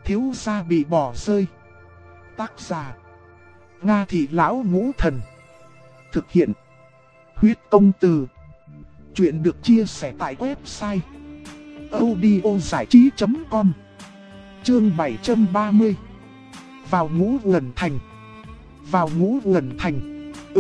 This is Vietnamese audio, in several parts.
Thiếu gia bị bỏ rơi. Tác giả Nga Thị Lão Ngũ Thần. Thực hiện Huyết Công Từ. Chuyện được chia sẻ tại website audiozảichí.com. Chương 730. Vào ngũ lần thành. Vào ngũ lần thành.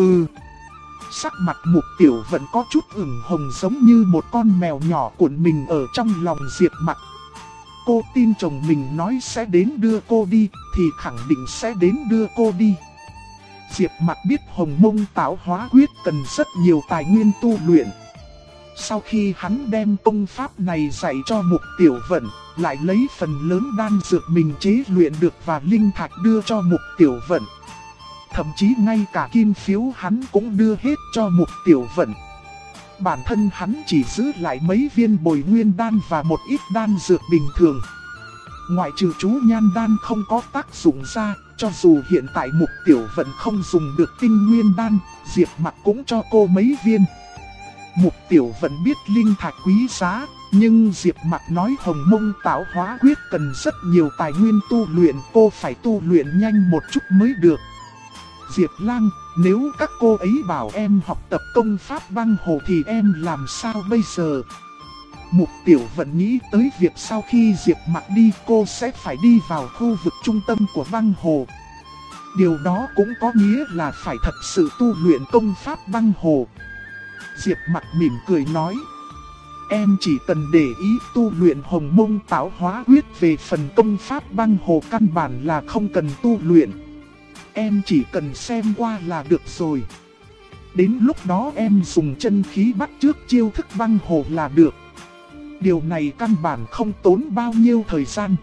Sắc mặt Mục Tiểu Vận có chút ửng hồng giống như một con mèo nhỏ cuộn mình ở trong lòng Diệp Mặc. Cô tin chồng mình nói sẽ đến đưa cô đi, thì khẳng định sẽ đến đưa cô đi. Diệp Mặc biết Hồng Mông Tạo Hóa Quyết cần rất nhiều tài nguyên tu luyện. Sau khi hắn đem công pháp này dạy cho Mục Tiểu Vận, lại lấy phần lớn đan dược mình chế luyện được và linh thạch đưa cho Mục Tiểu Vận. Thậm chí ngay cả kim phiếu hắn cũng đưa hết cho Mục Tiểu Vận. Bản thân hắn chỉ giữ lại mấy viên bồi nguyên đan và một ít đan dược bình thường. Ngoại trừ chú nhan đan không có tác dụng ra, cho dù hiện tại Mục Tiểu Vận không dùng được tinh nguyên đan, Diệp Mặc cũng cho cô mấy viên. Mục Tiểu Vận biết linh thạch quý giá, nhưng Diệp Mặc nói Hồng Mông Tạo Hóa Quyết cần rất nhiều tài nguyên tu luyện, cô phải tu luyện nhanh một chút mới được. Diệp Lang, nếu các cô ấy bảo em học tập công pháp băng hồ thì em làm sao bây giờ? Mục Tiểu Vận nghĩ tới việc sau khi Diệp Mặc đi cô sẽ phải đi vào khu vực trung tâm của băng hồ. Điều đó cũng có nghĩa là phải thật sự tu luyện công pháp băng hồ. Diệp Mặc mỉm cười nói, em chỉ cần để ý tu luyện Hồng Mông Tạo Hóa Quyết, về phần công pháp băng hồ căn bản là không cần tu luyện. Em chỉ cần xem qua là được rồi. Đến lúc đó em dùng chân khí bắt chước chiêu thức băng hồ là được. Điều này căn bản không tốn bao nhiêu thời gian.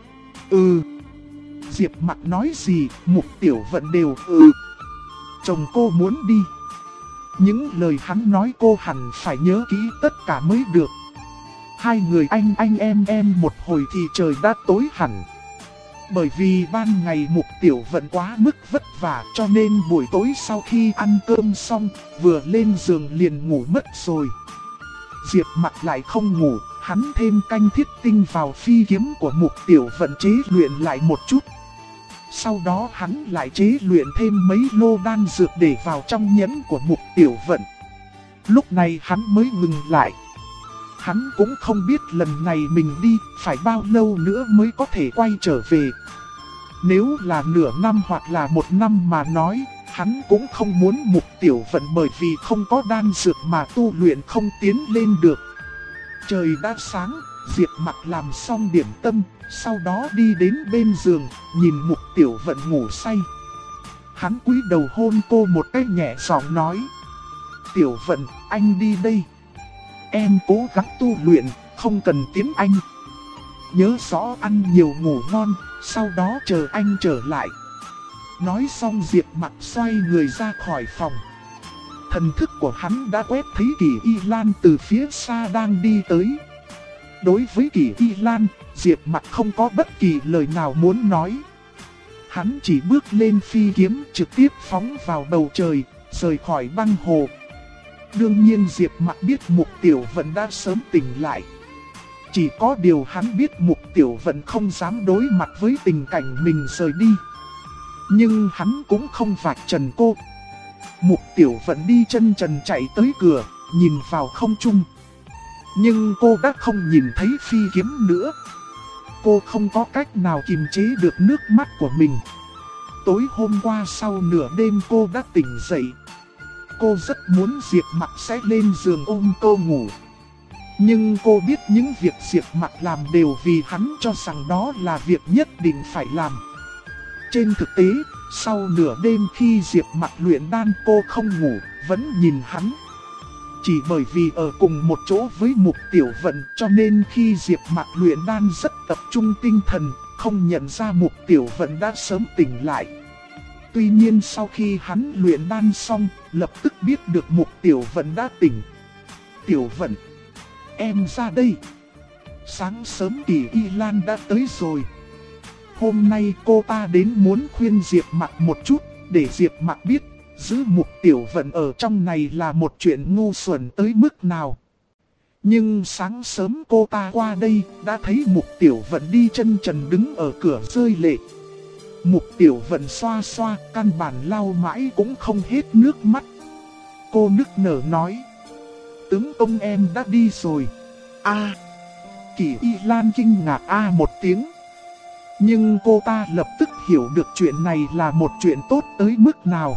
Diệp Mặc nói gì, Mục Tiểu Vận đều Chồng cô muốn đi. Những lời hắn nói cô hẳn phải nhớ kỹ tất cả mới được. Hai người anh em một hồi thì trời đã tối hẳn. Bởi vì ban ngày Mục Tiểu Vận quá mức vất vả, cho nên buổi tối sau khi ăn cơm xong, vừa lên giường liền ngủ mất rồi. Diệp Mặc lại không ngủ, hắn thêm canh thiết tinh vào phi kiếm của Mục Tiểu Vận chế luyện lại một chút. Sau đó hắn lại chế luyện thêm mấy lô đan dược để vào trong nhẫn của Mục Tiểu Vận. Lúc này hắn mới ngừng lại. Hắn cũng không biết lần này mình đi phải bao lâu nữa mới có thể quay trở về. Nếu là nửa năm hoặc là một năm mà nói, hắn cũng không muốn Mục Tiểu Vận bởi vì không có đan dược mà tu luyện không tiến lên được. Trời đã sáng, Diệp Mặc làm xong điểm tâm, sau đó đi đến bên giường, nhìn Mục Tiểu Vận ngủ say. Hắn cúi đầu hôn cô một cái nhẹ giọng nói, Tiểu Vận, anh đi đây. Em cố gắng tu luyện, không cần tiến anh. Nhớ rõ ăn nhiều ngủ ngon, sau đó chờ anh trở lại. Nói xong Diệp Mặc xoay người ra khỏi phòng. Thần thức của hắn đã quét thấy Kỷ Y Lan từ phía xa đang đi tới. Đối với Kỷ Y Lan, Diệp Mặc không có bất kỳ lời nào muốn nói. Hắn chỉ bước lên phi kiếm trực tiếp phóng vào bầu trời, rời khỏi băng hồ. Đương nhiên Diệp Mặc biết Mục Tiểu Vận đã sớm tỉnh lại. Chỉ có điều hắn biết Mục Tiểu Vận không dám đối mặt với tình cảnh mình rời đi. Nhưng hắn cũng không vạch trần cô. Mục Tiểu Vận đi chân trần chạy tới cửa, nhìn vào không trung. Nhưng cô đã không nhìn thấy phi kiếm nữa. Cô không có cách nào kiềm chế được nước mắt của mình. Tối hôm qua sau nửa đêm cô đã tỉnh dậy. Cô rất muốn Diệp Mặc sẽ lên giường ôm cô ngủ. Nhưng cô biết những việc Diệp Mặc làm đều vì hắn cho rằng đó là việc nhất định phải làm. Trên thực tế, sau nửa đêm khi Diệp Mặc luyện đan cô không ngủ, vẫn nhìn hắn. Chỉ bởi vì ở cùng một chỗ với Mục Tiểu Vận cho nên khi Diệp Mặc luyện đan rất tập trung tinh thần, không nhận ra Mục Tiểu Vận đã sớm tỉnh lại. Tuy nhiên sau khi hắn luyện đan xong, lập tức biết được Mục Tiểu Vận đã tỉnh. Tiểu Vận, em ra đây. Sáng sớm Kỷ Y Lan đã tới rồi. Hôm nay cô ta đến muốn khuyên Diệp Mặc một chút, để Diệp Mặc biết giữ Mục Tiểu Vận ở trong này là một chuyện ngu xuẩn tới mức nào. Nhưng sáng sớm cô ta qua đây, đã thấy Mục Tiểu Vận đi chân trần đứng ở cửa rơi lệ. Mục Tiểu Vận xoa xoa, căn bản lau mãi cũng không hết nước mắt. Cô nức nở nói: tướng công em đã đi rồi. Kỷ Y Lan kinh ngạc một tiếng. Nhưng cô ta lập tức hiểu được chuyện này là một chuyện tốt tới mức nào.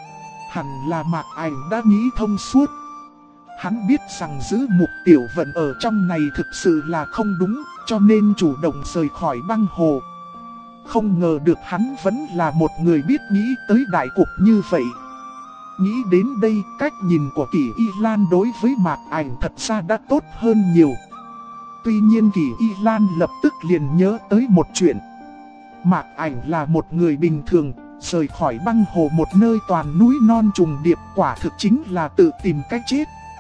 Hẳn là Mạc Ảnh đã nghĩ thông suốt. Hắn biết rằng giữ Mục Tiểu Vận ở trong này thực sự là không đúng, cho nên chủ động rời khỏi băng hồ. Không ngờ được hắn vẫn là một người biết nghĩ tới đại cục như vậy. Nghĩ đến đây, cách nhìn của Kỷ Y Lan đối với Mạc Ảnh thật ra đã tốt hơn nhiều. Tuy nhiên Kỷ Y Lan lập tức liền nhớ tới một chuyện. Mạc Ảnh là một người bình thường, rời khỏi băng hồ một nơi toàn núi non trùng điệp, quả thực chính là tự tìm cách chết.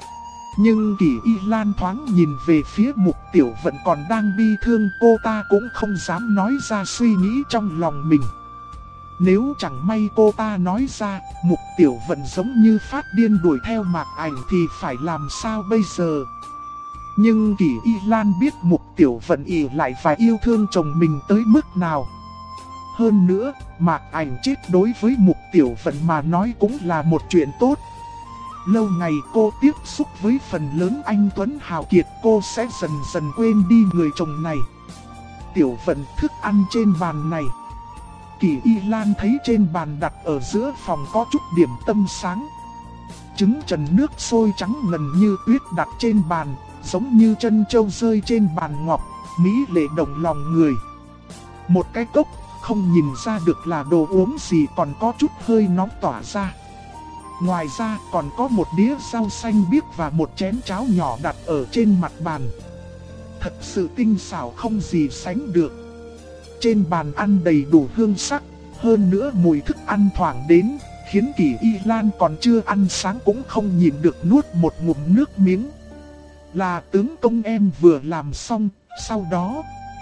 Nhưng Kỷ Y Lan thoáng nhìn về phía Mục Tiểu Vận còn đang bi thương, cô ta cũng không dám nói ra suy nghĩ trong lòng mình. Nếu chẳng may cô ta nói ra, Mục Tiểu Vận giống như phát điên đuổi theo Mạc Ảnh thì phải làm sao bây giờ? Nhưng Kỷ Y Lan biết Mục Tiểu Vận ỷ lại và yêu thương chồng mình tới mức nào. Hơn nữa, Mạc Ảnh chết đối với Mục Tiểu Vận mà nói cũng là một chuyện tốt. Lâu ngày cô tiếp xúc với phần lớn anh tuấn hào kiệt, cô sẽ dần dần quên đi người chồng này. Tiểu Vận, thức ăn trên bàn này. Kỷ Y Lan thấy trên bàn đặt ở giữa phòng có chút điểm tâm sáng. Trứng trần nước sôi trắng ngần như tuyết đặt trên bàn, giống như chân trâu rơi trên bàn ngọc, mỹ lệ động lòng người. Một cái cốc, không nhìn ra được là đồ uống gì, còn có chút hơi nóng tỏa ra. Ngoài ra còn có một đĩa rau xanh biếc và một chén cháo nhỏ đặt ở trên mặt bàn. Thật sự tinh xảo không gì sánh được. Trên bàn ăn đầy đủ hương sắc, hơn nữa mùi thức ăn thoảng đến, khiến Kỷ Y Lan còn chưa ăn sáng cũng không nhịn được nuốt một ngụm nước miếng. Là tướng công em vừa làm xong, sau đó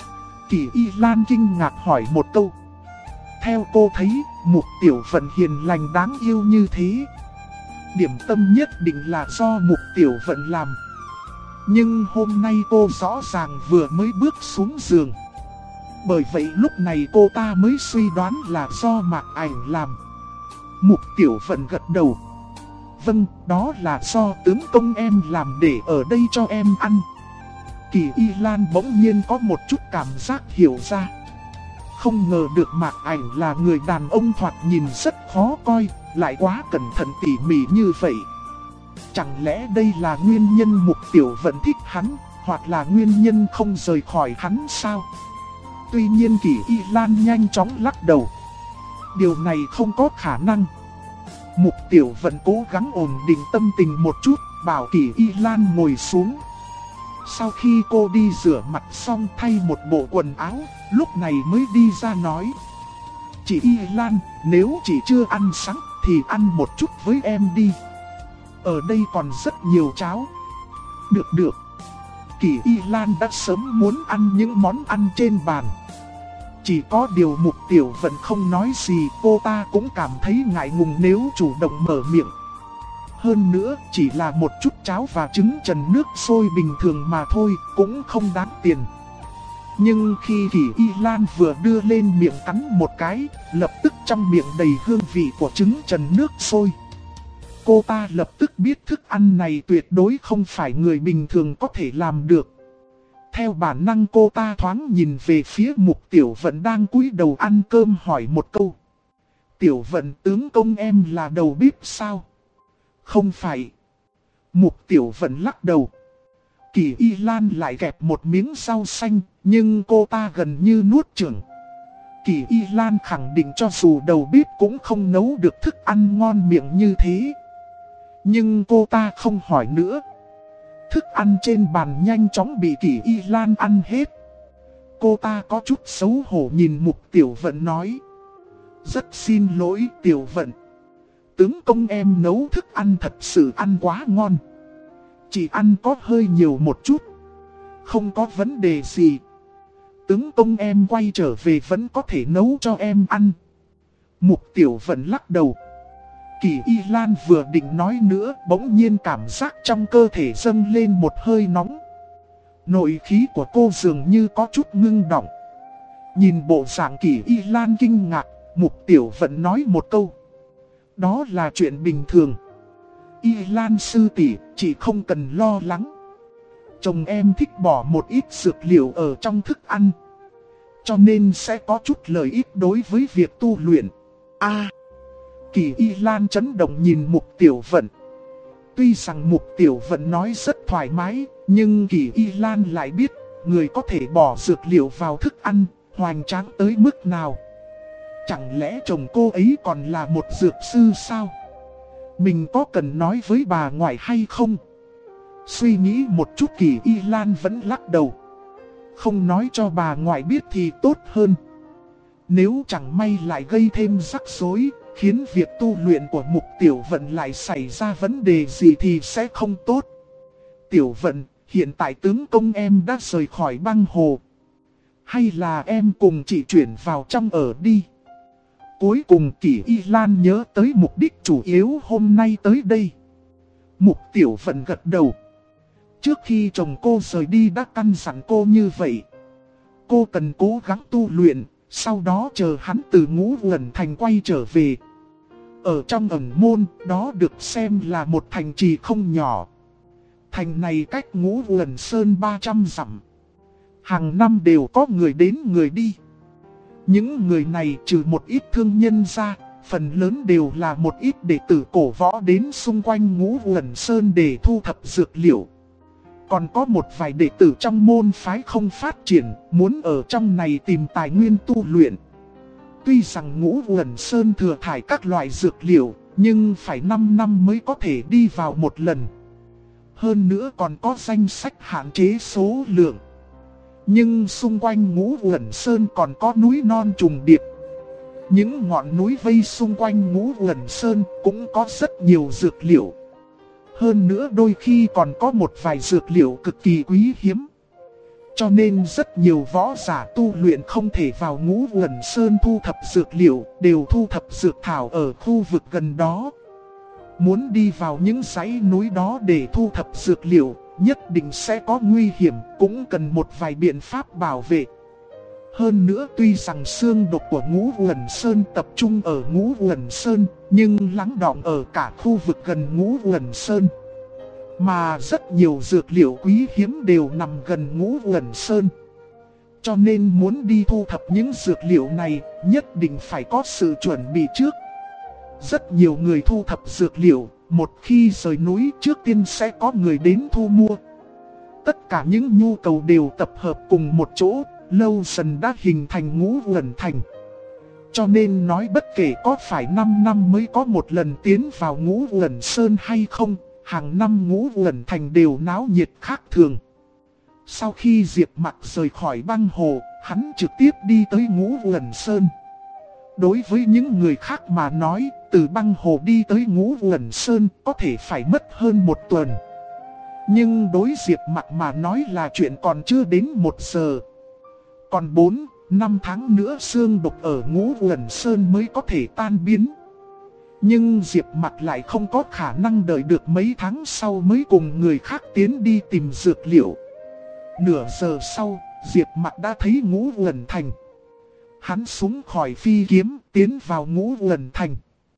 Kỷ Y Lan kinh ngạc hỏi một câu. Theo cô thấy, Mục Tiểu Vận hiền lành đáng yêu như thế, điểm tâm nhất định là do Mục Tiểu Vận làm. Nhưng hôm nay cô rõ ràng vừa mới bước xuống giường. Bởi vậy lúc này cô ta mới suy đoán là do Mạc Ảnh làm. Mục Tiểu Vận gật đầu. Vâng, đó là do tướng công em làm để ở đây cho em ăn. Kỷ Y Lan bỗng nhiên có một chút cảm giác hiểu ra. Không ngờ được Mạc Ảnh là người đàn ông thoạt nhìn rất khó coi, lại quá cẩn thận tỉ mỉ như vậy. Chẳng lẽ đây là nguyên nhân Mục Tiểu Vận thích hắn, hoặc là nguyên nhân không rời khỏi hắn sao? Tuy nhiên Kỷ Y Lan nhanh chóng lắc đầu. Điều này không có khả năng. Mục Tiểu Vận cố gắng ổn định tâm tình một chút, bảo Kỷ Y Lan ngồi xuống. Sau khi cô đi rửa mặt xong thay một bộ quần áo, lúc này mới đi ra nói. Chị Y Lan, nếu chị chưa ăn sáng thì ăn một chút với em đi. Ở đây còn rất nhiều cháo. Được. Kỷ Y Lan đã sớm muốn ăn những món ăn trên bàn. Chỉ có điều Mục Tiểu Vận không nói gì, cô ta cũng cảm thấy ngại ngùng nếu chủ động mở miệng. Hơn nữa, chỉ là một chút cháo và trứng trần nước sôi bình thường mà thôi, cũng không đáng tiền. Nhưng khi Kỷ Y Lan vừa đưa lên miệng cắn một cái, lập tức trong miệng đầy hương vị của trứng trần nước sôi. Cô ta lập tức biết thức ăn này tuyệt đối không phải người bình thường có thể làm được. Theo bản năng cô ta thoáng nhìn về phía Mục Tiểu Vận đang cúi đầu ăn cơm hỏi một câu. Tiểu Vận, tướng công em là đầu bếp sao? Không phải. Mục Tiểu Vận lắc đầu. Kỷ Y Lan lại kẹp một miếng rau xanh, nhưng cô ta gần như nuốt chửng. Kỷ Y Lan khẳng định cho dù đầu bếp cũng không nấu được thức ăn ngon miệng như thế. Nhưng cô ta không hỏi nữa. Thức ăn trên bàn nhanh chóng bị Kỷ Y Lan ăn hết. Cô ta có chút xấu hổ nhìn Mục Tiểu Vận nói. Rất xin lỗi Tiểu Vận. Tướng công em nấu thức ăn thật sự ăn quá ngon. Chỉ ăn có hơi nhiều một chút. Không có vấn đề gì. Tướng công em quay trở về vẫn có thể nấu cho em ăn. Mục Tiểu Vận lắc đầu. Kỳ Y Lan vừa định nói nữa, bỗng nhiên cảm giác trong cơ thể dâng lên một hơi nóng. Nội khí của cô dường như có chút ngưng động. Nhìn bộ dạng Kỳ Y Lan kinh ngạc, Mục Tiểu Vận nói một câu. Đó là chuyện bình thường. Y Lan sư tỷ, chị không cần lo lắng. Chồng em thích bỏ một ít dược liệu ở trong thức ăn, cho nên sẽ có chút lợi ích đối với việc tu luyện. Kỳ Y Lan chấn động nhìn Mục Tiểu Vận. Tuy rằng Mục Tiểu Vận nói rất thoải mái, nhưng Kỳ Y Lan lại biết, người có thể bỏ dược liệu vào thức ăn, hoành tráng tới mức nào. Chẳng lẽ chồng cô ấy còn là một dược sư sao? Mình có cần nói với bà ngoại hay không? Suy nghĩ một chút Kỳ Y Lan vẫn lắc đầu. Không nói cho bà ngoại biết thì tốt hơn. Nếu chẳng may lại gây thêm rắc rối, khiến việc tu luyện của Mục Tiểu Vận lại xảy ra vấn đề gì thì sẽ không tốt. Tiểu Vận, hiện tại tướng công em đã rời khỏi băng hồ. Hay là em cùng chị chuyển vào trong ở đi? Cuối cùng Kỳ Y Lan nhớ tới mục đích chủ yếu hôm nay tới đây. Mục Tiểu Vận gật đầu. Trước khi chồng cô rời đi đã căn dặn cô như vậy. Cô cần cố gắng tu luyện, sau đó chờ hắn từ Ngũ Uẩn Thành quay trở về. Ở trong ẩn môn, đó được xem là một thành trì không nhỏ. Thành này cách Ngũ Uẩn Sơn 300 dặm. Hàng năm đều có người đến người đi. Những người này trừ một ít thương nhân ra, phần lớn đều là một ít đệ tử cổ võ đến xung quanh Ngũ Uẩn Sơn để thu thập dược liệu. Còn có một vài đệ tử trong môn phái không phát triển, muốn ở trong này tìm tài nguyên tu luyện. Tuy rằng Ngũ Uẩn Sơn thừa thải các loại dược liệu, nhưng phải 5 năm mới có thể đi vào một lần. Hơn nữa còn có danh sách hạn chế số lượng. Nhưng xung quanh Ngũ Uẩn Sơn còn có núi non trùng điệp. Những ngọn núi vây xung quanh Ngũ Uẩn Sơn cũng có rất nhiều dược liệu. Hơn nữa đôi khi còn có một vài dược liệu cực kỳ quý hiếm. Cho nên rất nhiều võ giả tu luyện không thể vào Ngũ Uẩn Sơn thu thập dược liệu, đều thu thập dược thảo ở khu vực gần đó. Muốn đi vào những dãy núi đó để thu thập dược liệu, nhất định sẽ có nguy hiểm, cũng cần một vài biện pháp bảo vệ. Hơn nữa tuy rằng xương độc của Ngũ Uẩn Sơn tập trung ở Ngũ Uẩn Sơn, nhưng lắng đọng ở cả khu vực gần Ngũ Uẩn Sơn. Mà rất nhiều dược liệu quý hiếm đều nằm gần Ngũ Uẩn Sơn. Cho nên muốn đi thu thập những dược liệu này, nhất định phải có sự chuẩn bị trước. Rất nhiều người thu thập dược liệu, một khi rời núi trước tiên sẽ có người đến thu mua. Tất cả những nhu cầu đều tập hợp cùng một chỗ, lâu dần đã hình thành Ngũ Uẩn Thành. Cho nên nói bất kể có phải 5 năm mới có một lần tiến vào Ngũ Uẩn Sơn hay không, hàng năm Ngũ Uẩn Thành đều náo nhiệt khác thường. Sau khi Diệp Mặc rời khỏi băng hồ, hắn trực tiếp đi tới Ngũ Uẩn Sơn. Đối với những người khác mà nói, từ băng hồ đi tới Ngũ Uẩn Sơn có thể phải mất hơn 1 tuần. Nhưng đối Diệp Mặc mà nói là chuyện còn chưa đến 1 giờ. Còn 4-5 tháng nữa xương độc ở Ngũ Uẩn Sơn mới có thể tan biến. Nhưng Diệp Mặc lại không có khả năng đợi được mấy tháng sau mới cùng người khác tiến đi tìm dược liệu. Nửa giờ sau, Diệp Mặc đã thấy Ngũ Uẩn Thành. Hắn xuống khỏi phi kiếm, tiến vào Ngũ Uẩn Thành.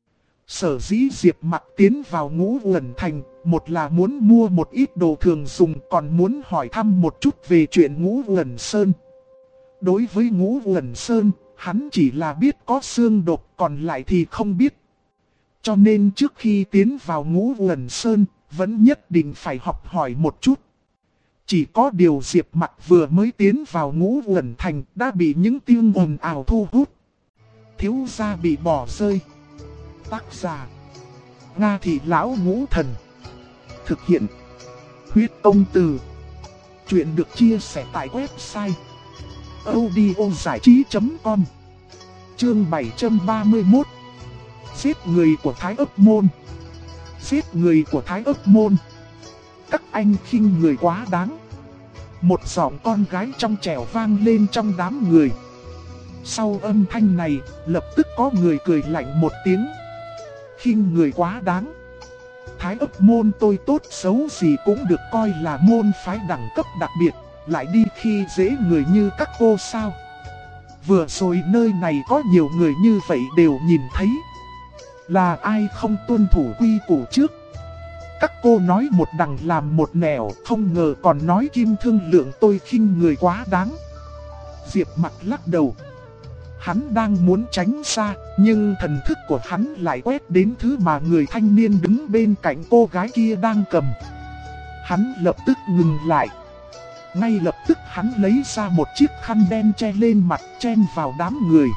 Sở dĩ Diệp Mặc tiến vào Ngũ Uẩn Thành, một là muốn mua một ít đồ thường dùng, còn muốn hỏi thăm một chút về chuyện Ngũ Uẩn Sơn. Đối với Ngũ Uẩn Sơn, hắn chỉ là biết có xương độc, còn lại thì không biết. Cho nên trước khi tiến vào Ngũ Uẩn Sơn, vẫn nhất định phải học hỏi một chút. Chỉ có điều Diệp Mặc vừa mới tiến vào Ngũ Uẩn Thành đã bị những tiếng ồn ào thu hút. Thiếu gia bị bỏ rơi. Tác giả: Nga Thị Lão Ngũ Thần. Thực hiện: Huyết Công Từ. Chuyện được chia sẻ tại website audiozảichí.com. Chương 731. Giết người của Thái Ấp Môn. Giết người của Thái Ấp Môn. Các anh khinh người quá đáng. Một giọng con gái trong trẻo vang lên trong đám người. Sau âm thanh này, lập tức có người cười lạnh một tiếng. khinh người quá đáng. Thái ấp môn tôi tốt xấu gì cũng được coi là môn phái đẳng cấp đặc biệt, lại đi khi dễ người như các cô sao? Vừa rồi nơi này có nhiều người như vậy đều nhìn thấy. Là ai không tuân thủ quy củ trước? Các cô nói một đằng làm một nẻo, không ngờ còn nói Kim Thương Lượng tôi khinh người quá đáng. Diệp Mặc lắc đầu. Hắn đang muốn tránh xa, nhưng thần thức của hắn lại quét đến thứ mà người thanh niên đứng bên cạnh cô gái kia đang cầm. Hắn lập tức ngừng lại. Ngay lập tức hắn lấy ra một chiếc khăn đen che lên mặt, chen vào đám người.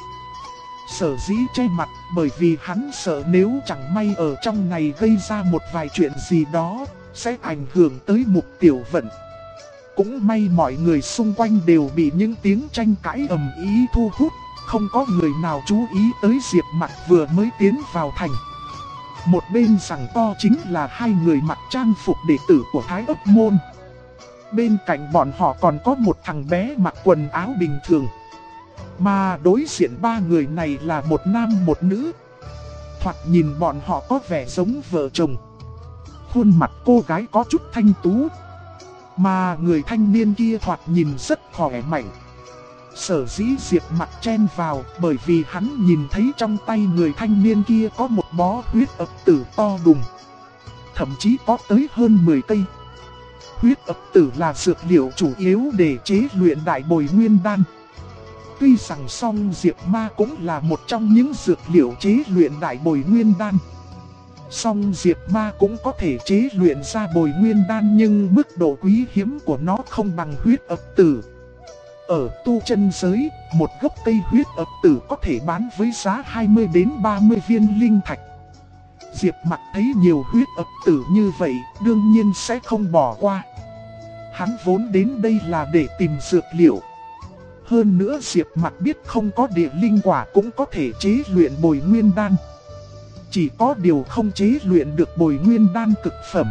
Sở dĩ che mặt bởi vì hắn sợ nếu chẳng may ở trong này gây ra một vài chuyện gì đó, sẽ ảnh hưởng tới Mục Tiểu Vận. Cũng may mọi người xung quanh đều bị những tiếng tranh cãi ầm ĩ thu hút, không có người nào chú ý tới Diệp Mặc vừa mới tiến vào thành. Một bên giằng co chính là hai người mặc trang phục đệ tử của Thái ấp môn. Bên cạnh bọn họ còn có một thằng bé mặc quần áo bình thường. Mà đối diện ba người này là một nam một nữ. Thoạt nhìn bọn họ có vẻ giống vợ chồng. Khuôn mặt cô gái có chút thanh tú, mà người thanh niên kia thoạt nhìn rất khỏe mạnh. Sở dĩ Diệp Mặc chen vào bởi vì hắn nhìn thấy trong tay người thanh niên kia có một bó huyết ập tử to đùng. Thậm chí có tới hơn 10 cây. Huyết ập tử là dược liệu chủ yếu để chế luyện đại bồi nguyên đan. Tuy rằng song Diệp Ma cũng là một trong những dược liệu chế luyện đại bồi nguyên đan. Song Diệp Ma cũng có thể chế luyện ra bồi nguyên đan, nhưng mức độ quý hiếm của nó không bằng huyết ập tử. Ở tu chân giới, một gốc cây huyết ập tử có thể bán với giá 20 đến 30 viên linh thạch. Diệp Mặc thấy nhiều huyết ập tử như vậy, đương nhiên sẽ không bỏ qua. Hắn vốn đến đây là để tìm dược liệu. Hơn nữa Diệp Mặc biết không có địa linh quả cũng có thể chế luyện bồi nguyên đan. Chỉ có điều không chế luyện được bồi nguyên đan cực phẩm.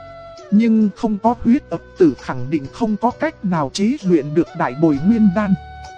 Nhưng không có huyết ập tử khẳng định không có cách nào chế luyện được đại bồi nguyên đan.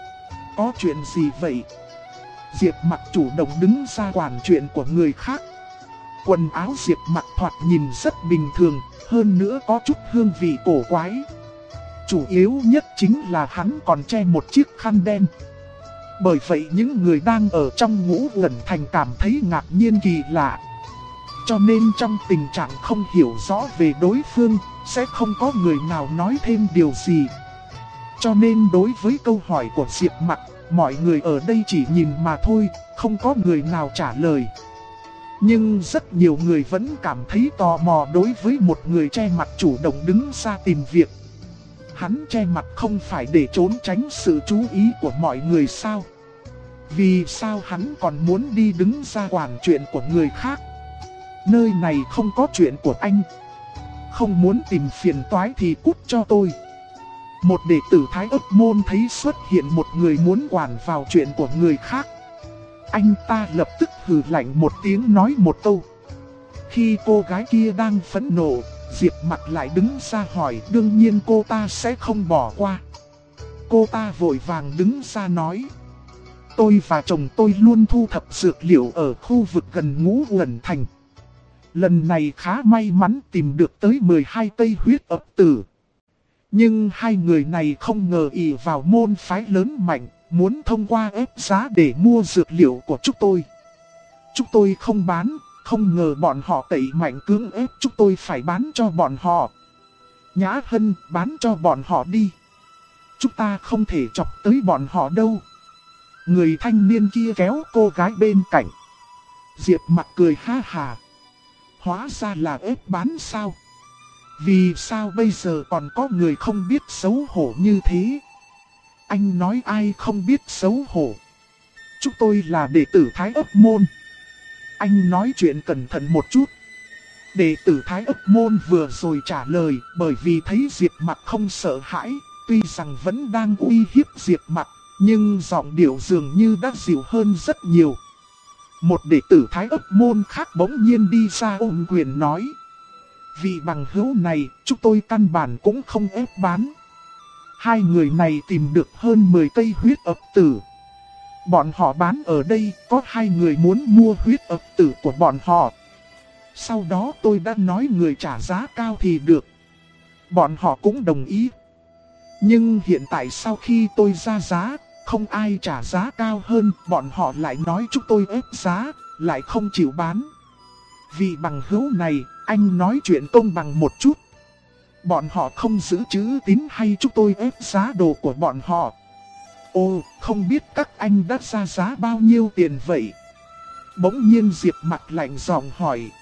Có chuyện gì vậy? Diệp Mặc chủ động đứng ra quản chuyện của người khác. Quần áo Diệp Mặc thoạt nhìn rất bình thường, hơn nữa có chút hương vị cổ quái. Chủ yếu nhất chính là hắn còn che một chiếc khăn đen. Bởi vậy những người đang ở trong Ngũ Uẩn Thành cảm thấy ngạc nhiên kỳ lạ. Cho nên trong tình trạng không hiểu rõ về đối phương, sẽ không có người nào nói thêm điều gì. Cho nên đối với câu hỏi của Diệp Mặc, mọi người ở đây chỉ nhìn mà thôi, không có người nào trả lời. Nhưng rất nhiều người vẫn cảm thấy tò mò đối với một người che mặt chủ động đứng ra tìm việc. Hắn che mặt không phải để trốn tránh sự chú ý của mọi người sao? Vì sao hắn còn muốn đi đứng ra quản chuyện của người khác? Nơi này không có chuyện của anh. Không muốn tìm phiền toái thì cút cho tôi. Một đệ tử Thái ấp môn thấy xuất hiện một người muốn quản vào chuyện của người khác. Anh ta lập tức hừ lạnh một tiếng nói một câu. Khi cô gái kia đang phẫn nộ, Diệp Mặc lại đứng ra hỏi, đương nhiên cô ta sẽ không bỏ qua. Cô ta vội vàng đứng ra nói. Tôi và chồng tôi luôn thu thập dược liệu ở khu vực gần Ngũ Uẩn Thành. Lần này khá may mắn tìm được tới 12 cây huyết ập tử. Nhưng hai người này không ngờ ỷ vào môn phái lớn mạnh, muốn thông qua ép giá để mua dược liệu của chúng tôi. Chúng tôi không bán, không ngờ bọn họ tẩy mạnh cưỡng ép chúng tôi phải bán cho bọn họ. Nhã Hân, bán cho bọn họ đi. Chúng ta không thể chọc tới bọn họ đâu. Người thanh niên kia kéo cô gái bên cạnh. Diệp Mặc cười ha hà. Hóa ra là ép bán sao? Vì sao bây giờ còn có người không biết xấu hổ như thế? Anh nói ai không biết xấu hổ? Chúng tôi là đệ tử Thái ấp môn. Anh nói chuyện cẩn thận một chút. Đệ tử Thái ấp môn vừa rồi trả lời bởi vì thấy Diệp Mặc không sợ hãi. Tuy rằng vẫn đang uy hiếp Diệp Mặc, nhưng giọng điệu dường như đã dịu hơn rất nhiều. Một đệ tử Thái ấp môn khác bỗng nhiên đi ra ôm quyền nói. Vì bằng hữu này, chúng tôi căn bản cũng không ép bán. Hai người này tìm được hơn 10 cây huyết ập tử. Bọn họ bán ở đây, có hai người muốn mua huyết ập tử của bọn họ, Sau đó tôi đã nói người trả giá cao thì được. Bọn họ cũng đồng ý. Nhưng hiện tại sau khi tôi ra giá, không ai trả giá cao hơn, bọn họ lại nói chúng tôi ép giá, lại không chịu bán. Vì bằng hữu này, anh nói chuyện công bằng một chút. Bọn họ không giữ chữ tín hay chúng tôi ép giá đồ của bọn họ. Ồ, không biết các anh đã ra giá bao nhiêu tiền vậy? Bỗng nhiên Diệp mặt lạnh giọng hỏi.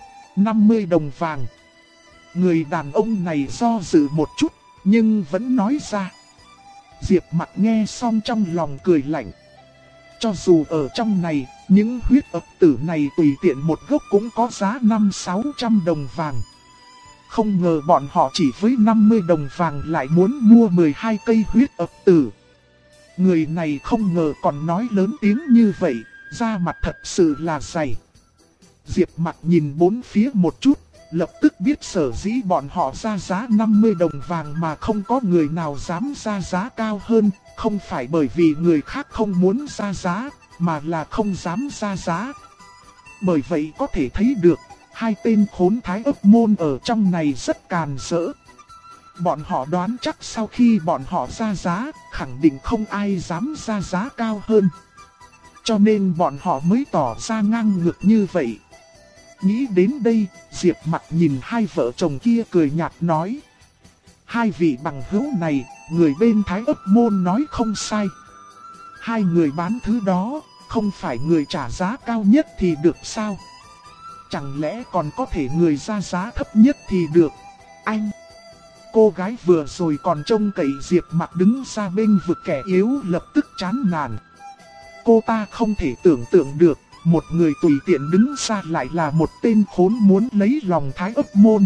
50 đồng vàng. Người đàn ông này do dự một chút, nhưng vẫn nói ra. Diệp mặt nghe xong trong lòng cười lạnh. Cho dù ở trong này, những huyết ập tử này tùy tiện một gốc cũng có giá 500-600 đồng vàng. Không ngờ bọn họ chỉ với 50 đồng vàng lại muốn mua 12 cây huyết ập tử. Người này không ngờ còn nói lớn tiếng như vậy, da mặt thật sự là dày. Diệp mặt nhìn bốn phía một chút, lập tức biết sở dĩ bọn họ ra giá 50 đồng vàng mà không có người nào dám ra giá cao hơn, không phải bởi vì người khác không muốn ra giá, mà là không dám ra giá. Bởi vậy có thể thấy được, hai tên khốn thái ấp môn ở trong này rất càn rỡ. Bọn họ đoán chắc sau khi bọn họ ra giá, khẳng định không ai dám ra giá cao hơn. Cho nên bọn họ mới tỏ ra ngang ngược như vậy. Nghĩ đến đây, Diệp mặt nhìn hai vợ chồng kia cười nhạt nói. Hai vị bằng hữu này, người bên thái ấp môn nói không sai. Hai người bán thứ đó, không phải người trả giá cao nhất thì được sao? Chẳng lẽ còn có thể người ra giá thấp nhất thì được? Anh! Cô gái vừa rồi còn trông cậy Diệp mặt đứng ra bên vực kẻ yếu lập tức chán nản. Cô ta không thể tưởng tượng được, một người tùy tiện đứng ra lại là một tên khốn muốn lấy lòng thái ấp môn.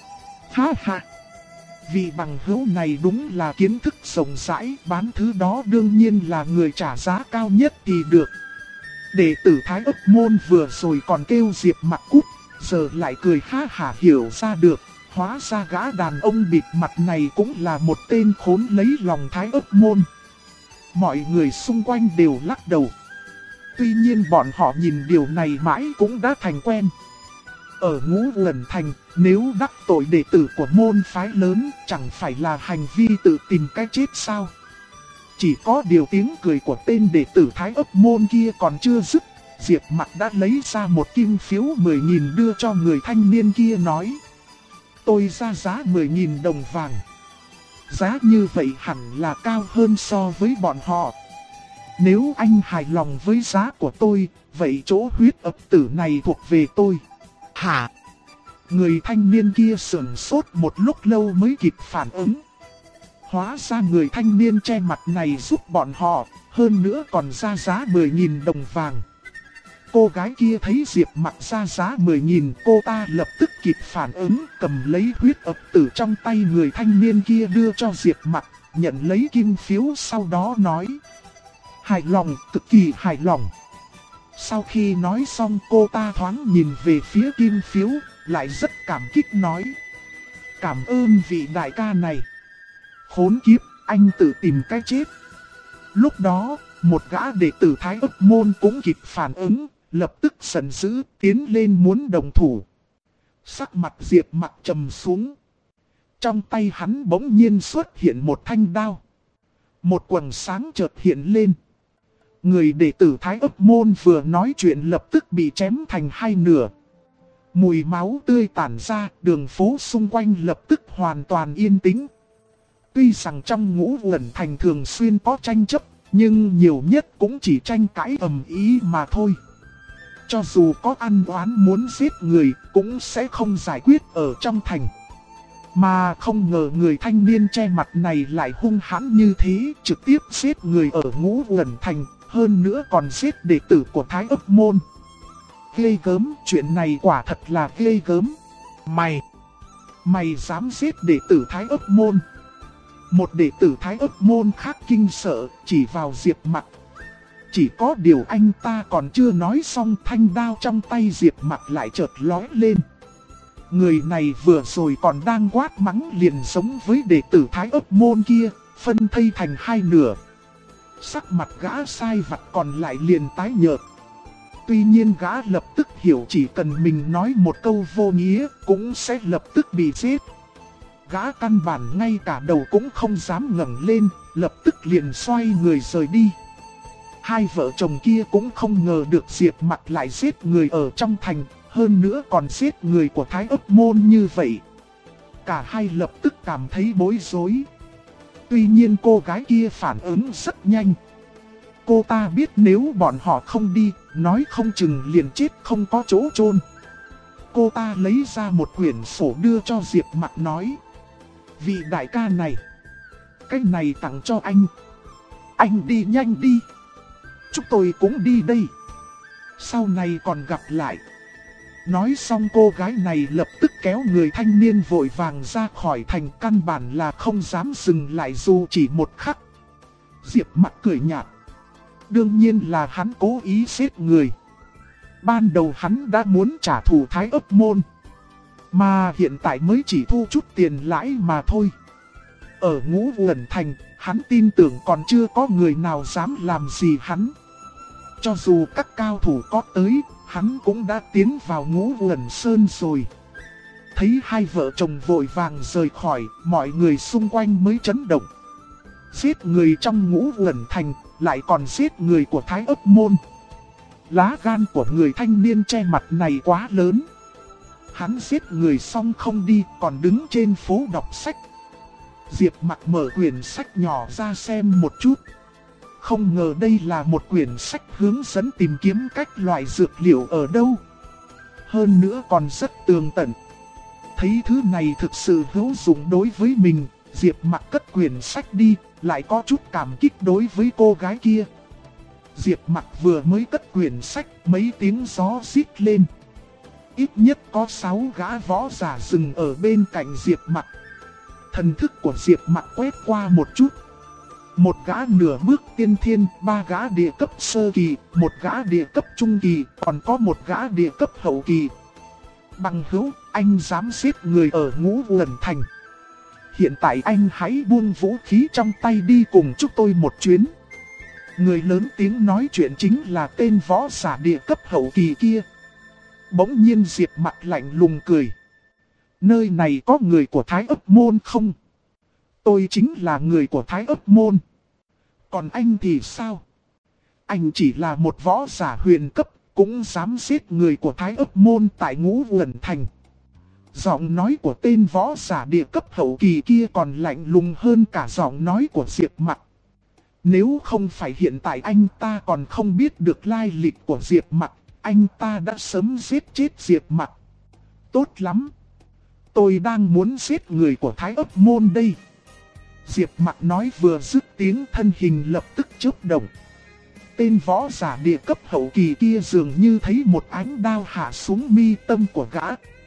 Ha ha! Vị bằng hữu này đúng là kiến thức rộng rãi, bán thứ đó đương nhiên là người trả giá cao nhất thì được. Đệ tử thái ấp môn vừa rồi còn kêu Diệp mặt cút, giờ lại cười ha hả hiểu ra được. Hóa ra gã đàn ông bịt mặt này cũng là một tên khốn lấy lòng thái ấp môn. Mọi người xung quanh đều lắc đầu. Tuy nhiên bọn họ nhìn điều này mãi cũng đã thành quen. Ở Ngũ Uẩn Thành, nếu đắc tội đệ tử của môn phái lớn, chẳng phải là hành vi tự tìm cái chết sao? Chỉ có điều tiếng cười của tên đệ tử thái ấp môn kia còn chưa dứt, Diệp mặt đã lấy ra một kim phiếu 10.000 đưa cho người thanh niên kia nói. Tôi ra giá 10.000 đồng vàng. Giá như vậy hẳn là cao hơn so với bọn họ. Nếu anh hài lòng với giá của tôi, vậy chỗ huyết ập tử này thuộc về tôi. Hả? Người thanh niên kia sửng sốt một lúc lâu mới kịp phản ứng. Hóa ra người thanh niên che mặt này giúp bọn họ, hơn nữa còn ra giá 10.000 đồng vàng. Cô gái kia thấy Diệp mặt ra giá 10.000, cô ta lập tức kịp phản ứng, cầm lấy huyết ập tử trong tay người thanh niên kia đưa cho Diệp mặt, nhận lấy kim phiếu sau đó nói. Hài lòng, cực kỳ hài lòng. Sau khi nói xong cô ta thoáng nhìn về phía kim phiếu, lại rất cảm kích nói. Cảm ơn vị đại ca này. Khốn kiếp, anh tự tìm cái chết. Lúc đó, một gã đệ tử thái ấp môn cũng kịp phản ứng, lập tức giận dữ, tiến lên muốn đồng thủ. Sắc mặt Diệp mặt trầm xuống. Trong tay hắn bỗng nhiên xuất hiện một thanh đao. Một quầng sáng chợt hiện lên. Người đệ tử thái ấp môn vừa nói chuyện lập tức bị chém thành hai nửa. Mùi máu tươi tản ra, đường phố xung quanh lập tức hoàn toàn yên tĩnh. Tuy rằng trong Ngũ Uẩn Thành thường xuyên có tranh chấp, nhưng nhiều nhất cũng chỉ tranh cãi ầm ĩ mà thôi. Cho dù có ăn oán muốn giết người, cũng sẽ không giải quyết ở trong thành. Mà không ngờ người thanh niên che mặt này lại hung hãn như thế, trực tiếp giết người ở Ngũ Uẩn Thành, hơn nữa còn giết đệ tử của Thái ấp môn. Ghê gớm, chuyện này quả thật là ghê gớm. Mày dám giết đệ tử Thái ấp môn? Một đệ tử Thái ấp môn khác kinh sợ, chỉ vào Diệp mặt. Chỉ có điều anh ta còn chưa nói xong, thanh đao trong tay Diệp mặt lại chợt lóe lên. Người này vừa rồi còn đang quát mắng liền giống với đệ tử Thái ấp môn kia, phân thây thành hai nửa. Sắc mặt gã sai vặt còn lại liền tái nhợt. Tuy nhiên gã lập tức hiểu chỉ cần mình nói một câu vô nghĩa cũng sẽ lập tức bị giết. Gã căn bản ngay cả đầu cũng không dám ngẩng lên, lập tức liền xoay người rời đi. Hai vợ chồng kia cũng không ngờ được Diệp Mặc lại giết người ở trong thành, hơn nữa còn giết người của Thái Ấp Môn như vậy. Cả hai lập tức cảm thấy bối rối. Tuy nhiên cô gái kia phản ứng rất nhanh. Cô ta biết nếu bọn họ không đi, nói không chừng liền chết không có chỗ chôn. Cô ta lấy ra một quyển sổ đưa cho Diệp Mặc nói: vị đại ca này, cái này tặng cho anh. Anh đi nhanh đi. Chúng tôi cũng đi đây. Sau này còn gặp lại. Nói xong cô gái này lập tức kéo người thanh niên vội vàng ra khỏi thành, căn bản là không dám dừng lại dù chỉ một khắc. Diệp Mặc cười nhạt. Đương nhiên là hắn cố ý giết người. Ban đầu hắn đã muốn trả thù Thái Ấp Môn, mà hiện tại mới chỉ thu chút tiền lãi mà thôi. Ở Ngũ Uẩn Thành, hắn tin tưởng còn chưa có người nào dám làm gì hắn. Cho dù các cao thủ có tới, hắn cũng đã tiến vào Ngũ Uẩn Sơn rồi. Thấy hai vợ chồng vội vàng rời khỏi, mọi người xung quanh mới chấn động. Giết người trong Ngũ Uẩn Thành, lại còn giết người của Thái Ấp Môn. Lá gan của người thanh niên che mặt này quá lớn. Hắn giết người xong không đi, còn đứng trên phố đọc sách. Diệp Mặc mở quyển sách nhỏ ra xem một chút. Không ngờ đây là một quyển sách hướng dẫn tìm kiếm cách loại dược liệu ở đâu. Hơn nữa còn rất tường tận. Thấy thứ này thực sự hữu dụng đối với mình, Diệp Mặc cất quyển sách đi, lại có chút cảm kích đối với cô gái kia. Diệp Mặc vừa mới cất quyển sách, mấy tiếng gió rít lên. Ít nhất có 6 gã võ giả dừng ở bên cạnh Diệp Mặc. Thần thức của Diệp Mặc quét qua một chút. Một gã nửa bước tiên thiên, 3 gã địa cấp sơ kỳ, một gã địa cấp trung kỳ, còn có một gã địa cấp hậu kỳ. Bằng hữu, anh dám giết người ở Ngũ Uẩn Thành. Hiện tại anh hãy buông vũ khí trong tay đi cùng chúng tôi một chuyến. Người lớn tiếng nói chuyện chính là tên võ giả địa cấp hậu kỳ kia. Bỗng nhiên Diệp Mặc lạnh lùng cười. Nơi này có người của Thái Ấp Môn không? Tôi chính là người của Thái Ấp Môn. Còn anh thì sao? Anh chỉ là một võ giả huyền cấp, cũng dám giết người của Thái Ấp Môn tại Ngũ Uẩn Thành. Giọng nói của tên võ giả địa cấp hậu kỳ kia còn lạnh lùng hơn cả giọng nói của Diệp Mặc. Nếu không phải hiện tại anh ta còn không biết được lai lịch của Diệp Mặc, anh ta đã sớm giết chết Diệp Mặc. Tốt lắm. Tôi đang muốn giết người của Thái Ấp Môn đây. Diệp Mặc nói vừa dứt tiếng, thân hình lập tức chớp động. Tên võ giả địa cấp hậu kỳ kia dường như thấy một ánh đao hạ xuống mi tâm của gã.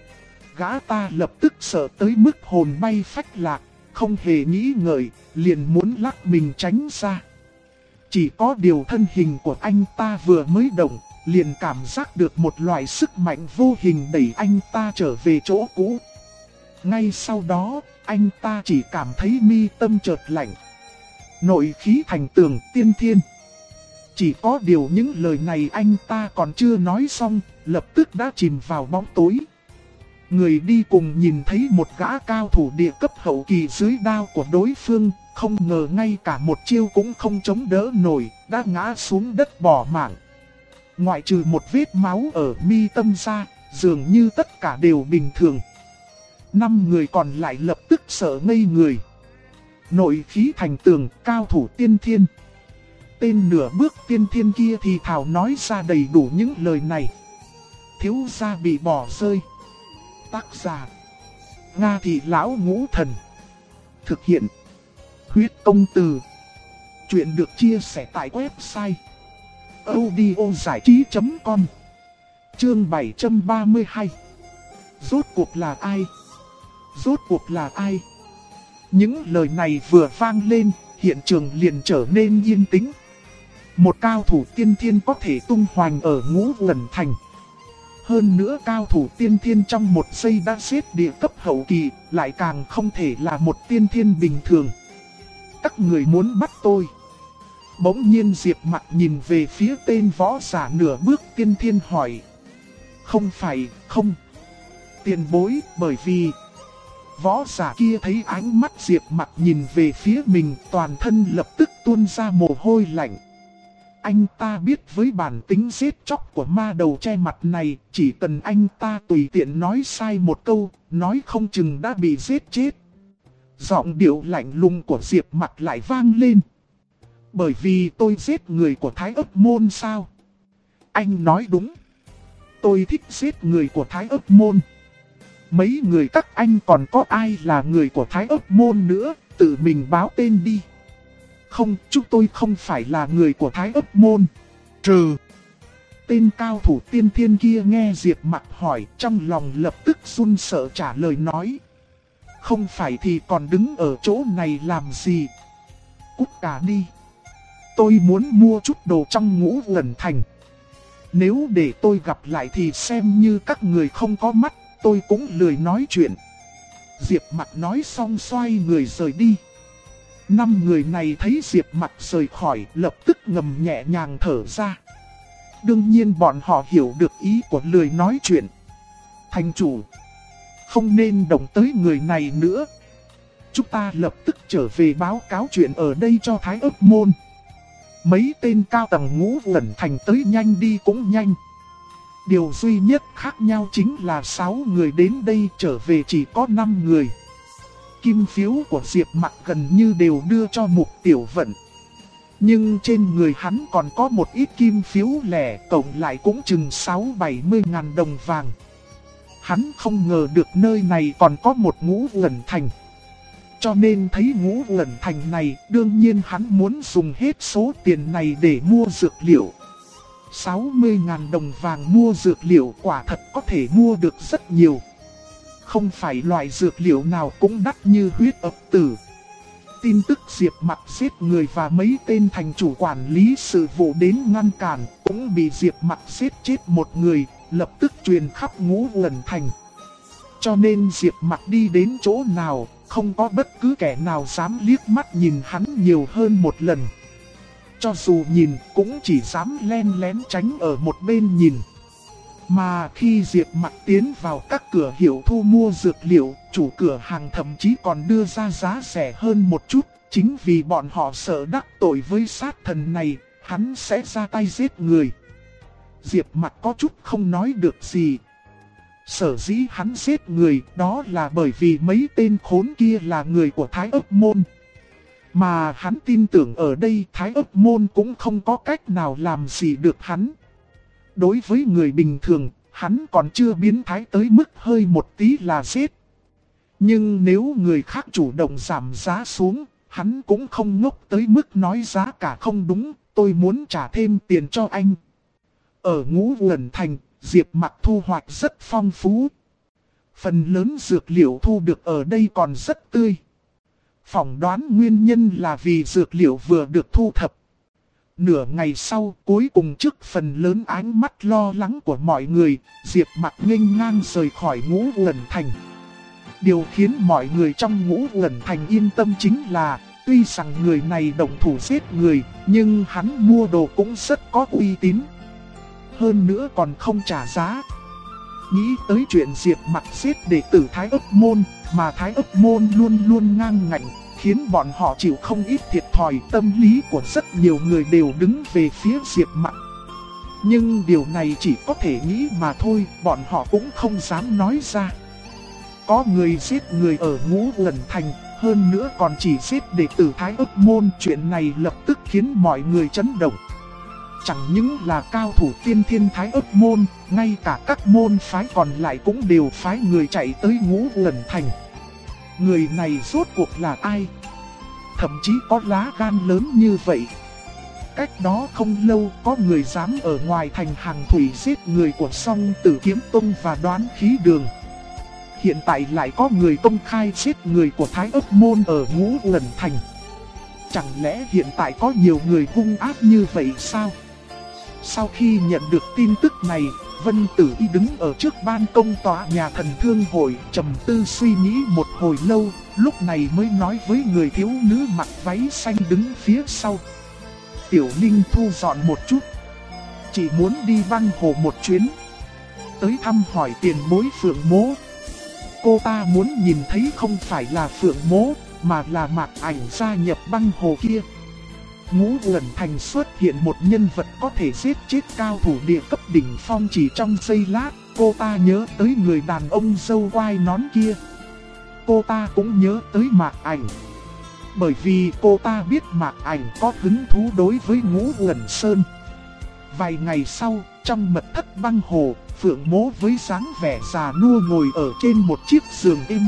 Gã ta lập tức sợ tới mức hồn bay phách lạc, không hề nghĩ ngợi, liền muốn lắc mình tránh ra. Chỉ có điều thân hình của anh ta vừa mới động, liền cảm giác được một loại sức mạnh vô hình đẩy anh ta trở về chỗ cũ. Ngay sau đó, anh ta chỉ cảm thấy mi tâm chợt lạnh. Nội khí thành tường tiên thiên. Chỉ có điều những lời này anh ta còn chưa nói xong, lập tức đã chìm vào bóng tối. Người đi cùng nhìn thấy một gã cao thủ địa cấp hậu kỳ dưới đao của đối phương, không ngờ ngay cả một chiêu cũng không chống đỡ nổi, đã ngã xuống đất bỏ mạng. Ngoại trừ một vết máu ở mi tâm ra, dường như tất cả đều bình thường. 5 người còn lại lập tức sợ ngây người. Nội khí thành tường, cao thủ tiên thiên. Tên nửa bước tiên thiên kia thì thào nói ra đầy đủ những lời này. Thiếu gia bị bỏ rơi. Tác giả: Nga Thị Lão Ngũ Thần. Thực hiện: Huyết Công Từ. Chuyện được chia sẻ tại website audiozảichí.com. Chương 732. Rốt cuộc là ai? Rốt cuộc là ai? Những lời này vừa vang lên, hiện trường liền trở nên yên tĩnh. Một cao thủ tiên thiên có thể tung hoành ở Ngũ Uẩn Thành. Hơn nữa cao thủ tiên thiên trong một giây đã giết địa cấp hậu kỳ, lại càng không thể là một tiên thiên bình thường. Các người muốn bắt tôi. Bỗng nhiên Diệp Mặc nhìn về phía tên võ giả nửa bước tiên thiên hỏi. Không phải, không. Tiền bối, bởi vì... Võ giả kia thấy ánh mắt Diệp Mặc nhìn về phía mình, toàn thân lập tức tuôn ra mồ hôi lạnh. Anh ta biết với bản tính giết chóc của ma đầu che mặt này, chỉ cần anh ta tùy tiện nói sai một câu, nói không chừng đã bị giết chết. Giọng điệu lạnh lùng của Diệp Mặc lại vang lên. Bởi vì tôi giết người của Thái Ấp Môn sao? Anh nói đúng. Tôi thích giết người của Thái Ấp Môn. Mấy người các anh còn có ai là người của Thái Ấp Môn nữa, tự mình báo tên đi. Không, chúng tôi không phải là người của Thái Ấp Môn. Trừ. Tên cao thủ tiên thiên kia nghe Diệp Mặc hỏi, trong lòng lập tức run sợ trả lời nói. Không phải thì còn đứng ở chỗ này làm gì? Cút cả đi. Tôi muốn mua chút đồ trong Ngũ Uẩn Thành. Nếu để tôi gặp lại thì xem như các người không có mắt, tôi cũng lười nói chuyện. Diệp Mặc nói xong xoay người rời đi. 5 người này thấy Diệp Mặc rời khỏi, lập tức ngầm nhẹ nhàng thở ra. Đương nhiên bọn họ hiểu được ý của lười nói chuyện. Thành chủ, không nên động tới người này nữa. Chúng ta lập tức trở về báo cáo chuyện ở đây cho Thái Ấp Môn. Mấy tên cao tầng Ngũ Uẩn Thành tới nhanh đi cũng nhanh. Điều duy nhất khác nhau chính là 6 người đến đây, trở về chỉ có 5 người. Kim phiếu của Diệp Mặc gần như đều đưa cho Mục Tiểu Vận. Nhưng trên người hắn còn có một ít kim phiếu lẻ, cộng lại cũng chừng 60-70 ngàn đồng vàng. Hắn không ngờ được nơi này còn có một Ngũ Uẩn Thành. Cho nên thấy Ngũ Uẩn Thành này, đương nhiên hắn muốn dùng hết số tiền này để mua dược liệu. 60.000 đồng vàng mua dược liệu quả thật có thể mua được rất nhiều. Không phải loại dược liệu nào cũng đắt như huyết ập tử. Tin tức Diệp Mặc giết người và mấy tên thành chủ quản lý sự vụ đến ngăn cản, cũng bị Diệp Mặc giết chết một người, lập tức truyền khắp Ngũ Uẩn Thành. Cho nên Diệp Mặc đi đến chỗ nào, không có bất cứ kẻ nào dám liếc mắt nhìn hắn nhiều hơn một lần. Cho dù nhìn cũng chỉ dám len lén tránh ở một bên nhìn. Mà khi Diệp Mặc tiến vào các cửa hiệu thu mua dược liệu, chủ cửa hàng thậm chí còn đưa ra giá rẻ hơn một chút. Chính vì bọn họ sợ đắc tội với sát thần này, hắn sẽ ra tay giết người. Diệp Mặc có chút không nói được gì. Sở dĩ hắn giết người đó là bởi vì mấy tên khốn kia là người của Thái Ấp Môn. Mà hắn tin tưởng ở đây Thái Ấp Môn cũng không có cách nào làm gì được hắn. Đối với người bình thường, hắn còn chưa biến thái tới mức hơi một tí là giết. Nhưng nếu người khác chủ động giảm giá xuống, hắn cũng không ngốc tới mức nói giá cả không đúng, tôi muốn trả thêm tiền cho anh. Ở Ngũ Uẩn Thành, Diệp Mặc thu hoạch rất phong phú. Phần lớn dược liệu thu được ở đây còn rất tươi. Phỏng đoán nguyên nhân là vì dược liệu vừa được thu thập. Nửa ngày sau, cuối cùng trước phần lớn ánh mắt lo lắng của mọi người, Diệp Mặc nghênh ngang rời khỏi Ngũ Uẩn Thành. Điều khiến mọi người trong Ngũ Uẩn Thành yên tâm chính là, tuy rằng người này động thủ giết người, nhưng hắn mua đồ cũng rất có uy tín. Hơn nữa còn không trả giá. Nghĩ tới chuyện Diệp Mặc giết đệ tử Thái Ấp Môn, mà Thái Ấp Môn luôn luôn ngang ngạnh, khiến bọn họ chịu không ít thiệt thòi. Tâm lý của rất nhiều người đều đứng về phía Diệp Mặc. Nhưng điều này chỉ có thể nghĩ mà thôi, bọn họ cũng không dám nói ra. Có người giết người ở Ngũ Uẩn Thành, hơn nữa còn chỉ giết đệ tử Thái Ấp Môn. Chuyện này lập tức khiến mọi người chấn động. Chẳng những là cao thủ tiên thiên Thái Ấp Môn, ngay cả các môn phái còn lại cũng đều phái người chạy tới Ngũ Uẩn Thành. Người này rốt cuộc là ai? Thậm chí có lá gan lớn như vậy. Cách đó không lâu có người dám ở ngoài thành Hàng Thủy giết người của Song Tử Kiếm Tông và Đoán Khí Đường. Hiện tại lại có người công khai giết người của Thái Ấp Môn ở Ngũ Uẩn Thành. Chẳng lẽ hiện tại có nhiều người hung ác như vậy sao? Sau khi nhận được tin tức này, Vân Tử Y đứng ở trước ban công tòa nhà Thần Thương Hội, trầm tư suy nghĩ một hồi lâu, lúc này mới nói với người thiếu nữ mặc váy xanh đứng phía sau. Tiểu Linh thu dọn một chút. Chỉ muốn đi băng hồ một chuyến. Tới thăm hỏi tiền bối Phượng Mỗ. Cô ta muốn nhìn thấy không phải là Phượng Mỗ, mà là Mạc Ảnh gia nhập băng hồ kia. Ngũ Uẩn Thành xuất hiện một nhân vật có thể giết chết cao thủ địa cấp đỉnh phong chỉ trong giây lát. Cô ta nhớ tới người đàn ông râu quai nón kia. Cô ta cũng nhớ tới Mạc Ảnh. Bởi vì cô ta biết Mạc Ảnh có hứng thú đối với Ngũ Uẩn Sơn. Vài ngày sau, trong mật thất băng hồ, Phượng Mỗ với dáng vẻ già nua ngồi ở trên một chiếc giường êm.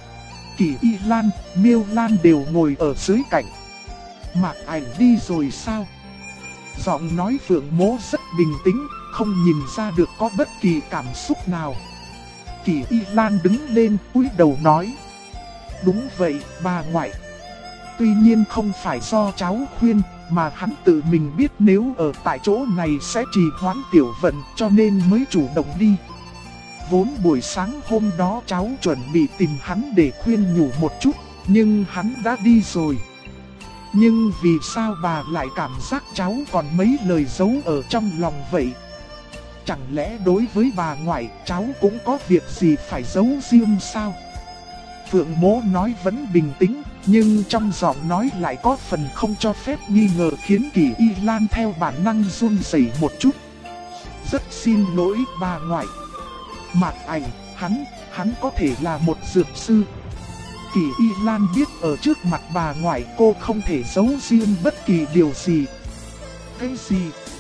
Kỳ Y Lan, Miêu Lan đều ngồi ở dưới cạnh. Mạc Ảnh đi rồi sao? Giọng nói Phượng Mỗ rất bình tĩnh, không nhìn ra được có bất kỳ cảm xúc nào. Kỳ Y Lan đứng lên cúi đầu nói. Đúng vậy, bà ngoại. Tuy nhiên không phải do cháu khuyên, mà hắn tự mình biết nếu ở tại chỗ này sẽ trì hoãn Tiểu Vận cho nên mới chủ động đi. Vốn buổi sáng hôm đó cháu chuẩn bị tìm hắn để khuyên nhủ một chút, nhưng hắn đã đi rồi. Nhưng vì sao bà lại cảm giác cháu còn mấy lời giấu ở trong lòng vậy? Chẳng lẽ đối với bà ngoại cháu cũng có việc gì phải giấu riêng sao? Phượng Mỗ nói vẫn bình tĩnh, nhưng trong giọng nói lại có phần không cho phép nghi ngờ khiến Kỳ Y Lan theo bản năng run rẩy một chút. Rất xin lỗi bà ngoại. Mạc Ảnh, hắn có thể là một dược sư. Kỳ Y Lan biết ở trước mặt bà ngoại cô không thể giấu riêng bất kỳ điều gì. Cái gì?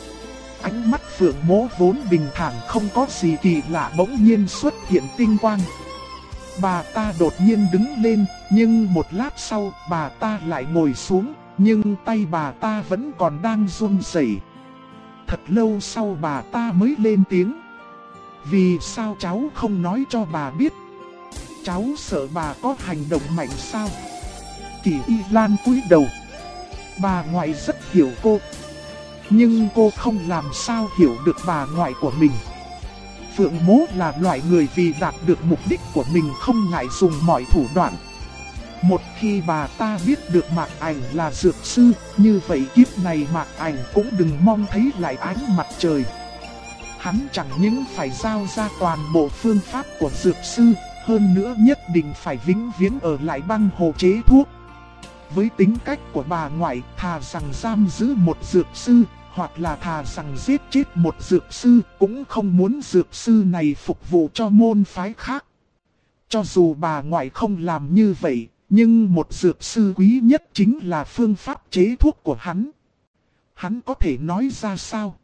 Ánh mắt Phượng Mỗ vốn bình thản không có gì kỳ lạ bỗng nhiên xuất hiện tinh quang. Bà ta đột nhiên đứng lên, nhưng một lát sau bà ta lại ngồi xuống, nhưng tay bà ta vẫn còn đang run rẩy. Thật lâu sau bà ta mới lên tiếng. Vì sao cháu không nói cho bà biết? Cháu sợ bà có hành động mạnh sao? Kỳ Y Lan cúi đầu. Bà ngoại rất hiểu cô, nhưng cô không làm sao hiểu được bà ngoại của mình. Phượng Mỗ là loại người vì đạt được mục đích của mình không ngại dùng mọi thủ đoạn. Một khi bà ta biết được Mạc Ảnh là dược sư, như vậy kiếp này Mạc Ảnh cũng đừng mong thấy lại ánh mặt trời. Hắn chẳng những phải giao ra toàn bộ phương pháp của dược sư, hơn nữa nhất định phải vĩnh viễn ở lại băng hồ chế thuốc. Với tính cách của bà ngoại, thà rằng giam giữ một dược sư, hoặc là thà rằng giết chết một dược sư, cũng không muốn dược sư này phục vụ cho môn phái khác. Cho dù bà ngoại không làm như vậy, nhưng một dược sư quý nhất chính là phương pháp chế thuốc của hắn. Hắn có thể nói ra sao?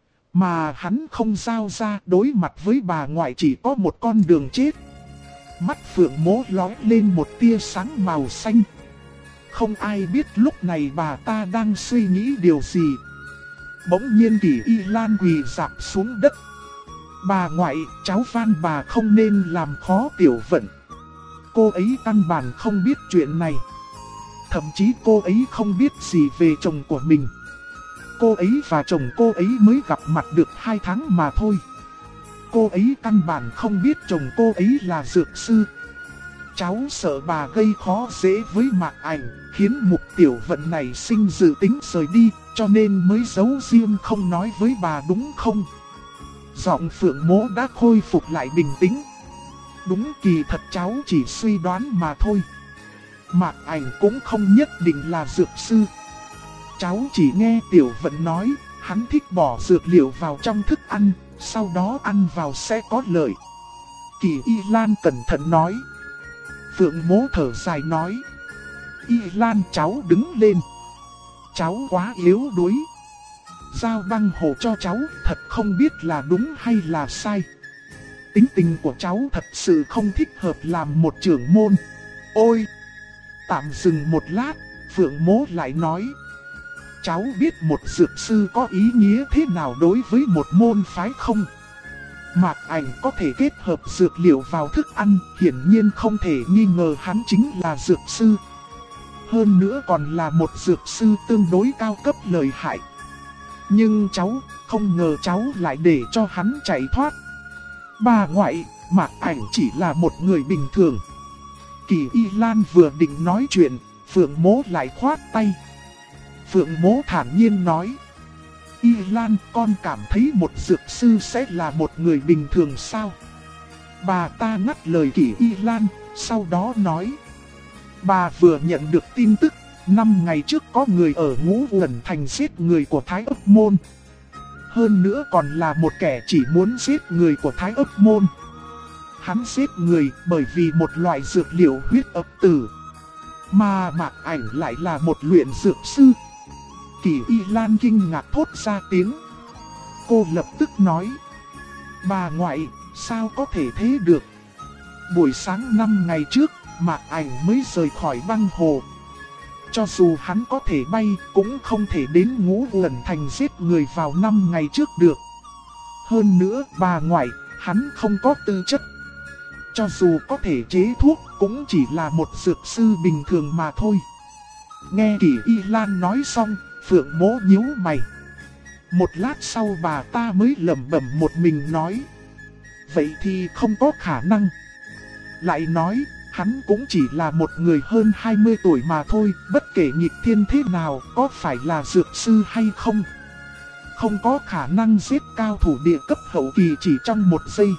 Mà hắn không giao ra, đối mặt với bà ngoại chỉ có một con đường chết. Mắt Phượng Mỗ lóe lên một tia sáng màu xanh. Không ai biết lúc này bà ta đang suy nghĩ điều gì. Bỗng nhiên Kỳ Y Lan quỳ rạp xuống đất. Bà ngoại, cháu van bà không nên làm khó Tiểu Vận. Cô ấy căn bản không biết chuyện này. Thậm chí cô ấy không biết gì về chồng của mình. Cô ấy và chồng cô ấy mới gặp mặt được 2 tháng mà thôi. Cô ấy căn bản không biết chồng cô ấy là dược sư. Cháu sợ bà gây khó dễ với Mạc Ảnh, khiến Mục Tiểu Vận này sinh dự tính rời đi, cho nên mới giấu riêng không nói với bà đúng không? Giọng Phượng Mỗ đã khôi phục lại bình tĩnh. Đúng, kỳ thật cháu chỉ suy đoán mà thôi. Mạc Ảnh cũng không nhất định là dược sư. Cháu chỉ nghe Tiểu Vận nói, hắn thích bỏ dược liệu vào trong thức ăn, sau đó ăn vào sẽ có lợi. Kỳ Y Lan cẩn thận nói. Phượng Mỗ thở dài nói. Y Lan, cháu đứng lên. Cháu quá yếu đuối. Giao băng hồ cho cháu thật không biết là đúng hay là sai. Tính tình của cháu thật sự không thích hợp làm một trưởng môn. Ôi! Tạm dừng một lát, Phượng Mỗ lại nói. Cháu biết một dược sư có ý nghĩa thế nào đối với một môn phái không? Mạc Ảnh có thể kết hợp dược liệu vào thức ăn, hiển nhiên không thể nghi ngờ hắn chính là dược sư. Hơn nữa còn là một dược sư tương đối cao cấp lợi hại. Nhưng cháu không ngờ cháu lại để cho hắn chạy thoát. Bà ngoại, Mạc Ảnh chỉ là một người bình thường. Kỳ Y Lan vừa định nói chuyện, Phượng Mỗ lại khoát tay. Phượng Mỗ thản nhiên nói. Y Lan, con cảm thấy một dược sư sẽ là một người bình thường sao? Bà ta ngắt lời Kỷ Y Lan, sau đó nói. Bà vừa nhận được tin tức, 5 ngày trước có người ở Ngũ Uẩn Thành giết người của Thái Ấp Môn. Hơn nữa còn là một kẻ chỉ muốn giết người của Thái Ấp Môn. Hắn giết người bởi vì một loại dược liệu huyết ấp tử. Mà Mạc Ảnh lại là một luyện dược sư. Kỷ Y Lan kinh ngạc thốt ra tiếng. Cô lập tức nói. Bà ngoại, sao có thể thế được? Buổi sáng 5 ngày trước, Mạc Ảnh mới rời khỏi băng hồ. Cho dù hắn có thể bay, cũng không thể đến Ngũ Uẩn Thành giết người vào 5 ngày trước được. Hơn nữa, bà ngoại, hắn không có tư chất. Cho dù có thể chế thuốc, cũng chỉ là một dược sư bình thường mà thôi. Nghe Kỷ Y Lan nói xong, Phượng Mỗ nhíu mày. Một lát sau bà ta mới lẩm bẩm một mình nói. Vậy thì không có khả năng. Lại nói, hắn cũng chỉ là một người hơn 20 tuổi mà thôi, bất kể nghịch thiên thế nào, có phải là dược sư hay không. Không có khả năng giết cao thủ địa cấp hậu kỳ chỉ trong một giây.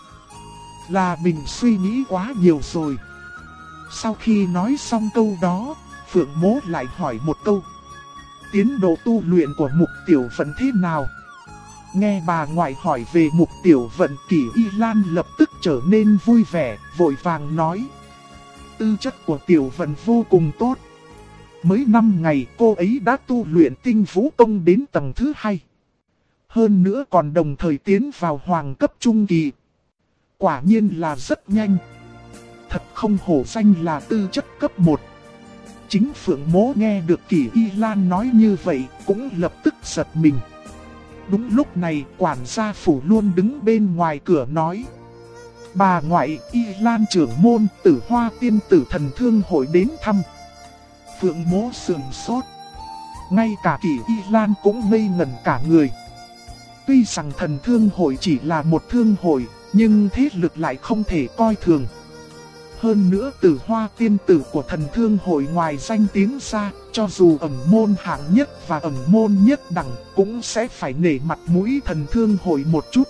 Là mình suy nghĩ quá nhiều rồi. Sau khi nói xong câu đó, Phượng Mỗ lại hỏi một câu. Tiến độ tu luyện của Mục Tiểu Vận thế nào? Nghe bà ngoại hỏi về Mục Tiểu Vận, Kỷ Y Lan lập tức trở nên vui vẻ, vội vàng nói. Tư chất của Tiểu Vận vô cùng tốt. Mới 5 ngày cô ấy đã tu luyện tinh vũ công đến tầng thứ 2. Hơn nữa còn đồng thời tiến vào hoàng cấp trung kỳ. Quả nhiên là rất nhanh. Thật không hổ danh là tư chất cấp 1. Chính Phượng Mỗ nghe được Kỷ Y Lan nói như vậy cũng lập tức giật mình. Đúng lúc này quản gia phủ luôn đứng bên ngoài cửa nói. Bà ngoại, Y Lan trưởng môn, Tử Hoa tiên tử thần thương hội đến thăm. Phượng Mỗ sườn sốt. Ngay cả Kỷ Y Lan cũng ngây ngẩn cả người. Tuy rằng thần thương hội chỉ là một thương hội, nhưng thế lực lại không thể coi thường. Hơn nữa Tử Hoa tiên tử của thần thương hội ngoài danh tiếng ra, cho dù ẩn môn hạng nhất và ẩn môn nhất đẳng, cũng sẽ phải nể mặt mũi thần thương hội một chút.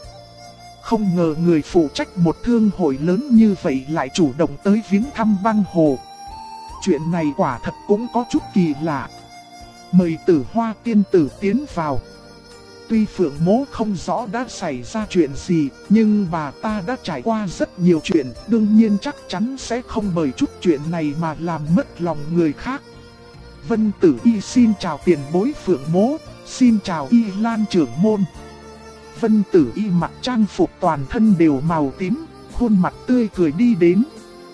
Không ngờ người phụ trách một thương hội lớn như vậy lại chủ động tới viếng thăm băng hồ. Chuyện này quả thật cũng có chút kỳ lạ. Mời Tử Hoa tiên tử tiến vào. Tuy Phượng Mỗ không rõ đã xảy ra chuyện gì, nhưng bà ta đã trải qua rất nhiều chuyện, đương nhiên chắc chắn sẽ không bởi chút chuyện này mà làm mất lòng người khác. Vân Tử Y xin chào tiền bối Phượng Mỗ, xin chào Y Lan trưởng môn. Vân Tử Y mặc trang phục toàn thân đều màu tím, khuôn mặt tươi cười đi đến.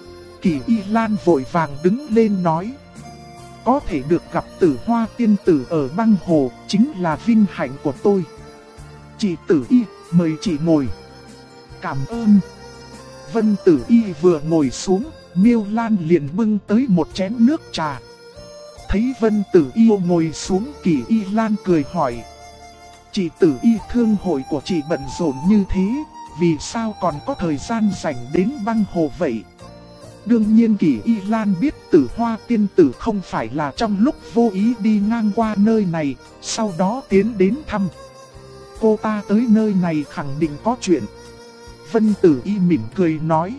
Kỷ Y Lan vội vàng đứng lên nói. Có thể được gặp Tử Hoa tiên tử ở băng hồ chính là vinh hạnh của tôi. Chị Tử Y, mời chị ngồi. Cảm ơn. Vân Tử Y vừa ngồi xuống, Miêu Lan liền bưng tới một chén nước trà. Thấy Vân Tử Y ngồi xuống, Kỷ Y Lan cười hỏi. Chị Tử Y, thương hội của chị bận rộn như thế, vì sao còn có thời gian rảnh đến băng hồ vậy? Đương nhiên Kỷ Y Lan biết Tử Hoa tiên tử không phải là trong lúc vô ý đi ngang qua nơi này, sau đó tiến đến thăm. Cô ta tới nơi này khẳng định có chuyện. Vân Tử Y mỉm cười nói.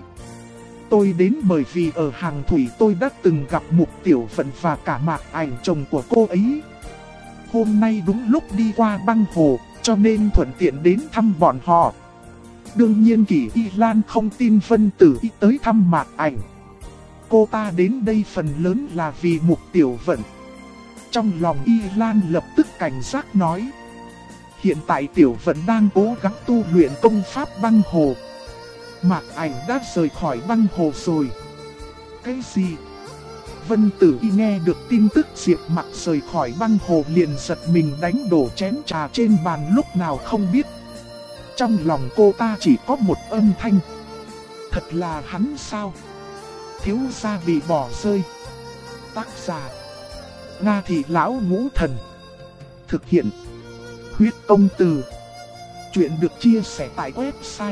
Tôi đến bởi vì ở Hàng Thủy tôi đã từng gặp Mục Tiểu Vận và cả Mạc Ảnh chồng của cô ấy. Hôm nay đúng lúc đi qua băng hồ, cho nên thuận tiện đến thăm bọn họ. Đương nhiên Kỷ Y Lan không tin Vân Tử Y tới thăm Mạc Ảnh. Cô ta đến đây phần lớn là vì Mục Tiểu Vận. Trong lòng Y Lan lập tức cảnh giác nói. Hiện tại Tiểu Vận đang cố gắng tu luyện công pháp băng hồ. Mạc Ảnh đã rời khỏi băng hồ rồi. Cái gì? Vân Tử Y nghe được tin tức Diệp Mặc rời khỏi băng hồ liền giật mình đánh đổ chén trà trên bàn lúc nào không biết. Trong lòng cô ta chỉ có một âm thanh. Thật là hắn sao? Thiếu gia bị bỏ rơi. Tác giả Nga Thị Lão Ngũ Thần. Thực hiện Huyết Công Từ. Chuyện được chia sẻ tại website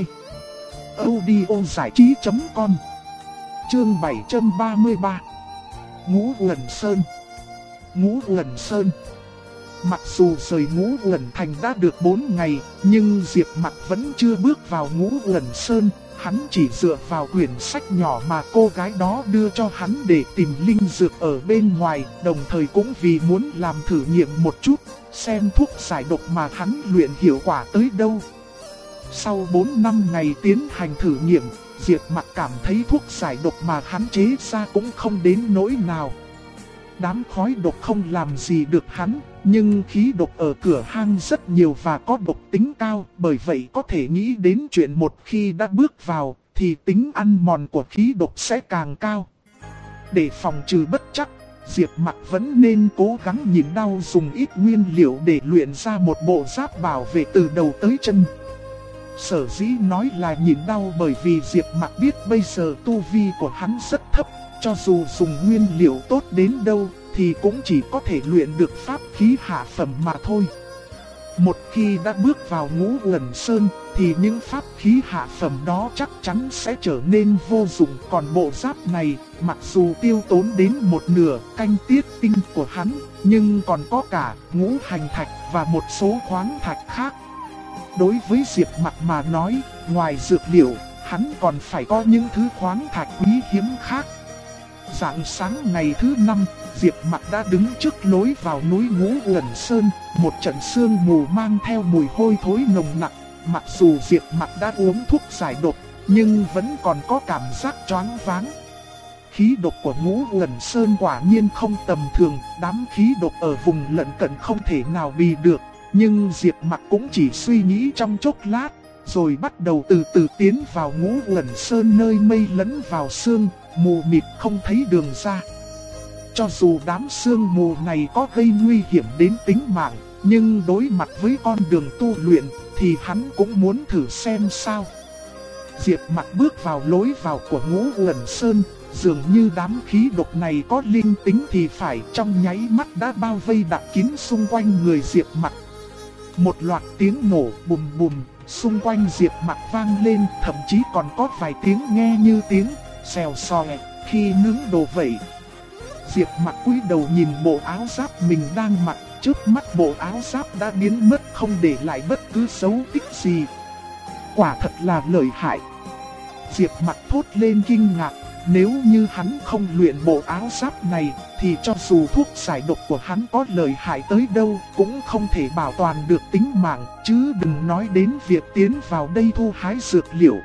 audiozảichí.com. Chương 733. Ngũ Uẩn Sơn. Ngũ Uẩn Sơn. Mặc dù rời Ngũ Uẩn Thành đã được 4 ngày, nhưng Diệp Mặc vẫn chưa bước vào Ngũ Uẩn Sơn. Hắn chỉ dựa vào quyển sách nhỏ mà cô gái đó đưa cho hắn để tìm linh dược ở bên ngoài, đồng thời cũng vì muốn làm thử nghiệm một chút, xem thuốc giải độc mà hắn luyện hiệu quả tới đâu. Sau 4-5 ngày tiến hành thử nghiệm, Diệp Mặc cảm thấy thuốc giải độc mà hắn chế ra cũng không đến nỗi nào. Đám khói độc không làm gì được hắn, nhưng khí độc ở cửa hang rất nhiều và có độc tính cao, bởi vậy có thể nghĩ đến chuyện một khi đã bước vào, thì tính ăn mòn của khí độc sẽ càng cao. Để phòng trừ bất trắc, Diệp Mặc vẫn nên cố gắng nhịn đau dùng ít nguyên liệu để luyện ra một bộ giáp bảo vệ từ đầu tới chân. Sở dĩ nói là nhịn đau bởi vì Diệp Mặc biết bây giờ tu vi của hắn rất thấp, cho dù dùng nguyên liệu tốt đến đâu thì cũng chỉ có thể luyện được pháp khí hạ phẩm mà thôi. Một khi đã bước vào Ngũ Uẩn Sơn thì những pháp khí hạ phẩm đó chắc chắn sẽ trở nên vô dụng. Còn bộ giáp này, mặc dù tiêu tốn đến một nửa canh tiết tinh của hắn, nhưng còn có cả ngũ hành thạch và một số khoáng thạch khác. Đối với Diệp Mặc mà nói, ngoài dược liệu, hắn còn phải có những thứ khoáng thạch quý hiếm khác. Rạng sáng ngày thứ 5, Diệp Mặc đã đứng trước lối vào núi Ngũ Uẩn Sơn, một trận sương mù mang theo mùi hôi thối nồng nặc. Mặc dù Diệp Mặc đã uống thuốc giải độc, nhưng vẫn còn có cảm giác choáng váng. Khí độc của Ngũ Uẩn Sơn quả nhiên không tầm thường, đám khí độc ở vùng lân cận không thể nào bì được. Nhưng Diệp Mặc cũng chỉ suy nghĩ trong chốc lát, rồi bắt đầu từ từ tiến vào Ngũ Uẩn Sơn nơi mây lẫn vào sương, mù mịt không thấy đường ra. Cho dù đám sương mù này có gây nguy hiểm đến tính mạng, nhưng đối mặt với con đường tu luyện thì hắn cũng muốn thử xem sao. Diệp Mặc bước vào lối vào của Ngũ Uẩn Sơn, dường như đám khí độc này có linh tính thì phải, trong nháy mắt đã bao vây đặc kín xung quanh người Diệp Mặc. Một loạt tiếng nổ bùm bùm, xung quanh Diệp Mặc vang lên, thậm chí còn có vài tiếng nghe như tiếng xèo xòe khi nướng đồ vậy. Diệp Mặc cúi đầu nhìn bộ áo giáp mình đang mặc, trước mắt bộ áo giáp đã biến mất không để lại bất cứ dấu tích gì. Quả thật là lợi hại. Diệp Mặc thốt lên kinh ngạc, nếu như hắn không luyện bộ áo giáp này thì cho dù thuốc giải độc của hắn có lợi hại tới đâu cũng không thể bảo toàn được tính mạng, chứ đừng nói đến việc tiến vào đây thu hái dược liệu.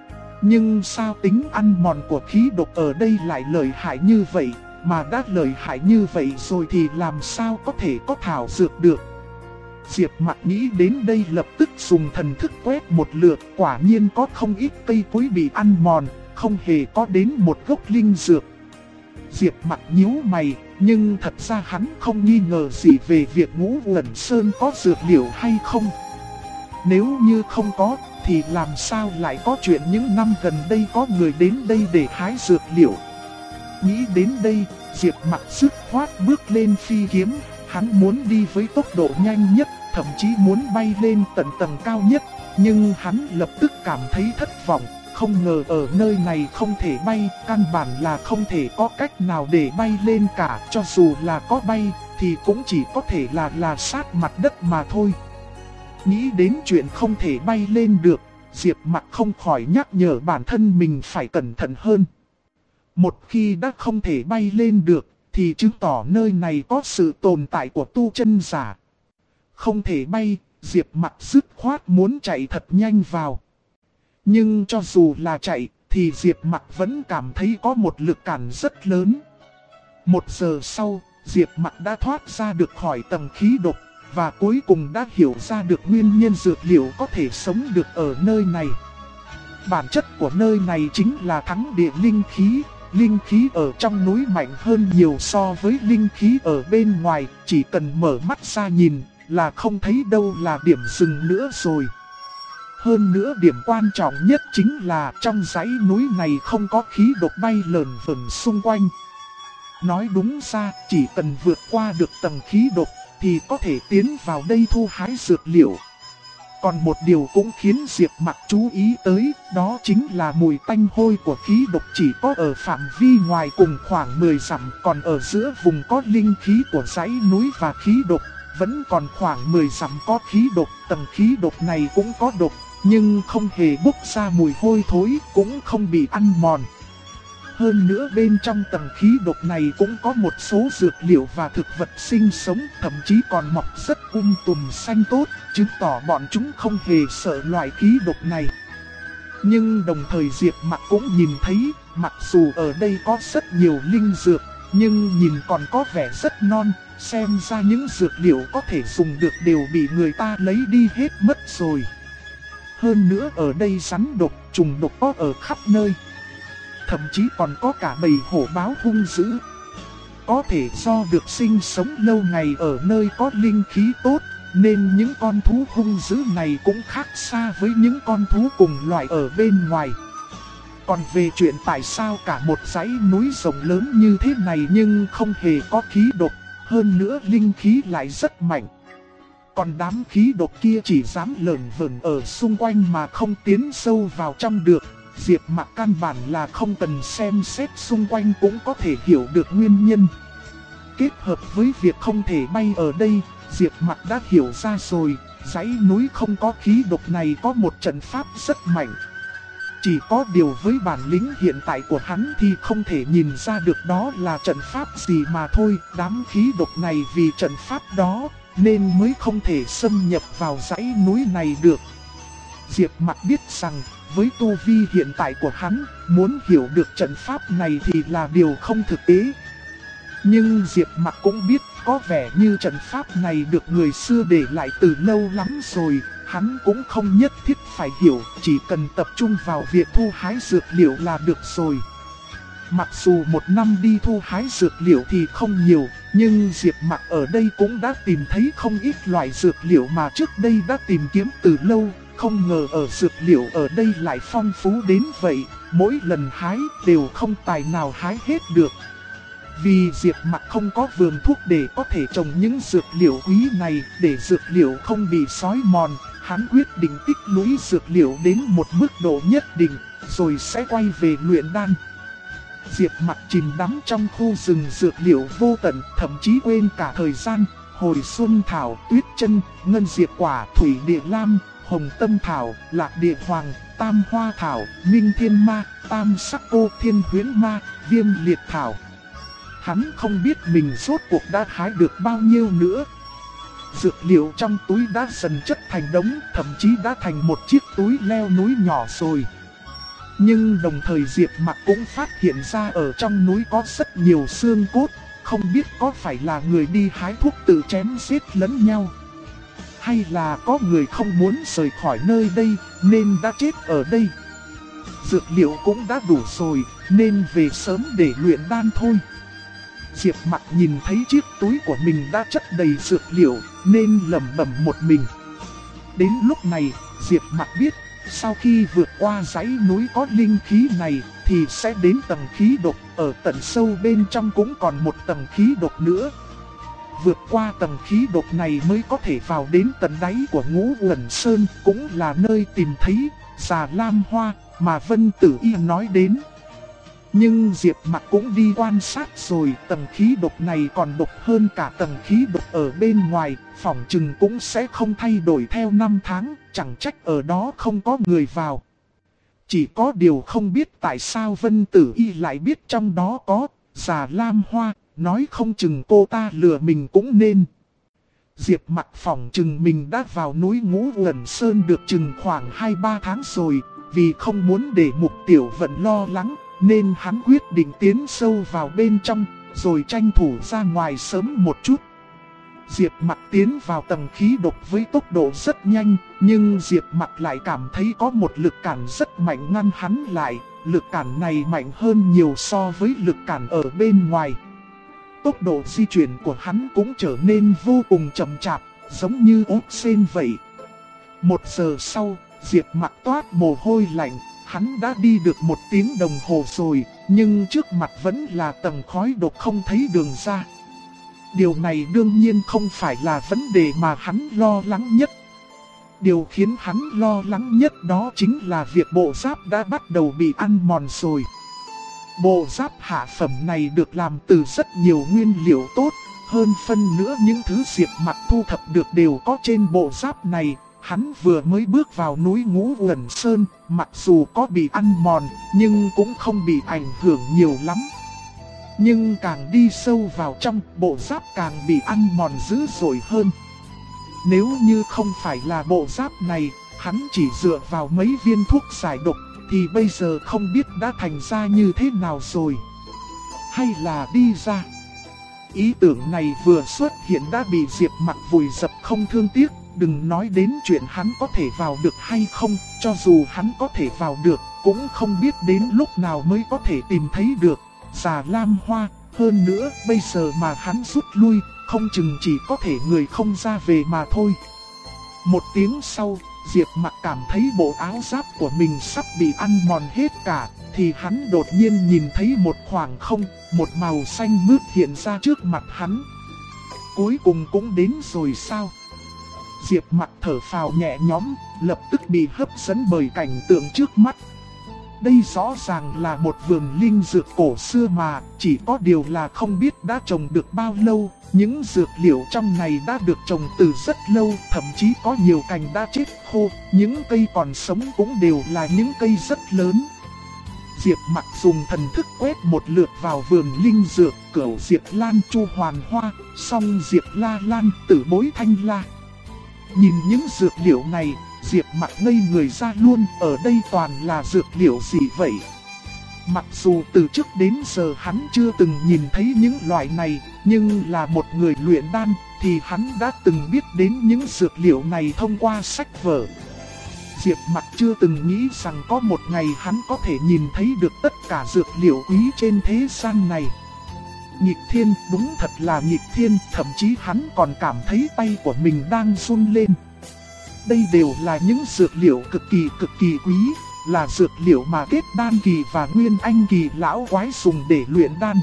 Nhưng sao tính ăn mòn của khí độc ở đây lại lợi hại như vậy, mà đã lợi hại như vậy rồi thì làm sao có thể có thảo dược được. Diệp Mặc nghĩ đến đây lập tức dùng thần thức quét một lượt, quả nhiên có không ít cây cối bị ăn mòn, không hề có đến một gốc linh dược. Diệp Mặc nhíu mày, nhưng thật ra hắn không nghi ngờ gì về việc Ngũ Uẩn Sơn có dược liệu hay không. Nếu như không có, thì làm sao lại có chuyện những năm gần đây có người đến đây để hái dược liệu. Nghĩ đến đây, Diệp Mặc dứt khoát bước lên phi kiếm, hắn muốn đi với tốc độ nhanh nhất, thậm chí muốn bay lên tận tầng cao nhất, nhưng hắn lập tức cảm thấy thất vọng. Không ngờ ở nơi này không thể bay, căn bản là không thể có cách nào để bay lên cả. Cho dù là có bay, thì cũng chỉ có thể là sát mặt đất mà thôi. Nghĩ đến chuyện không thể bay lên được, Diệp Mặc không khỏi nhắc nhở bản thân mình phải cẩn thận hơn. Một khi đã không thể bay lên được, thì chứng tỏ nơi này có sự tồn tại của tu chân giả. Không thể bay, Diệp Mặc dứt khoát muốn chạy thật nhanh vào. Nhưng cho dù là chạy, thì Diệp Mặc vẫn cảm thấy có một lực cản rất lớn. 1 giờ sau, Diệp Mặc đã thoát ra được khỏi tầng khí độc, và cuối cùng đã hiểu ra được nguyên nhân dược liệu có thể sống được ở nơi này. Bản chất của nơi này chính là thắng địa linh khí ở trong núi mạnh hơn nhiều so với linh khí ở bên ngoài, chỉ cần mở mắt ra nhìn là không thấy đâu là điểm dừng nữa rồi. Hơn nữa điểm quan trọng nhất chính là trong dãy núi này không có khí độc bay lởn vởn xung quanh. Nói đúng ra, chỉ cần vượt qua được tầng khí độc thì có thể tiến vào đây thu hái dược liệu. Còn một điều cũng khiến Diệp Mặc chú ý tới, đó chính là mùi tanh hôi của khí độc chỉ có ở phạm vi ngoài cùng khoảng 10 dặm, còn ở giữa vùng có linh khí của dãy núi và khí độc vẫn còn khoảng 10 dặm có khí độc, tầng khí độc này cũng có độc, nhưng không hề bốc ra mùi hôi thối, cũng không bị ăn mòn. Hơn nữa bên trong tầng khí độc này cũng có một số dược liệu và thực vật sinh sống, thậm chí còn mọc rất tùm xanh tốt, chứng tỏ bọn chúng không hề sợ loại khí độc này. Nhưng đồng thời Diệp Mặc cũng nhìn thấy, mặc dù ở đây có rất nhiều linh dược, nhưng nhìn còn có vẻ rất non, xem ra những dược liệu có thể dùng được đều bị người ta lấy đi hết mất rồi. Hơn nữa ở đây rắn độc, trùng độc có ở khắp nơi. Thậm chí còn có cả bầy hổ báo hung dữ. Có thể do được sinh sống lâu ngày ở nơi có linh khí tốt, nên những con thú hung dữ này cũng khác xa với những con thú cùng loại ở bên ngoài. Còn về chuyện tại sao cả một dãy núi rộng lớn như thế này nhưng không hề có khí độc, hơn nữa linh khí lại rất mạnh. Còn đám khí độc kia chỉ dám lởn vởn ở xung quanh mà không tiến sâu vào trong được. Diệp Mặc căn bản là không cần xem xét xung quanh cũng có thể hiểu được nguyên nhân. Kết hợp với việc không thể bay ở đây, Diệp Mặc đã hiểu ra rồi, dãy núi không có khí độc này có một trận pháp rất mạnh. Chỉ có điều với bản lĩnh hiện tại của hắn thì không thể nhìn ra được đó là trận pháp gì mà thôi. Đám khí độc này vì trận pháp đó nên mới không thể xâm nhập vào dãy núi này được. Diệp Mặc biết rằng với tu vi hiện tại của hắn, muốn hiểu được trận pháp này thì là điều không thực tế. Nhưng Diệp Mặc cũng biết có vẻ như trận pháp này được người xưa để lại từ lâu lắm rồi, hắn cũng không nhất thiết phải hiểu, chỉ cần tập trung vào việc thu hái dược liệu là được rồi. Mặc dù một năm đi thu hái dược liệu thì không nhiều, nhưng Diệp Mặc ở đây cũng đã tìm thấy không ít loại dược liệu mà trước đây đã tìm kiếm từ lâu. Không ngờ ở dược liệu ở đây lại phong phú đến vậy, mỗi lần hái đều không tài nào hái hết được. Vì Diệp Mặc không có vườn thuốc để có thể trồng những dược liệu quý này, để dược liệu không bị xói mòn, hắn quyết định tích lũy dược liệu đến một mức độ nhất định, rồi sẽ quay về luyện đan. Diệp Mặc chìm đắm trong khu rừng dược liệu vô tận, thậm chí quên cả thời gian, hồi xuân thảo, tuyết chân, ngân diệp quả, thủy địa lam, hồng tâm thảo, lạc địa hoàng, tam hoa thảo, minh thiên ma, tam sắc cô thiên huyễn ma, viêm liệt thảo. Hắn không biết mình rốt cuộc đã hái được bao nhiêu nữa. Dược liệu trong túi đã dần chất thành đống, thậm chí đã thành một chiếc túi leo núi nhỏ rồi. Nhưng đồng thời Diệp Mặc cũng phát hiện ra ở trong núi có rất nhiều xương cốt, không biết có phải là người đi hái thuốc tự chém giết lẫn nhau, hay là có người không muốn rời khỏi nơi đây nên đã chết ở đây. Dược liệu cũng đã đủ rồi nên về sớm để luyện đan thôi. Diệp Mặc nhìn thấy chiếc túi của mình đã chất đầy dược liệu nên lẩm bẩm một mình. Đến lúc này Diệp Mặc biết sau khi vượt qua dãy núi có linh khí này thì sẽ đến tầng khí độc, ở tận sâu bên trong cũng còn một tầng khí độc nữa. Vượt qua tầng khí độc này mới có thể vào đến tận đáy của Ngũ Uẩn Sơn, cũng là nơi tìm thấy Già Lam Hoa mà Vân Tử Y nói đến. Nhưng Diệp Mặc cũng đi quan sát rồi, tầng khí độc này còn độc hơn cả tầng khí độc ở bên ngoài, phỏng chừng cũng sẽ không thay đổi theo năm tháng, chẳng trách ở đó không có người vào. Chỉ có điều không biết tại sao Vân Tử Y lại biết trong đó có Già Lam Hoa, nói không chừng cô ta lừa mình cũng nên. Diệp Mặc phỏng chừng mình đã vào núi Ngũ Uẩn Sơn được chừng khoảng 2-3 tháng rồi, vì không muốn để Mục Tiểu Vận lo lắng, nên hắn quyết định tiến sâu vào bên trong, rồi tranh thủ ra ngoài sớm một chút. Diệp Mặc tiến vào tầng khí độc với tốc độ rất nhanh, nhưng Diệp Mặc lại cảm thấy có một lực cản rất mạnh ngăn hắn lại, lực cản này mạnh hơn nhiều so với lực cản ở bên ngoài. Tốc độ di chuyển của hắn cũng trở nên vô cùng chậm chạp, giống như ốc sên vậy. 1 giờ sau, Diệp Mặc toát mồ hôi lạnh, hắn đã đi được 1 tiếng đồng hồ rồi, nhưng trước mặt vẫn là tầng khói độc không thấy đường ra. Điều này đương nhiên không phải là vấn đề mà hắn lo lắng nhất. Điều khiến hắn lo lắng nhất đó chính là việc bộ giáp đã bắt đầu bị ăn mòn rồi. Bộ giáp hạ phẩm này được làm từ rất nhiều nguyên liệu tốt, Hơn phân nữa những thứ Diệp Mặc thu thập được đều có trên bộ giáp này. Hắn vừa mới bước vào núi Ngũ Uẩn Sơn, mặc dù có bị ăn mòn, nhưng cũng không bị ảnh hưởng nhiều lắm. Nhưng càng đi sâu vào trong, bộ giáp càng bị ăn mòn dữ dội hơn. Nếu như không phải là bộ giáp này, hắn chỉ dựa vào mấy viên thuốc giải độc, thì bây giờ không biết đã thành ra như thế nào rồi. Hay là đi ra. Ý tưởng này vừa xuất hiện đã bị Diệp Mặc vùi dập không thương tiếc. Đừng nói đến chuyện hắn có thể vào được hay không, cho dù hắn có thể vào được, cũng không biết đến lúc nào mới có thể tìm thấy được Già Lam Hoa. Hơn nữa, bây giờ mà hắn rút lui, không chừng chỉ có thể người không ra về mà thôi. Một tiếng sau, Diệp Mặc cảm thấy bộ áo giáp của mình sắp bị ăn mòn hết cả, thì hắn đột nhiên nhìn thấy một khoảng không, một màu xanh mướt hiện ra trước mặt hắn. Cuối cùng cũng đến rồi sao? Diệp Mặc thở phào nhẹ nhõm, lập tức bị hấp dẫn bởi cảnh tượng trước mắt. Đây rõ ràng là một vườn linh dược cổ xưa mà, chỉ có điều là không biết đã trồng được bao lâu. Những dược liệu trong này đã được trồng từ rất lâu, thậm chí có nhiều cành đã chết khô, những cây còn sống cũng đều là những cây rất lớn. Diệp Mặc dùng thần thức quét một lượt vào vườn linh dược, Cửu Diệp Lan, Chu Hoàn Hoa, Song Diệp La Lan, Tử Bối Thanh La. Nhìn những dược liệu này, Diệp Mặc ngây người ra luôn, ở đây toàn là dược liệu gì vậy? Mặc dù từ trước đến giờ hắn chưa từng nhìn thấy những loại này, nhưng là một người luyện đan, thì hắn đã từng biết đến những dược liệu này thông qua sách vở. Diệp Mặc chưa từng nghĩ rằng có một ngày hắn có thể nhìn thấy được tất cả dược liệu quý trên thế gian này. Nghịch thiên, đúng thật là nghịch thiên, thậm chí hắn còn cảm thấy tay của mình đang run lên. Đây đều là những dược liệu cực kỳ quý, là dược liệu mà kết đan kỳ và nguyên anh kỳ lão quái dùng để luyện đan.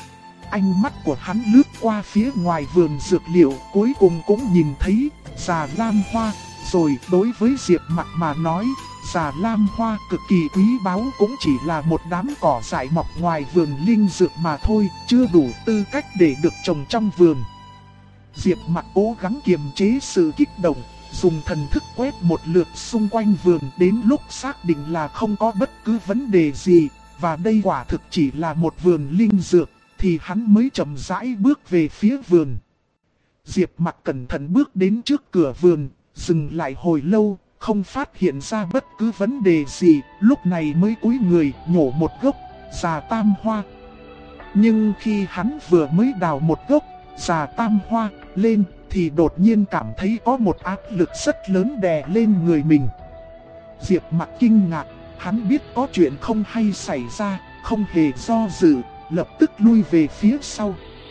Ánh mắt của hắn lướt qua phía ngoài vườn dược liệu, cuối cùng cũng nhìn thấy Già Lam Hoa. Rồi đối với Diệp Mặc mà nói, Già Lam Hoa cực kỳ quý báu cũng chỉ là một đám cỏ dại mọc ngoài vườn linh dược mà thôi, chưa đủ tư cách để được trồng trong vườn. Diệp Mặc cố gắng kiềm chế sự kích động, dùng thần thức quét một lượt xung quanh vườn, đến lúc xác định là không có bất cứ vấn đề gì, và đây quả thực chỉ là một vườn linh dược, thì hắn mới chậm rãi bước về phía vườn. Diệp Mặc cẩn thận bước đến trước cửa vườn, dừng lại hồi lâu, không phát hiện ra bất cứ vấn đề gì, lúc này mới cúi người nhổ một gốc Già Tam Hoa. Nhưng khi hắn vừa mới đào một gốc Già Tam Hoa lên, thì đột nhiên cảm thấy có một áp lực rất lớn đè lên người mình. Diệp Mặc kinh ngạc, hắn biết có chuyện không hay xảy ra, không hề do dự, lập tức lui về phía sau.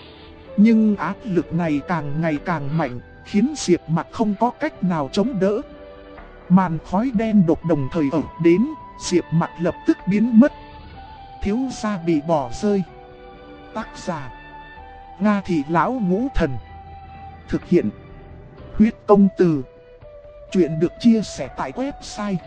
Nhưng áp lực này càng ngày càng mạnh, khiến Diệp Mặc không có cách nào chống đỡ. Màn khói đen độc đồng thời ập đến, Diệp Mặc lập tức biến mất. Thiếu gia bị bỏ rơi. Tác giả: Nga Thị Lão Ngũ Thần. Thực hiện: Huyết Công Từ. Chuyện được chia sẻ tại website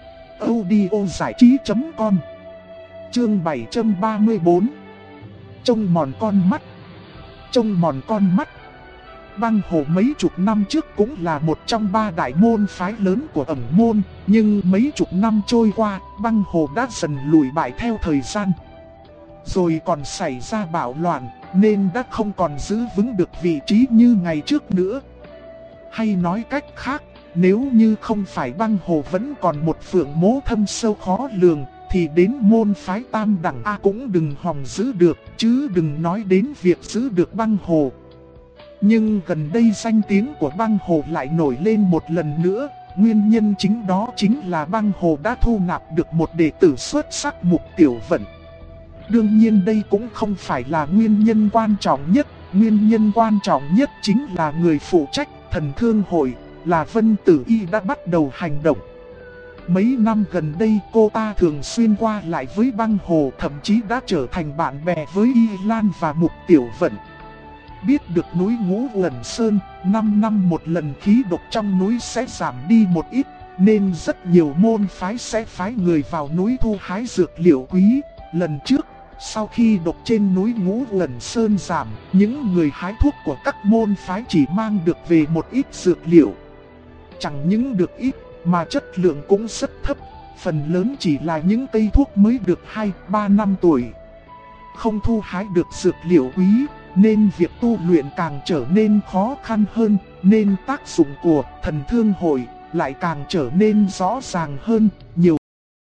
audiozảichí.com. Chương 734. Trông mòn con mắt. Trông mòn con mắt. Băng Hồ mấy chục năm trước cũng là một trong ba đại môn phái lớn của Ẩn Môn, nhưng mấy chục năm trôi qua, Băng Hồ đã dần lùi bại theo thời gian. Rồi còn xảy ra bạo loạn, nên đã không còn giữ vững được vị trí như ngày trước nữa. Hay nói cách khác, nếu như không phải Băng Hồ vẫn còn một phượng mố thâm sâu khó lường, thì đến môn phái Tam Đẳng A cũng đừng hòng giữ được, chứ đừng nói đến việc giữ được Băng Hồ. Nhưng gần đây danh tiếng của Băng Hồ lại nổi lên một lần nữa, nguyên nhân chính đó chính là Băng Hồ đã thu nạp được một đệ tử xuất sắc Mục Tiểu Vận. Đương nhiên đây cũng không phải là nguyên nhân quan trọng nhất, nguyên nhân quan trọng nhất chính là người phụ trách Thần Thương Hội, là Vân Tử Y đã bắt đầu hành động. Mấy năm gần đây cô ta thường xuyên qua lại với Băng Hồ, thậm chí đã trở thành bạn bè với Y Lan và Mục Tiểu Vận. Biết được núi Ngũ Uẩn Sơn, 5 năm một lần khí độc trong núi sẽ giảm đi một ít, nên rất nhiều môn phái sẽ phái người vào núi thu hái dược liệu quý. Lần trước, Sau khi độc trên núi Ngũ Uẩn Sơn giảm, những người hái thuốc của các môn phái chỉ mang được về một ít dược liệu. Chẳng những được ít, mà chất lượng cũng rất thấp, phần lớn chỉ là những cây thuốc mới được 2-3 năm tuổi. Không thu hái được dược liệu quý, nên việc tu luyện càng trở nên khó khăn hơn, nên tác dụng của thần thương hội lại càng trở nên rõ ràng hơn. Nhiều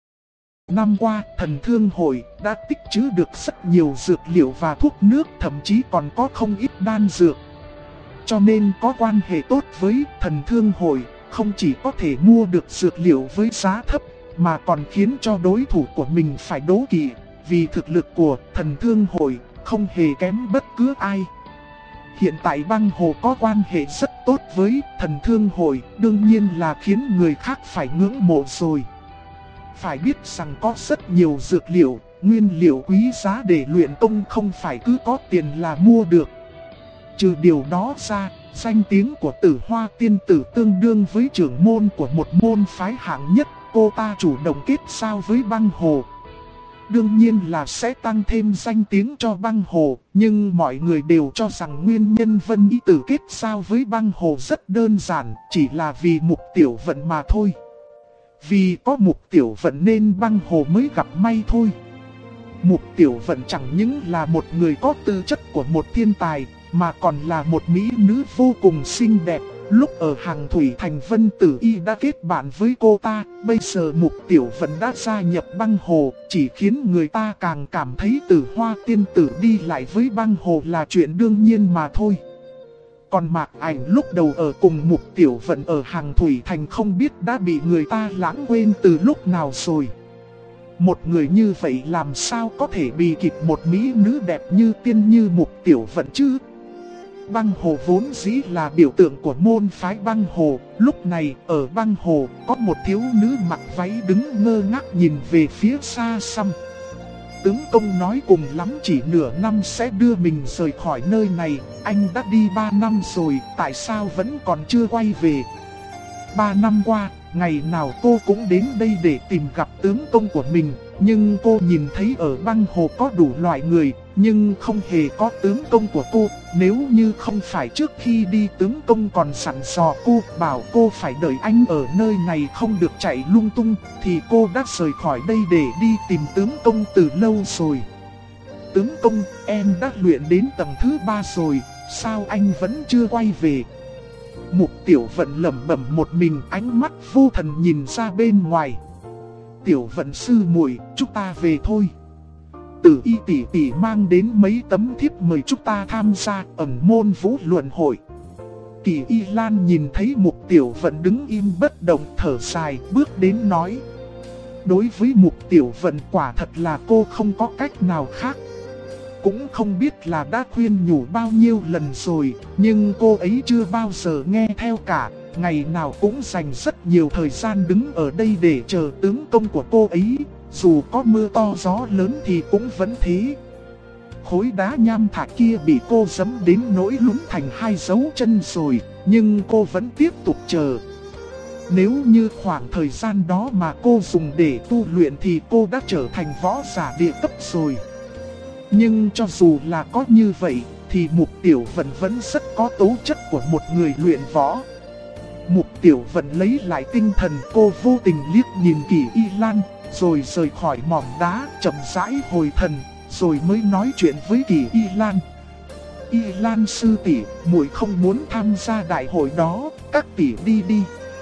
năm qua, thần thương hội đã tích trữ được rất nhiều dược liệu và thuốc nước, thậm chí còn có không ít đan dược. Cho nên có quan hệ tốt với thần thương hội, không chỉ có thể mua được dược liệu với giá thấp, mà còn khiến cho đối thủ của mình phải đố kỵ, vì thực lực của thần thương hội không hề kém bất cứ ai. Hiện tại băng hồ có quan hệ rất tốt với thần thương hội, đương nhiên là khiến người khác phải ngưỡng mộ rồi. Phải biết rằng có rất nhiều dược liệu, nguyên liệu quý giá để luyện công không phải cứ có tiền là mua được. Trừ điều đó ra, danh tiếng của Tử Hoa tiên tử tương đương với trưởng môn của một môn phái hạng nhất, cô ta chủ động kết giao với băng hồ. Đương nhiên là sẽ tăng thêm danh tiếng cho băng hồ, nhưng mọi người đều cho rằng nguyên nhân Vân Y Tử kết giao với băng hồ rất đơn giản, chỉ là vì Mục Tiểu Vận mà thôi. Vì có Mục Tiểu Vận nên băng hồ mới gặp may thôi. Mục Tiểu Vận chẳng những là một người có tư chất của một thiên tài, mà còn là một mỹ nữ vô cùng xinh đẹp. Lúc ở Hàng Thủy Thành, Vân Tử Y đã kết bạn với cô ta, bây giờ Mục Tiểu Vận đã gia nhập băng hồ, chỉ khiến người ta càng cảm thấy Tử Hoa tiên tử đi lại với băng hồ là chuyện đương nhiên mà thôi. Còn Mạc Ảnh lúc đầu ở cùng Mục Tiểu Vận ở Hàng Thủy Thành không biết đã bị người ta lãng quên từ lúc nào rồi. Một người như vậy làm sao có thể bị kịp một mỹ nữ đẹp như tiên như Mục Tiểu Vận chứ? Băng hồ vốn dĩ là biểu tượng của môn phái băng hồ. Lúc này ở băng hồ có một thiếu nữ mặc váy đứng ngơ ngác nhìn về phía xa xăm. Tướng công nói cùng lắm chỉ nửa năm sẽ đưa mình rời khỏi nơi này. Anh đã đi 3 năm rồi, tại sao vẫn còn chưa quay về? 3 năm qua, ngày nào cô cũng đến đây để tìm gặp tướng công của mình. Nhưng cô nhìn thấy ở băng hồ có đủ loại người, nhưng không hề có tướng công của cô. Nếu như không phải trước khi đi tướng công còn sẵn dò cô, bảo cô phải đợi anh ở nơi này không được chạy lung tung, thì cô đã rời khỏi đây để đi tìm tướng công từ lâu rồi. Tướng công, em đã luyện đến tầng thứ 3 rồi, sao anh vẫn chưa quay về? Mục Tiểu Vận lẩm bẩm một mình, ánh mắt vô thần nhìn ra bên ngoài. Tiểu Vận sư muội, chúng ta về thôi. Tử Y tỷ tỷ mang đến mấy tấm thiếp mời chúng ta tham gia ẩn môn vũ luận hội. Kỳ Y Lan nhìn thấy Mục Tiểu Vận đứng im bất động, thở dài, bước đến nói. Đối với Mục Tiểu Vận quả thật là cô không có cách nào khác. Cũng không biết là đã khuyên nhủ bao nhiêu lần rồi, nhưng cô ấy chưa bao giờ nghe theo cả. Ngày nào cũng dành rất nhiều thời gian đứng ở đây để chờ tướng công của cô ấy. Dù có mưa to gió lớn thì cũng vẫn thế. Khối đá nham thạch kia bị cô giẫm đến nỗi lún thành 2 dấu chân rồi, nhưng cô vẫn tiếp tục chờ. Nếu như khoảng thời gian đó mà cô dùng để tu luyện thì cô đã trở thành võ giả địa cấp rồi. Nhưng cho dù là có như vậy, thì Mục Tiểu Vận vẫn rất có tố chất của một người luyện võ. Mục Tiểu Vận lấy lại tinh thần, cô vô tình liếc nhìn Kỳ Y Lan, rồi rời khỏi mỏm đá, chậm rãi hồi thần, rồi mới nói chuyện với Kỳ Y Lan. Y Lan sư tỷ, muội không muốn tham gia đại hội đó, các tỷ đi đi.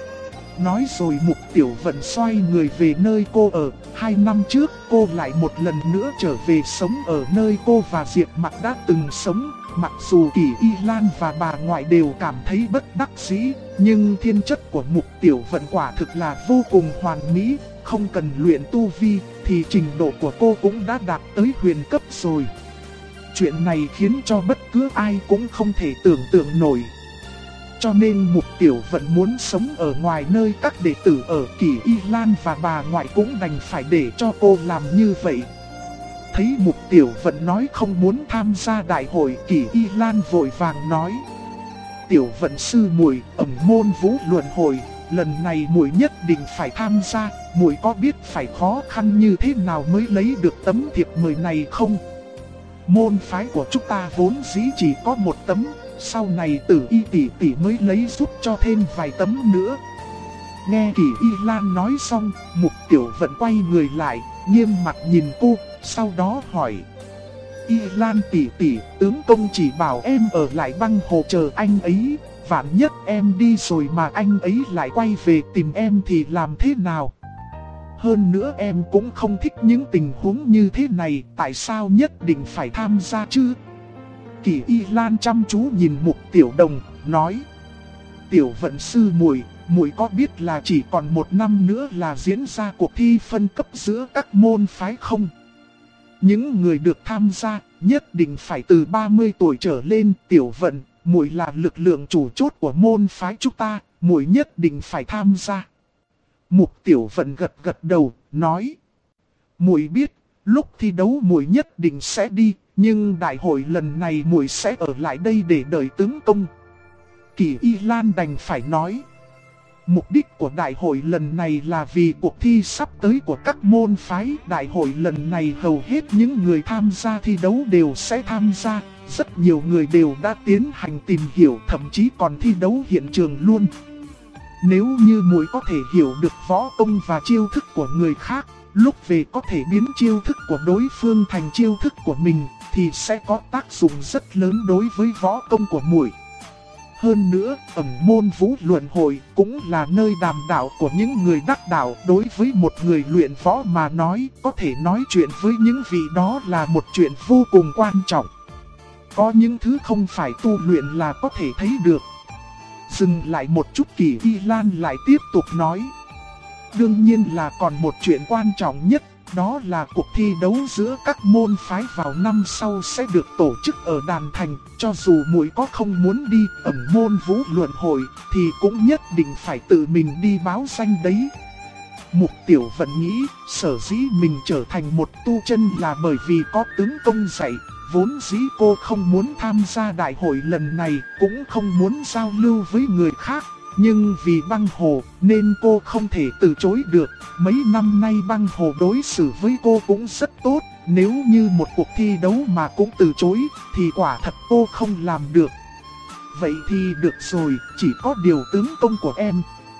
Nói rồi Mục Tiểu Vận xoay người về nơi cô ở. 2 năm trước cô lại một lần nữa trở về sống ở nơi cô và Diệp Mặc đã từng sống. Mặc dù Kỳ Y Lan và bà ngoại đều cảm thấy bất đắc dĩ, nhưng thiên chất của Mục Tiểu Vận quả thực là vô cùng hoàn mỹ. Không cần luyện tu vi thì trình độ của cô cũng đã đạt tới huyền cấp rồi. Chuyện này khiến cho bất cứ ai cũng không thể tưởng tượng nổi. Cho nên Mục Tiểu Vận muốn sống ở ngoài nơi các đệ tử ở, Kỳ Y Lan và bà ngoại cũng đành phải để cho cô làm như vậy. Thấy Mục Tiểu Vận nói không muốn tham gia đại hội, Kỳ Y Lan vội vàng nói. Tiểu Vận sư muội, ẩn môn vũ luận hội, lần này muội nhất định phải tham gia, muội có biết phải khó khăn như thế nào mới lấy được tấm thiệp mời này không? Môn phái của chúng ta vốn dĩ chỉ có một tấm, sau này Tử Y tỷ tỷ mới lấy giúp cho thêm vài tấm nữa. Nghe Kỷ Y Lan nói xong, Mục Tiểu Vận quay người lại, nghiêm mặt nhìn cô, sau đó hỏi. Y Lan tỷ tỷ, tướng công chỉ bảo em ở lại băng hồ chờ anh ấy, vạn nhất em đi rồi mà anh ấy lại quay về tìm em thì làm thế nào? Hơn nữa em cũng không thích những tình huống như thế này, tại sao nhất định phải tham gia chứ? Kỷ Y Lan chăm chú nhìn Mục Tiểu Đồng, nói. Tiểu Vận sư muội, muội có biết là chỉ còn 1 năm nữa là diễn ra cuộc thi phân cấp giữa các môn phái không? Những người được tham gia nhất định phải từ 30 tuổi trở lên. Tiểu Vận, muội là lực lượng chủ chốt của môn phái chúng ta, muội nhất định phải tham gia. Mục Tiểu Vận gật gật đầu, nói. Muội biết, lúc thi đấu muội nhất định sẽ đi, nhưng đại hội lần này muội sẽ ở lại đây để đợi tướng công. Kỷ Y Lan đành phải nói. Mục đích của đại hội lần này là vì cuộc thi sắp tới của các môn phái. Đại hội lần này hầu hết những người tham gia thi đấu đều sẽ tham gia. Rất nhiều người đều đã tiến hành tìm hiểu, thậm chí còn thi đấu hiện trường luôn. Nếu như muội có thể hiểu được võ công và chiêu thức của người khác, lúc về có thể biến chiêu thức của đối phương thành chiêu thức của mình, thì sẽ có tác dụng rất lớn đối với võ công của muội. Hơn nữa, ẩn môn vũ luận hội cũng là nơi đàm đạo của những người đắc đạo. Đối với một người luyện võ mà nói, có thể nói chuyện với những vị đó là một chuyện vô cùng quan trọng. Có những thứ không phải tu luyện là có thể thấy được. Dừng lại một chút, Kỷ Y Lan lại tiếp tục nói. Đương nhiên là còn một chuyện quan trọng nhất, đó là cuộc thi đấu giữa các môn phái vào năm sau sẽ được tổ chức ở Đàn Thành. Cho dù muội có không muốn đi ẩn môn vũ luận hội, thì cũng nhất định phải tự mình đi báo danh đấy. Mục Tiểu Vận nghĩ, sở dĩ mình trở thành một tu chân là bởi vì có tướng công dạy. Vốn dĩ cô không muốn tham gia đại hội lần này, cũng không muốn giao lưu với người khác. Nhưng vì băng hồ nên cô không thể từ chối được. Mấy năm nay băng hồ đối xử với cô cũng rất tốt. Nếu như một cuộc thi đấu mà cũng từ chối thì quả thật cô không làm được. Vậy thì được rồi, chỉ có điều tướng công của em.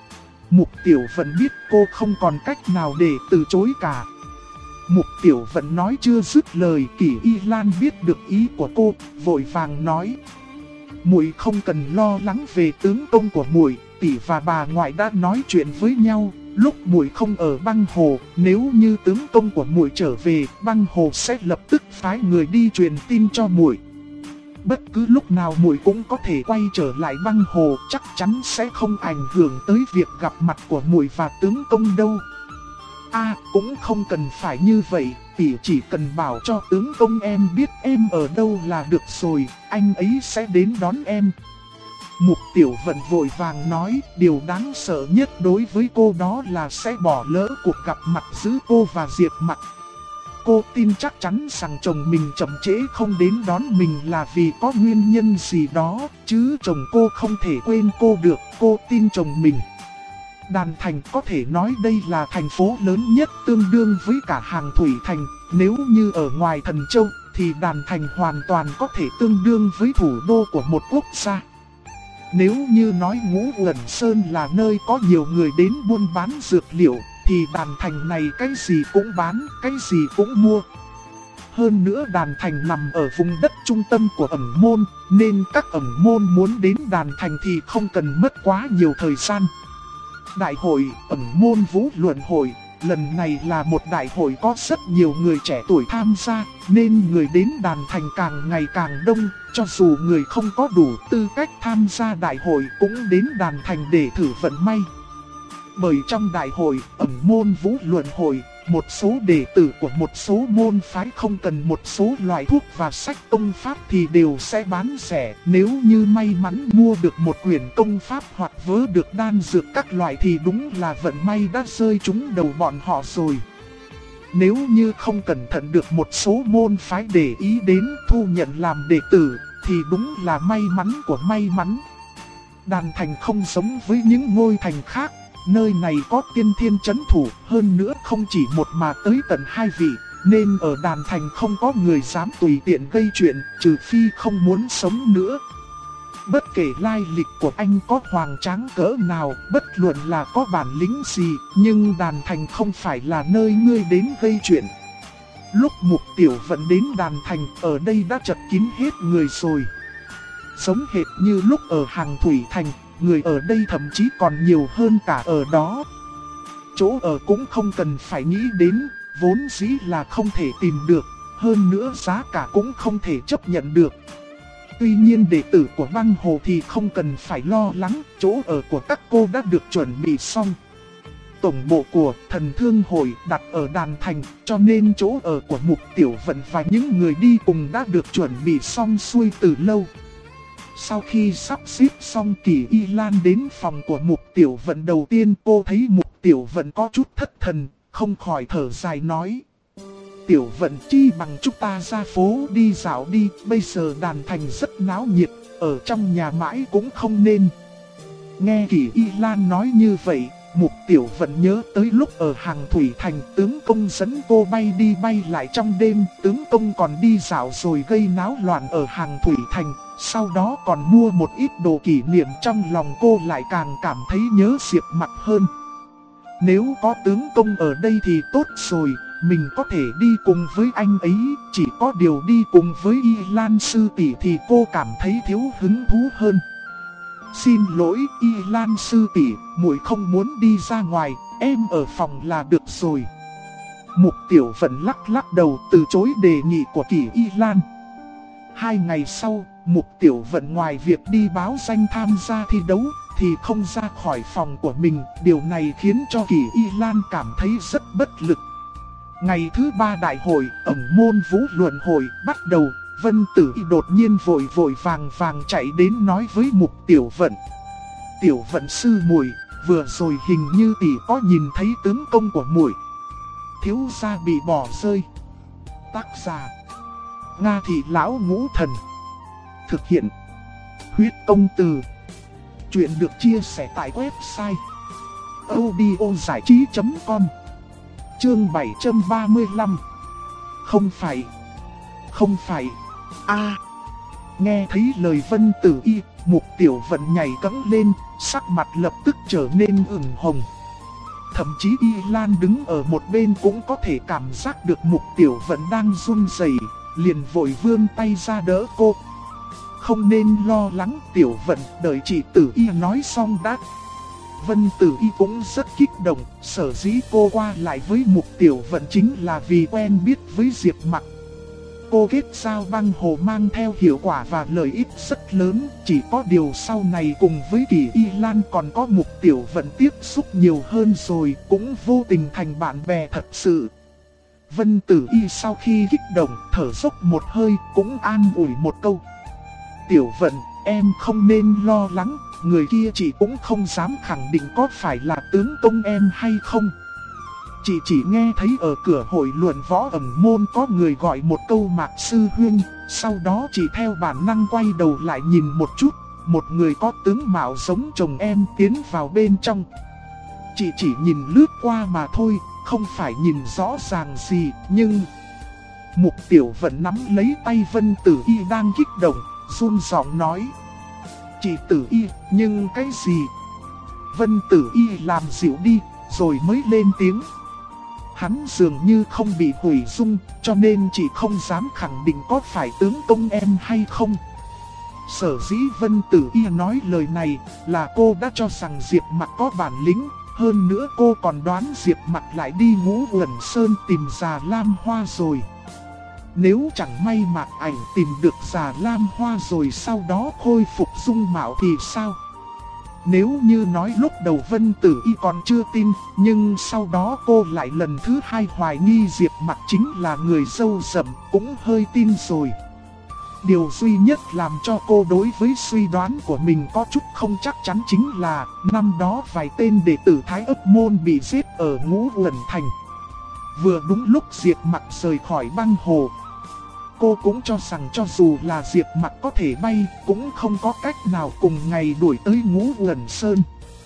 Mục Tiểu Vận biết cô không còn cách nào để từ chối cả. Mục Tiểu Vận nói chưa dứt lời, Kỷ Y Lan biết được ý của cô, vội vàng nói. Muội không cần lo lắng về tướng công của muội, tỷ và bà ngoại đã nói chuyện với nhau. Lúc muội không ở băng hồ, nếu như tướng công của muội trở về, băng hồ sẽ lập tức phái người đi truyền tin cho muội. Bất cứ lúc nào muội cũng có thể quay trở lại băng hồ, chắc chắn sẽ không ảnh hưởng tới việc gặp mặt của muội và tướng công đâu. Cũng không cần phải như vậy, tỷ chỉ cần bảo cho tướng công em biết em ở đâu là được rồi, anh ấy sẽ đến đón em. Mục Tiểu Vận vội vàng nói, điều đáng sợ nhất đối với cô đó là sẽ bỏ lỡ cuộc gặp mặt giữa cô và Diệp Mặc. Cô tin chắc chắn rằng chồng mình chậm trễ không đến đón mình là vì có nguyên nhân gì đó, chứ chồng cô không thể quên cô được, cô tin chồng mình. Đàn Thành có thể nói đây là thành phố lớn nhất tương đương với cả Hàng Thủy Thành. Nếu như ở ngoài Thần Châu thì Đàn Thành hoàn toàn có thể tương đương với thủ đô của một quốc gia. Nếu như nói Ngũ Uẩn Sơn là nơi có nhiều người đến buôn bán dược liệu, thì Đàn Thành này cái gì cũng bán, cái gì cũng mua. Hơn nữa Đàn Thành nằm ở vùng đất trung tâm của ẩn môn, nên các ẩn môn muốn đến Đàn Thành thì không cần mất quá nhiều thời gian. Đại hội ẩn môn vũ luận hội lần này là một đại hội có rất nhiều người trẻ tuổi tham gia, nên người đến Đàn Thành càng ngày càng đông. Cho dù người không có đủ tư cách tham gia đại hội cũng đến Đàn Thành để thử vận may. Bởi trong đại hội ẩn môn vũ luận hội, một số đệ tử của một số môn phái không cần một số loại thuốc và sách công pháp thì đều sẽ bán rẻ. Nếu như may mắn mua được một quyển công pháp hoặc vớ được đan dược các loại thì đúng là vận may đã rơi trúng đầu bọn họ rồi. Nếu như không cẩn thận được một số môn phái để ý đến thu nhận làm đệ tử thì đúng là may mắn của may mắn. Đàn Thành không giống với những ngôi thành khác. nơi này có tiên thiên trấn thủ, hơn nữa không chỉ một mà tới tận 2 vị, nên ở đàn thành không có người dám tùy tiện gây chuyện, trừ phi không muốn sống nữa. Bất kể lai lịch của anh có hoàng tráng cỡ nào, bất luận là có bản lĩnh gì, nhưng đàn thành không phải là nơi ngươi đến gây chuyện. Lúc Mục Tiểu Vận đến đàn thành, ở đây đã chật kín hết người rồi. Giống hệt như lúc ở Hàng Thủy Thành, người ở đây thậm chí còn nhiều hơn cả ở đó. Chỗ ở cũng không cần phải nghĩ đến, vốn dĩ là không thể tìm được, hơn nữa giá cả cũng không thể chấp nhận được. Tuy nhiên đệ tử của Băng Hồ thì không cần phải lo lắng, chỗ ở của các cô đã được chuẩn bị xong. Tổng bộ của Thần Thương Hội đặt ở đàn thành, cho nên chỗ ở của Mục Tiểu Vận và những người đi cùng đã được chuẩn bị xong xuôi từ lâu. Sau khi sắp xếp xong, Kỷ Y Lan đến phòng của Mục Tiểu Vận đầu tiên. Cô thấy Mục Tiểu Vận có chút thất thần, không khỏi thở dài nói: Tiểu Vận, chi bằng chúng ta ra phố đi dạo đi, bây giờ đàn thành rất náo nhiệt, ở trong nhà mãi cũng không nên. Nghe Kỷ Y Lan nói như vậy, Mục Tiểu Vận nhớ tới lúc ở Hàng Thủy Thành, tướng công dẫn cô bay đi bay lại trong đêm, tướng công còn đi dạo rồi gây náo loạn ở Hàng Thủy Thành, sau đó còn mua một ít đồ kỷ niệm. Trong lòng cô lại càng cảm thấy nhớ Diệp Mặc hơn. Nếu có tướng công ở đây thì tốt rồi, mình có thể đi cùng với anh ấy, chỉ có điều đi cùng với Y Lan sư tỷ thì cô cảm thấy thiếu hứng thú hơn. Xin lỗi Y Lan sư tỷ, muội không muốn đi ra ngoài, em ở phòng là được rồi. Mục Tiểu Vận lắc lắc đầu từ chối đề nghị của Kỷ Y Lan. 2 ngày sau, Mục Tiểu Vận ngoài việc đi báo danh tham gia thi đấu thì không ra khỏi phòng của mình. Điều này khiến cho Kỷ Y Lan cảm thấy rất bất lực. Ngày thứ 3 đại hội ẩn môn vũ luận hội bắt đầu. Vân Tử Y đột nhiên vội vội vàng vàng chạy đến nói với Mục Tiểu Vận: Tiểu Vận sư muội, vừa rồi hình như tỷ có nhìn thấy tướng công của muội. Thiếu gia bị bỏ rơi. Tác giả: Nga Thị Lão Ngũ Thần. Thực hiện: Huyết Công Từ. Chuyện được chia sẻ tại website audiozảichí.com. Chương 735. Không phải. Nghe thấy lời Vân Tử Y, Mục Tiểu Vận nhảy cẫng lên, sắc mặt lập tức trở nên ửng hồng. Thậm chí Y Lan đứng ở một bên cũng có thể cảm giác được Mục Tiểu Vận đang run rẩy, liền vội vươn tay ra đỡ cô. Không nên lo lắng Tiểu Vận, đợi chị Tử Y nói xong đã. Vân Tử Y cũng rất kích động, sở dĩ cô qua lại với Mục Tiểu Vận chính là vì quen biết với Diệp Mặc. Cô kết giao Băng Hồ mang theo hiệu quả và lợi ích rất lớn, chỉ có điều sau này cùng với Kỷ Y Lan còn có Mục Tiểu Vận tiếp xúc nhiều hơn rồi, cũng vô tình thành bạn bè thật sự. Vân Tử Y sau khi kích động thở dốc một hơi cũng an ủi một câu: Tiểu Vận, em không nên lo lắng, người kia chị cũng không dám khẳng định có phải là tướng công em hay không. Chị chỉ nghe thấy ở cửa hội luận võ ẩn môn có người gọi một câu Mạc sư huynh, sau đó chị theo bản năng quay đầu lại nhìn một chút, một người có tướng mạo giống chồng em tiến vào bên trong. Chị chỉ nhìn lướt qua mà thôi, không phải nhìn rõ ràng gì, nhưng... Mục Tiểu Vận nắm lấy tay Vân Tử Y đang kích động, run giọng nói: Chị Tử Y, nhưng cái gì? Vân Tử Y làm dịu đi, rồi mới lên tiếng: Hắn dường như không bị hủy dung, cho nên chị không dám khẳng định có phải tướng công em hay không. Sở dĩ Vân Tử Y nói lời này là cô đã cho rằng Diệp Mặc có bản lĩnh, hơn nữa cô còn đoán Diệp Mặc lại đi Ngũ Uẩn Sơn tìm Già Lam Hoa rồi. Nếu chẳng may Mạc Ảnh tìm được Già Lam Hoa rồi sau đó khôi phục dung mạo thì sao? Nếu như nói lúc đầu Vân Tử Y còn chưa tin, nhưng sau đó cô lại lần thứ 2 hoài nghi Diệp Mặc chính là người râu rậm, cũng hơi tin rồi. Điều duy nhất làm cho cô đối với suy đoán của mình có chút không chắc chắn chính là năm đó vài tên đệ tử Thái Ấp Môn bị giết ở Ngũ Uẩn Thành. Vừa đúng lúc Diệp Mặc rời khỏi Băng Hồ. Cô cũng cho rằng cho dù là Diệp Mặc có thể bay, cũng không có cách nào cùng ngày đuổi tới Ngũ Uẩn Sơn.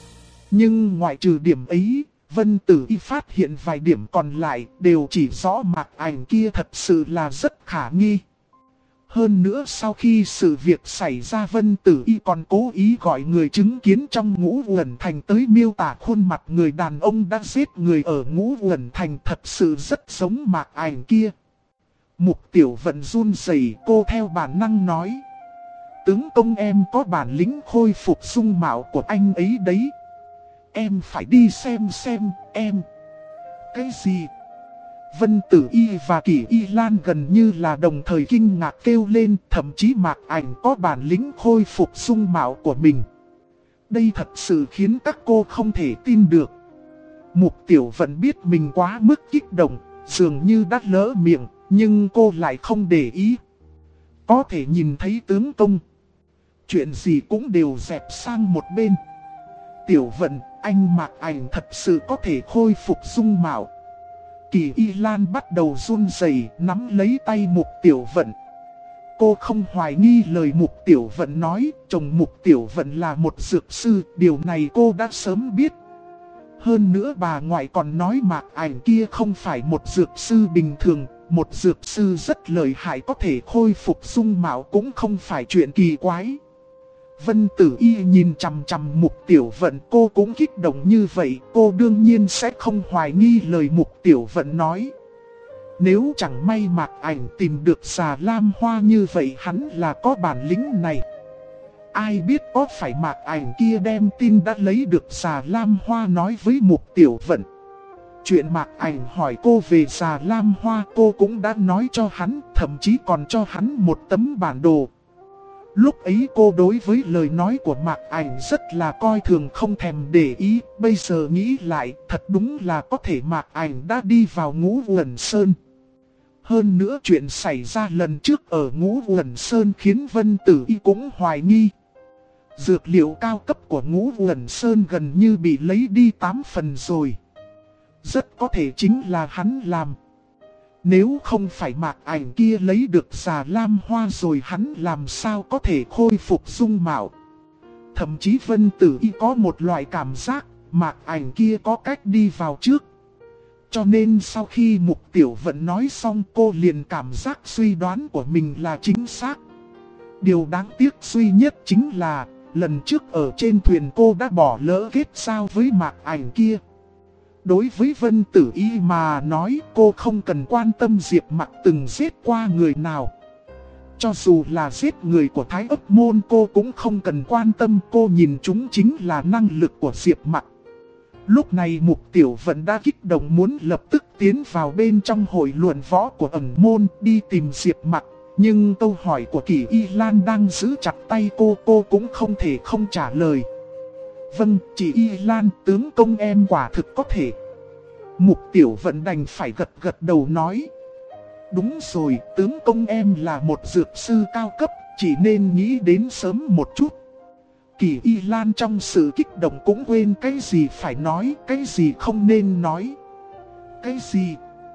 Nhưng ngoại trừ điểm ấy, Vân Tử Y phát hiện vài điểm còn lại đều chỉ rõ Mạc Ảnh kia thật sự là rất khả nghi. Hơn nữa sau khi sự việc xảy ra, Vân Tử Y còn cố ý gọi người chứng kiến trong Ngũ Uẩn Thành tới miêu tả khuôn mặt người đàn ông đã giết người ở Ngũ Uẩn Thành, thật sự rất giống Mạc Ảnh kia. Mục Tiểu Vận run rẩy, cô theo bản năng nói: tướng công, em có bản lĩnh khôi phục dung mạo của anh ấy đấy. Em phải đi xem em. Cái gì? Vân Tử Y và Kỷ Y Lan gần như là đồng thời kinh ngạc kêu lên, thậm chí Mạc Ảnh có bản lĩnh khôi phục dung mạo của mình. Đây thật sự khiến các cô không thể tin được. Mục Tiểu Vận biết mình quá mức kích động, dường như đã lỡ miệng, nhưng cô lại không để ý. Có thể nhìn thấy tướng công, chuyện gì cũng đều dẹp sang một bên. Tiểu Vận, anh Mạc Ảnh thật sự có thể khôi phục dung mạo. Kỷ Y Lan bắt đầu run rẩy, nắm lấy tay Mục Tiểu Vận. Cô không hoài nghi lời Mục Tiểu Vận nói, chồng Mục Tiểu Vận là một dược sư, điều này cô đã sớm biết. Hơn nữa bà ngoại còn nói Mạc Ảnh kia không phải một dược sư bình thường, một dược sư rất lợi hại có thể khôi phục dung mạo cũng không phải chuyện kỳ quái. Vân Tử Y nhìn chằm chằm Mục Tiểu Vận, cô cũng kích động như vậy, cô đương nhiên sẽ không hoài nghi lời Mục Tiểu Vận nói. Nếu chẳng may Mạc Ảnh tìm được Già Lam Hoa như vậy, hắn là có bản lĩnh này. Ai biết có phải Mạc Ảnh kia đem tin đã lấy được Già Lam Hoa nói với Mục Tiểu Vận. Chuyện Mạc Ảnh hỏi cô về Già Lam Hoa cô cũng đã nói cho hắn, thậm chí còn cho hắn một tấm bản đồ. Lúc ấy cô đối với lời nói của Mạc Ảnh rất là coi thường, không thèm để ý. Bây giờ nghĩ lại, thật đúng là có thể Mạc Ảnh đã đi vào Ngũ Uẩn Sơn. Hơn nữa chuyện xảy ra lần trước ở Ngũ Uẩn Sơn khiến Vân Tử Y cũng hoài nghi. Dược liệu cao cấp của Ngũ Uẩn Sơn gần như bị lấy đi 8 phần rồi. Rất có thể chính là hắn làm. Nếu không phải Mạc Ảnh kia lấy được Già Lam Hoa rồi, hắn làm sao có thể khôi phục dung mạo. Thậm chí Vân Tử Y có một loại cảm giác Mạc Ảnh kia có cách đi vào trước. Cho nên sau khi Mục Tiểu Vận nói xong, cô liền cảm giác suy đoán của mình là chính xác. Điều đáng tiếc duy nhất chính là lần trước ở trên thuyền cô đã bỏ lỡ kết giao với Mạc Ảnh kia. Đối với Vân Tử Y mà nói, cô không cần quan tâm Diệp Mặc từng giết qua người nào. Cho dù là giết người của Thái Ấp Môn cô cũng không cần quan tâm, cô nhìn chúng chính là năng lực của Diệp Mặc. Lúc này Mục Tiểu Vận đã kích động muốn lập tức tiến vào bên trong hội luận võ của ẩn môn đi tìm Diệp Mặc. Nhưng câu hỏi của Kỷ Y Lan đang giữ chặt tay cô cũng không thể không trả lời. Vâng, chị Y Lan, tướng công em quả thực có thể. Mục Tiểu Vận đành phải gật đầu nói. Đúng rồi, tướng công em là một dược sư cao cấp, chỉ nên nghĩ đến sớm một chút. Kỷ Y Lan trong sự kích động cũng quên cái gì phải nói, cái gì không nên nói. Cái gì?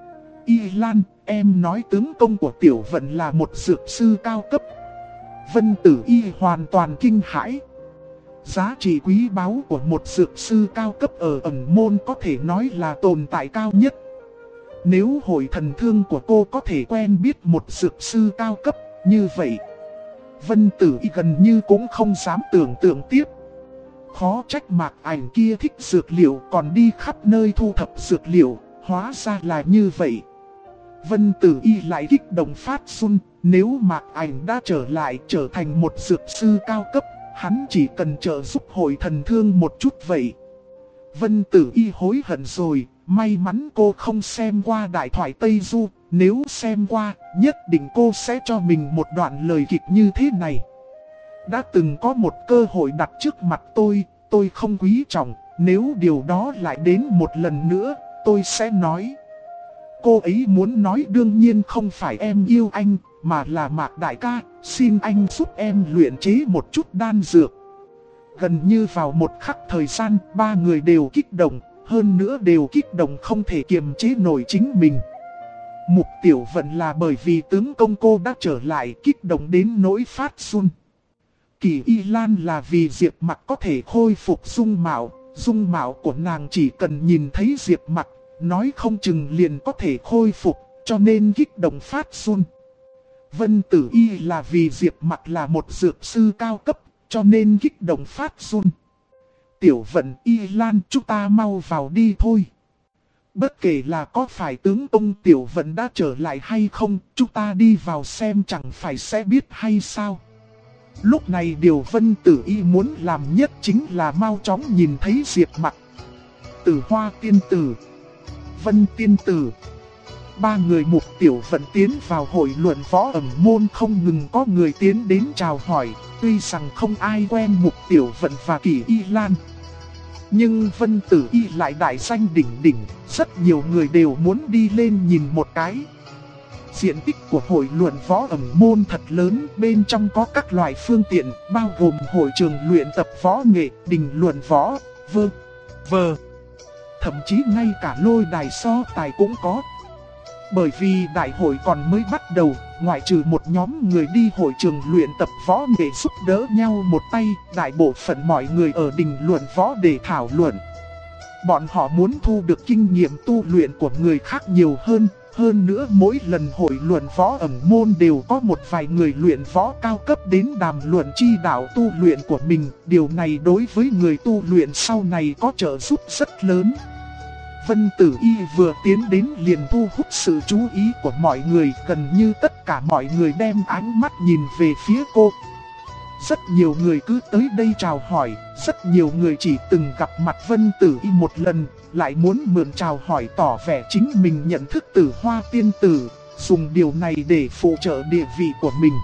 Y Lan, em nói tướng công của Tiểu Vận là một dược sư cao cấp. Vân Tử Y hoàn toàn kinh hãi. Giá trị quý báu của một dược sư cao cấp ở ẩn môn có thể nói là tồn tại cao nhất. Nếu hội thần thương của cô có thể quen biết một dược sư cao cấp như vậy, Vân Tử Y gần như cũng không dám tưởng tượng tiếp. Khó trách Mạc Ảnh kia thích dược liệu còn đi khắp nơi thu thập dược liệu, hóa ra là như vậy. Vân Tử Y lại kích động phát run, nếu Mạc Ảnh đã trở lại trở thành một dược sư cao cấp, hắn chỉ cần trợ giúp hội thần thương một chút vậy. Vân Tử Y hối hận rồi, may mắn cô không xem qua Đại thoại Tây Du, nếu xem qua, nhất định cô sẽ cho mình một đoạn lời kịch như thế này. Đã từng có một cơ hội đặt trước mặt tôi không quý trọng, nếu điều đó lại đến một lần nữa, tôi sẽ nói. Cô ấy muốn nói đương nhiên không phải em yêu anh, mà là Mạc đại ca, xin anh giúp em luyện chế một chút đan dược. Gần như vào một khắc thời gian, ba người đều kích động, hơn nữa đều kích động không thể kiềm chế nổi chính mình. Mục Tiểu Vận là bởi vì tướng công cô đã trở lại, kích động đến nỗi phát run. Kỷ Y Lan là vì Diệp Mặc có thể khôi phục dung mạo, Dung mạo của nàng chỉ cần nhìn thấy Diệp Mặc, nói không chừng liền có thể khôi phục, cho nên kích động phát run. Vân Tử Y là vì Diệp Mặc là một dược sư cao cấp, cho nên kích động phát run. Tiểu Vận, Y Lan, chúng ta mau vào đi thôi. Bất kể là có phải tướng công Tiểu Vận đã trở lại hay không, chúng ta đi vào xem chẳng phải sẽ biết hay sao. Lúc này điều Vân Tử Y muốn làm nhất chính là mau chóng nhìn thấy Diệp Mặc. Tử Hoa tiên tử, Vân tiên tử. Ba người Mục Tiểu Vận tiến vào hội luận võ ẩm môn, không ngừng có người tiến đến chào hỏi. Tuy rằng không ai quen Mục Tiểu Vận và Kỷ Y Lan, nhưng Vân Tử Y lại đại danh đỉnh đỉnh, rất nhiều người đều muốn đi lên nhìn một cái. Diện tích của hội luận võ ẩm môn thật lớn, bên trong có các loại phương tiện, bao gồm hội trường luyện tập võ nghệ, đình luận võ, vơ. Thậm chí ngay cả lôi đài so tài cũng có. Bởi vì đại hội còn mới bắt đầu, ngoại trừ một nhóm người đi hội trường luyện tập võ nghệ giúp đỡ nhau một tay, đại bộ phận mọi người ở đình luận võ để thảo luận. Bọn họ muốn thu được kinh nghiệm tu luyện của người khác nhiều hơn. Hơn nữa mỗi lần hội luận võ ẩm môn đều có một vài người luyện võ cao cấp đến đàm luận chi đạo tu luyện của mình. Điều này đối với người tu luyện sau này có trợ giúp rất lớn. Vân Tử Y vừa tiến đến liền thu hút sự chú ý của mọi người, gần như tất cả mọi người đem ánh mắt nhìn về phía cô. Rất nhiều người cứ tới đây chào hỏi, rất nhiều người chỉ từng gặp mặt Vân Tử Y một lần, lại muốn mượn chào hỏi tỏ vẻ chính mình nhận thức Tử Hoa tiên tử, dùng điều này để phụ trợ địa vị của mình.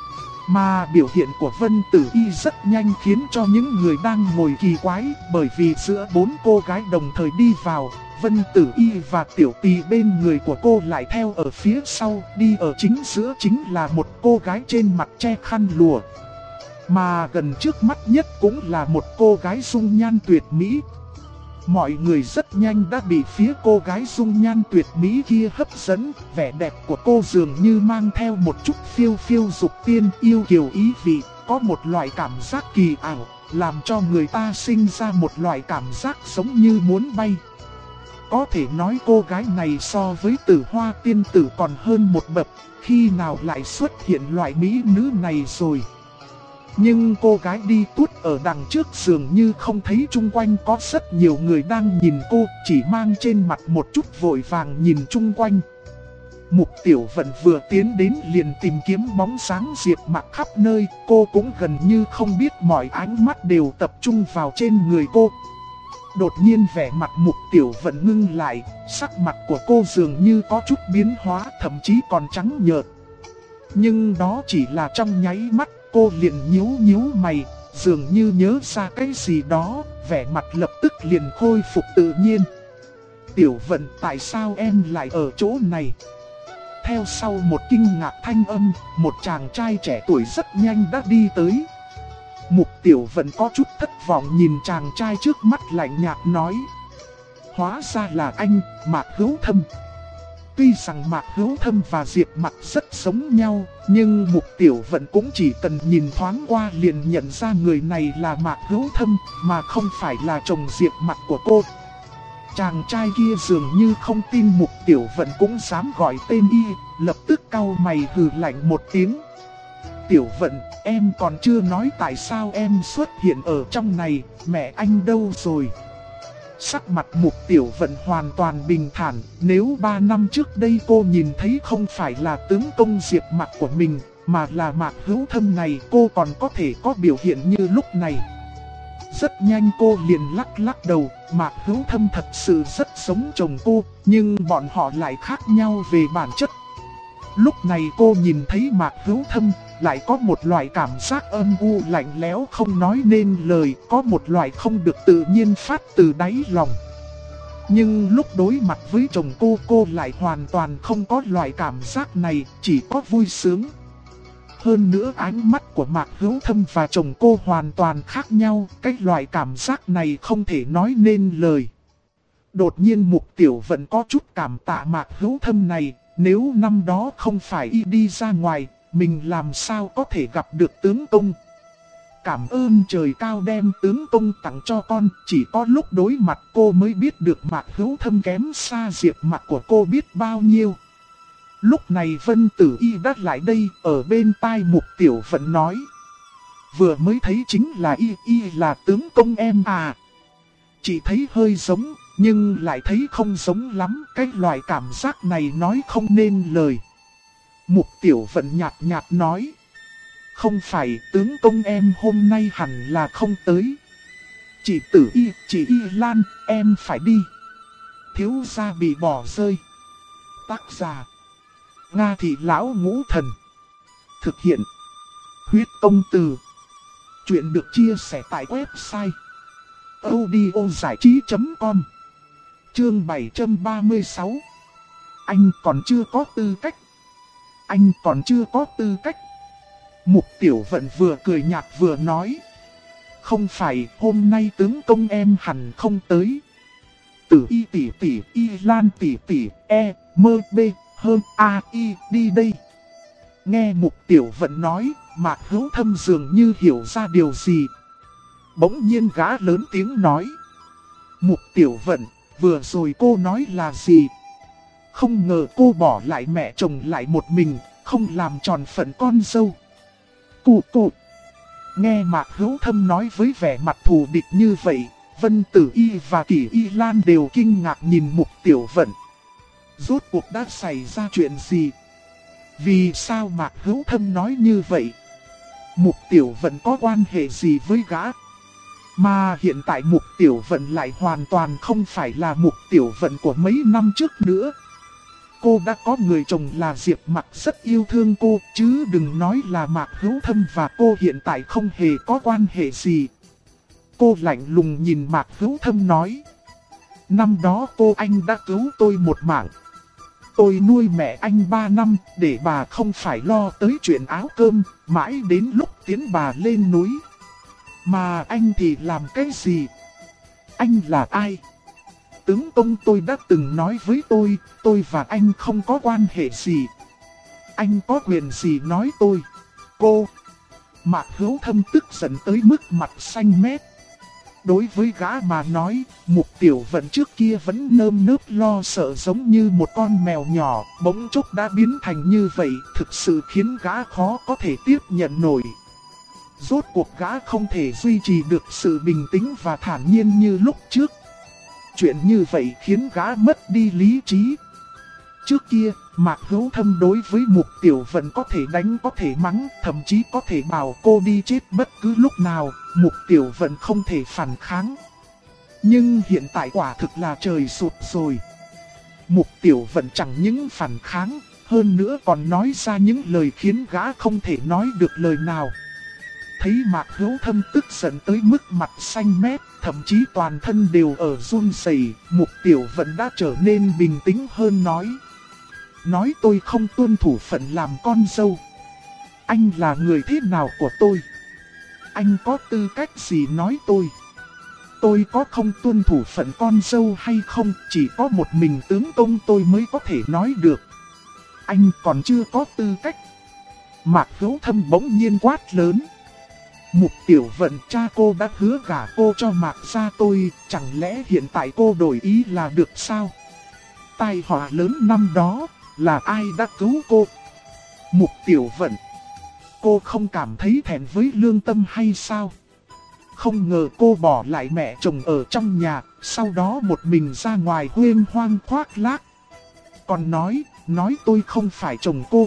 Mà biểu hiện của Vân Tử Y rất nhanh khiến cho những người đang ngồi kỳ quái, bởi vì giữa bốn cô gái đồng thời đi vào, Vân Tử Y và Tiểu Tỳ bên người của cô lại theo ở phía sau, đi ở chính giữa chính là một cô gái trên mặt che khăn lụa. Mà gần trước mắt nhất cũng là một cô gái dung nhan tuyệt mỹ. Mọi người rất nhanh đã bị phía cô gái dung nhan tuyệt mỹ kia hấp dẫn. Vẻ đẹp của cô dường như mang theo một chút phiêu phiêu dục tiên yêu kiều ý vị, có một loại cảm giác kỳ ảo, làm cho người ta sinh ra một loại cảm giác giống như muốn bay. Có thể nói cô gái này so với Tử Hoa tiên tử còn hơn một bậc, khi nào lại xuất hiện loại mỹ nữ này rồi. Nhưng cô gái đi tuốt ở đằng trước dường như không thấy chung quanh có rất nhiều người đang nhìn cô, chỉ mang trên mặt một chút vội vàng nhìn chung quanh. Mục Tiểu Vận vừa tiến đến liền tìm kiếm bóng sáng Diệp Mặc khắp nơi, cô cũng gần như không biết mọi ánh mắt đều tập trung vào trên người cô. Đột nhiên vẻ mặt Mục Tiểu Vận ngưng lại, sắc mặt của cô dường như có chút biến hóa, thậm chí còn trắng nhợt. Nhưng đó chỉ là trong nháy mắt, cô liền nhíu mày, dường như nhớ ra cái gì đó, vẻ mặt lập tức liền khôi phục tự nhiên. Tiểu Vận, tại sao em lại ở chỗ này? Theo sau một kinh ngạc thanh âm, một chàng trai trẻ tuổi rất nhanh đã đi tới. Mục Tiểu Vận có chút thất vọng nhìn chàng trai trước mắt lạnh nhạt nói. Hóa ra là anh, Mạc Hữu Thâm. Tuy rằng Mạc Hữu Thâm và Diệp Mặc rất giống nhau, nhưng Mục Tiểu Vận cũng chỉ cần nhìn thoáng qua liền nhận ra người này là Mạc Hữu Thâm, mà không phải là chồng Diệp Mặc của cô. Chàng trai kia dường như không tin Mục Tiểu Vận cũng dám gọi tên y, lập tức cau mày hừ lạnh một tiếng. Tiểu Vận, em còn chưa nói tại sao em xuất hiện ở trong này, mẹ anh đâu rồi? Sắc mặt Mục Tiểu Vận hoàn toàn bình thản, nếu 3 năm trước đây cô nhìn thấy không phải là tướng công Diệp Mặc của mình, mà là Mạc Hữu Thâm này, cô còn có thể có biểu hiện như lúc này. Rất nhanh cô liền lắc đầu, Mạc Hữu Thâm thật sự rất giống chồng cô, nhưng bọn họ lại khác nhau về bản chất. Lúc này cô nhìn thấy Mạc Hữu Thâm, lại có một loại cảm giác âm u lạnh lẽo không nói nên lời, có một loại không được tự nhiên phát từ đáy lòng. Nhưng lúc đối mặt với chồng cô lại hoàn toàn không có loại cảm giác này, chỉ có vui sướng. Hơn nữa ánh mắt của Mạc Hữu Thâm và chồng cô hoàn toàn khác nhau, cái loại cảm giác này không thể nói nên lời. Đột nhiên Mục Tiểu Vận có chút cảm tạ Mạc Hữu Thâm này, nếu năm đó không phải y đi ra ngoài, mình làm sao có thể gặp được tướng công. Cảm ơn trời cao đem tướng công tặng cho con, chỉ có lúc đối mặt cô mới biết được Mạc Hữu Thâm kém xa Diệp Mặc của cô biết bao nhiêu. Lúc này Vân Tử Y đã lại đây, ở bên tai Mục Tiểu Vận nói. Vừa mới thấy chính là Y là tướng công em à. Chỉ thấy hơi giống, nhưng lại thấy không giống lắm, cái loại cảm giác này nói không nên lời. Mục Tiểu Vận nhạt nhạt nói. Không phải, tướng công em hôm nay hẳn là không tới. Chị Tử Y, chị Y Lan, em phải đi. Thiếu gia bị bỏ rơi. Tác giả Nga Thị Lão Ngũ Thần. Thực hiện Huyết Công Từ. Chuyện được chia sẻ tại website audiozảichí.com. Chương 736. Anh còn chưa có tư cách. Anh còn chưa có tư cách. Mục Tiểu Vận vừa cười nhạt vừa nói. Không phải, hôm nay tướng công em hẳn không tới. Tử Y tỷ tỷ, Y Lan tỷ tỷ, mơ bê, hơn y đi đây. Nghe Mục Tiểu Vận nói, Mạc Hữu Thâm dường như hiểu ra điều gì. Bỗng nhiên gã lớn tiếng nói. Mục Tiểu Vận, vừa rồi cô nói là gì? Không ngờ cô bỏ lại mẹ chồng lại một mình, không làm tròn phận con dâu. Cụ. Nghe Mạc Hữu Thâm nói với vẻ mặt thù địch như vậy, Vân Tử Y và Kỷ Y Lan đều kinh ngạc nhìn Mục Tiểu Vận. Rốt cuộc đã xảy ra chuyện gì? Vì sao Mạc Hữu Thâm nói như vậy? Mục Tiểu Vận có quan hệ gì với gã? Mà hiện tại Mục Tiểu Vận lại hoàn toàn không phải là Mục Tiểu Vận của mấy năm trước nữa. Cô đã có người chồng là Diệp Mặc rất yêu thương cô, chứ đừng nói là Mạc Hữu Thâm và cô hiện tại không hề có quan hệ gì. Cô lạnh lùng nhìn Mạc Hữu Thâm nói. Năm đó cô anh đã cứu tôi một mạng. Tôi nuôi mẹ anh 3 năm để bà không phải lo tới chuyện áo cơm, mãi đến lúc tiến bà lên núi. Mà anh thì làm cái gì? Anh là ai? Tướng công tôi đã từng nói với tôi và anh không có quan hệ gì. Anh có quyền gì nói tôi? Cô! Mạc Hữu Thâm tức giận tới mức mặt xanh mét. Đối với gã mà nói, Mục Tiểu Vận trước kia vẫn nơm nớp lo sợ giống như một con mèo nhỏ, bỗng chốc đã biến thành như vậy, thực sự khiến gã khó có thể tiếp nhận nổi. Rốt cuộc gã không thể duy trì được sự bình tĩnh và thản nhiên như lúc trước. Chuyện như vậy khiến gã mất đi lý trí. Trước kia, Mạc Hữu Thâm đối với Mục Tiểu Vận có thể đánh có thể mắng, thậm chí có thể bảo cô đi chết bất cứ lúc nào, Mục Tiểu Vận không thể phản kháng. Nhưng hiện tại quả thực là trời sụp rồi. Mục Tiểu Vận chẳng những phản kháng, hơn nữa còn nói ra những lời khiến gã không thể nói được lời nào. Thấy Mạc Hữu Thâm tức giận tới mức mặt xanh mét, thậm chí toàn thân đều ở run rẩy, Mục Tiểu Vận đã trở nên bình tĩnh hơn nói. Nói tôi không tuân thủ phận làm con dâu. Anh là người thế nào của tôi? Anh có tư cách gì nói tôi? Tôi có không tuân thủ phận con dâu hay không? Chỉ có một mình tướng công tôi mới có thể nói được. Anh còn chưa có tư cách. Mạc Hữu Thâm bỗng nhiên quát lớn. Mục Tiểu Vận, cha cô đã hứa gả cô cho Mạc gia tôi, chẳng lẽ hiện tại cô đổi ý là được sao? Tai họa lớn năm đó, là ai đã cứu cô? Mục Tiểu Vận, cô không cảm thấy thẹn với lương tâm hay sao? Không ngờ cô bỏ lại mẹ chồng ở trong nhà, sau đó một mình ra ngoài huênh hoang khoác lác. Còn nói tôi không phải chồng cô.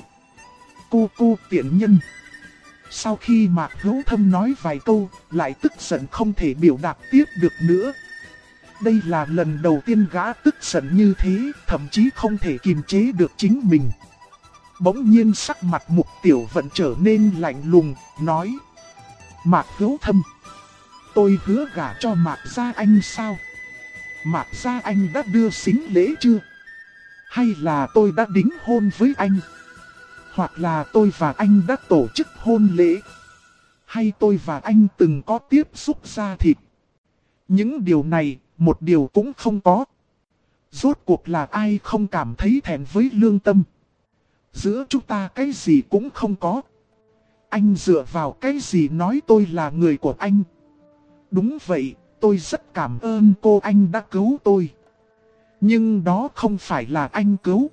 Cô tiện nhân. Sau khi Mạc Hữu Thâm nói vài câu, lại tức giận không thể biểu đạt tiếp được nữa. Đây là lần đầu tiên gã tức giận như thế, thậm chí không thể kiềm chế được chính mình. Bỗng nhiên sắc mặt Mục Tiểu Vận trở nên lạnh lùng, nói. Mạc Hữu Thâm, tôi hứa gả cho Mạc gia anh sao? Mạc gia anh đã đưa sính lễ chưa? Hay là tôi đã đính hôn với anh? Hoặc là tôi và anh đã tổ chức hôn lễ? Hay tôi và anh từng có tiếp xúc da thịt? Những điều này, một điều cũng không có. Rốt cuộc là ai không cảm thấy thẹn với lương tâm? Giữa chúng ta cái gì cũng không có. anh dựa vào cái gì nói tôi là người của anh? Đúng vậy, tôi rất cảm ơn cô, anh đã cứu tôi. Nhưng đó không phải là anh cứu,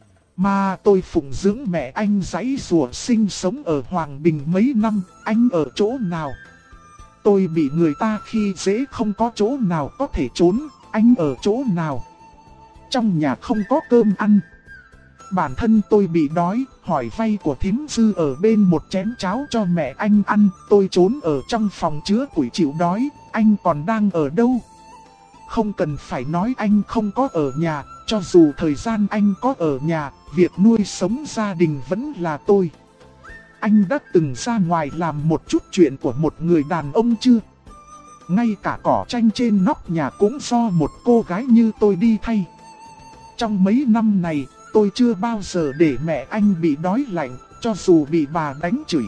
mà tôi phụng dưỡng mẹ anh giãy giụa sinh sống ở Hoàng Bình mấy năm. Anh ở chỗ nào? Tôi bị người ta khi dễ, không có chỗ nào có thể trốn. Anh ở chỗ nào? Trong nhà không có cơm ăn. Bản thân tôi bị đói, hỏi vay của thím Dư ở bên một chén cháo cho mẹ anh ăn. Tôi trốn ở trong phòng chứa củi chịu đói. Anh còn đang ở đâu? Không cần phải nói anh không có ở nhà. Cho dù thời gian anh có ở nhà, việc nuôi sống gia đình vẫn là tôi. Anh đã từng ra ngoài làm một chút chuyện của một người đàn ông chưa? Ngay cả cỏ tranh trên nóc nhà cũng do một cô gái như tôi đi thay. Trong mấy năm này, tôi chưa bao giờ để mẹ anh bị đói lạnh, cho dù bị bà đánh chửi.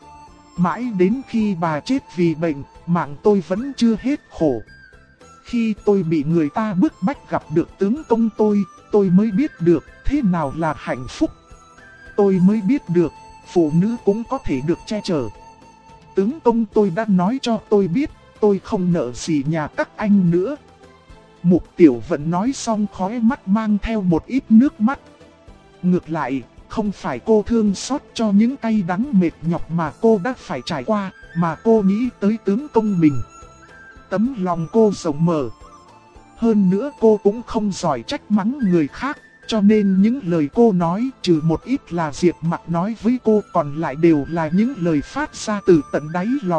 Mãi đến khi bà chết vì bệnh, mạng tôi vẫn chưa hết khổ. Khi tôi bị người ta bức bách gặp được tướng công tôi mới biết được thế nào là hạnh phúc. Tôi mới biết được, phụ nữ cũng có thể được che chở. Tướng công tôi đã nói cho tôi biết, tôi không nợ gì nhà các anh nữa. Mục Tiểu Vận nói xong khóe mắt mang theo một ít nước mắt. Ngược lại, không phải cô thương xót cho những cay đắng mệt nhọc mà cô đã phải trải qua, mà cô nghĩ tới tướng công mình. Tấm lòng cô rộng mở. Hơn nữa cô cũng không giỏi trách mắng người khác, cho nên những lời cô nói trừ một ít là Diệp Mặc nói với cô, còn lại đều là những lời phát ra từ tận đáy lòng.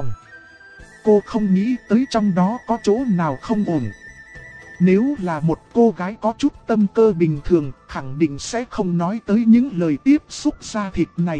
Cô không nghĩ tới trong đó có chỗ nào không ổn. Nếu là một cô gái có chút tâm cơ bình thường, khẳng định sẽ không nói tới những lời tiếp xúc da thịt này.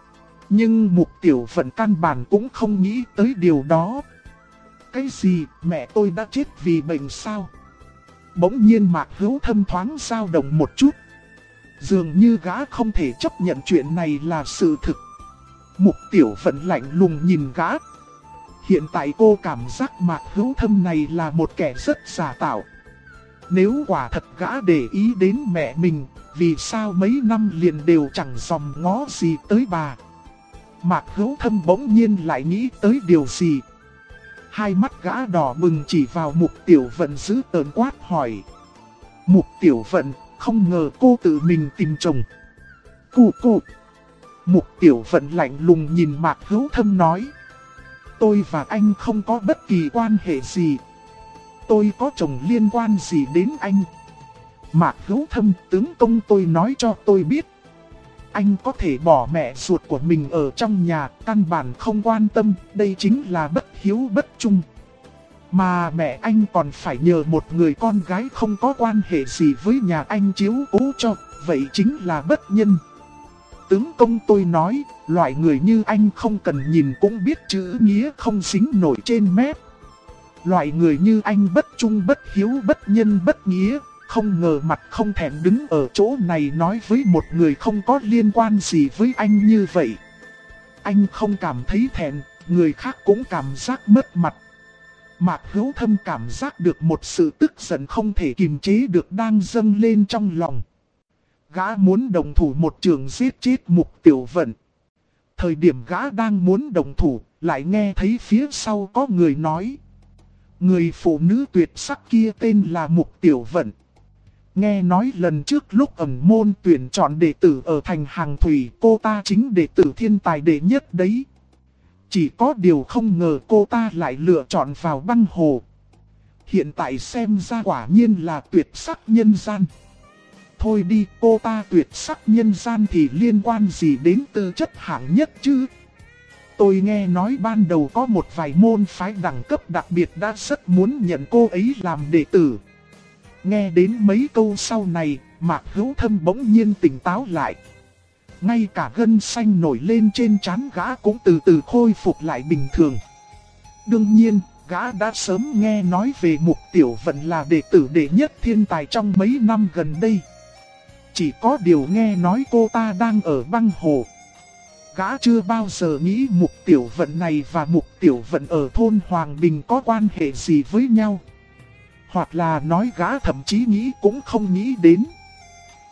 Nhưng Mục Tiểu Vận căn bản cũng không nghĩ tới điều đó. Cái gì, mẹ tôi đã chết vì bệnh sao? Bỗng nhiên Mạc Hữu Thâm thoáng dao động một chút. Dường như gã không thể chấp nhận chuyện này là sự thực. Mục Tiểu Vận lạnh lùng nhìn gã. Hiện tại cô cảm giác Mạc Hữu Thâm này là một kẻ rất giả tạo. Nếu quả thật gã để ý đến mẹ mình, vì sao mấy năm liền đều chẳng dòm ngó gì tới bà? Mạc Hữu Thâm bỗng nhiên lại nghĩ tới điều gì. Hai mắt gã đỏ bừng chỉ vào Mục Tiểu Vận dữ tợn quát hỏi. Mục Tiểu Vận, không ngờ cô tự mình tìm chồng. Cô. Mục Tiểu Vận lạnh lùng nhìn Mạc Hữu Thâm nói. Tôi và anh không có bất kỳ quan hệ gì. Tôi có chồng liên quan gì đến anh? Mạc Hữu Thâm, tướng công tôi nói cho tôi biết. Anh có thể bỏ mẹ ruột của mình ở trong nhà, căn bản không quan tâm, đây chính là bất hiếu bất trung. Mà mẹ anh còn phải nhờ một người con gái không có quan hệ gì với nhà anh chiếu cố cho, vậy chính là bất nhân. Tướng công tôi nói, loại người như anh không cần nhìn cũng biết chữ nghĩa không dính nổi trên mép. Loại người như anh bất trung bất hiếu bất nhân bất nghĩa, không ngờ mặt không thèm đứng ở chỗ này nói với một người không có liên quan gì với anh như vậy. Anh không cảm thấy thẹn, người khác cũng cảm giác mất mặt. Mạc Hữu Thâm cảm giác được một sự tức giận không thể kiềm chế được đang dâng lên trong lòng. Gã muốn đồng thủ một trường giết chết Mục Tiểu Vận. Thời điểm gã đang muốn đồng thủ, lại nghe thấy phía sau có người nói. Người phụ nữ tuyệt sắc kia tên là Mục Tiểu Vận. Nghe nói lần trước lúc ẩn môn tuyển chọn đệ tử ở thành Hàng Thủy, cô ta chính đệ tử thiên tài đệ nhất đấy. Chỉ có điều không ngờ cô ta lại lựa chọn vào băng hồ. Hiện tại xem ra quả nhiên là tuyệt sắc nhân gian. Thôi đi, cô ta tuyệt sắc nhân gian thì liên quan gì đến tư chất hạng nhất chứ? Tôi nghe nói ban đầu có một vài môn phái đẳng cấp đặc biệt đã rất muốn nhận cô ấy làm đệ tử. Nghe đến mấy câu sau này, Mạc Hữu Thâm bỗng nhiên tỉnh táo lại. Ngay cả gân xanh nổi lên trên trán gã cũng từ từ khôi phục lại bình thường. Đương nhiên, gã đã sớm nghe nói về Mục Tiểu Vận là đệ tử đệ nhất thiên tài trong mấy năm gần đây. Chỉ có điều nghe nói cô ta đang ở băng hồ. Gã chưa bao giờ nghĩ Mục Tiểu Vận này và Mục Tiểu Vận ở thôn Hoàng Bình có quan hệ gì với nhau. Hoặc là nói gã thậm chí nghĩ cũng không nghĩ đến.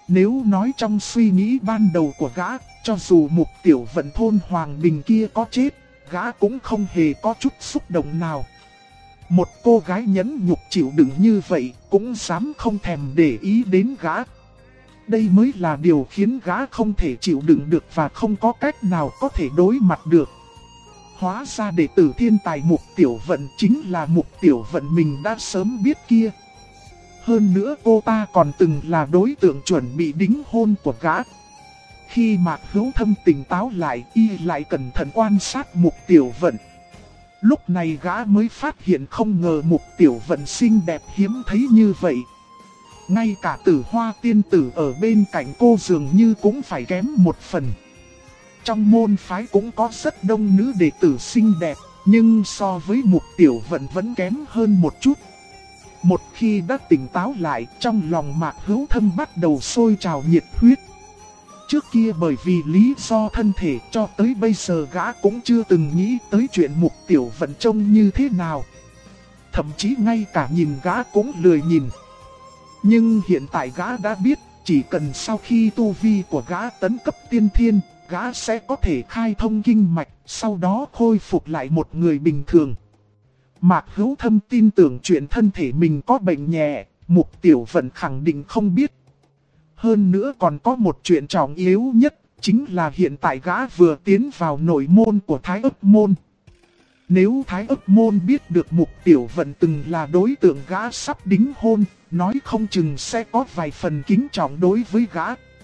Nếu nói trong suy nghĩ ban đầu của gã, cho dù Mục Tiểu Vận thôn Hoàng Bình kia có chết, gã cũng không hề có chút xúc động nào. Một cô gái nhẫn nhục chịu đựng như vậy, cũng dám không thèm để ý đến gã. Đây mới là điều khiến gã không thể chịu đựng được và không có cách nào có thể đối mặt được. Hóa ra đệ tử thiên tài Mục Tiểu Vận chính là Mục Tiểu Vận mình đã sớm biết kia. Hơn nữa cô ta còn từng là đối tượng chuẩn bị đính hôn của gã. Khi Mạc Hữu Thâm tỉnh táo lại, y lại cẩn thận quan sát Mục Tiểu Vận. Lúc này gã mới phát hiện không ngờ Mục Tiểu Vận xinh đẹp hiếm thấy như vậy. Ngay cả Tử Hoa tiên tử ở bên cạnh cô dường như cũng phải kém một phần. Trong môn phái cũng có rất đông nữ đệ tử xinh đẹp, nhưng so với Mục Tiểu Vận vẫn kém hơn một chút. Một khi đã tỉnh táo lại, trong lòng Mạc Hữu Thâm bắt đầu sôi trào nhiệt huyết. Trước kia bởi vì lý do thân thể cho tới bây giờ gã cũng chưa từng nghĩ tới chuyện Mục Tiểu Vận trông như thế nào. Thậm chí ngay cả nhìn gã cũng lười nhìn. Nhưng hiện tại gã đã biết, chỉ cần sau khi tu vi của gã tấn cấp tiên thiên, gã sẽ có thể khai thông kinh mạch, sau đó khôi phục lại một người bình thường. Mạc Hữu Thâm tin tưởng chuyện thân thể mình có bệnh nhẹ, Mục Tiểu Vận khẳng định không biết. Hơn nữa còn có một chuyện trọng yếu nhất, chính là hiện tại gã vừa tiến vào nội môn của Thái Ức Môn. Nếu Thái Ức Môn biết được Mục Tiểu Vận từng là đối tượng gã sắp đính hôn, nói không chừng sẽ có vài phần kính trọng đối với gã.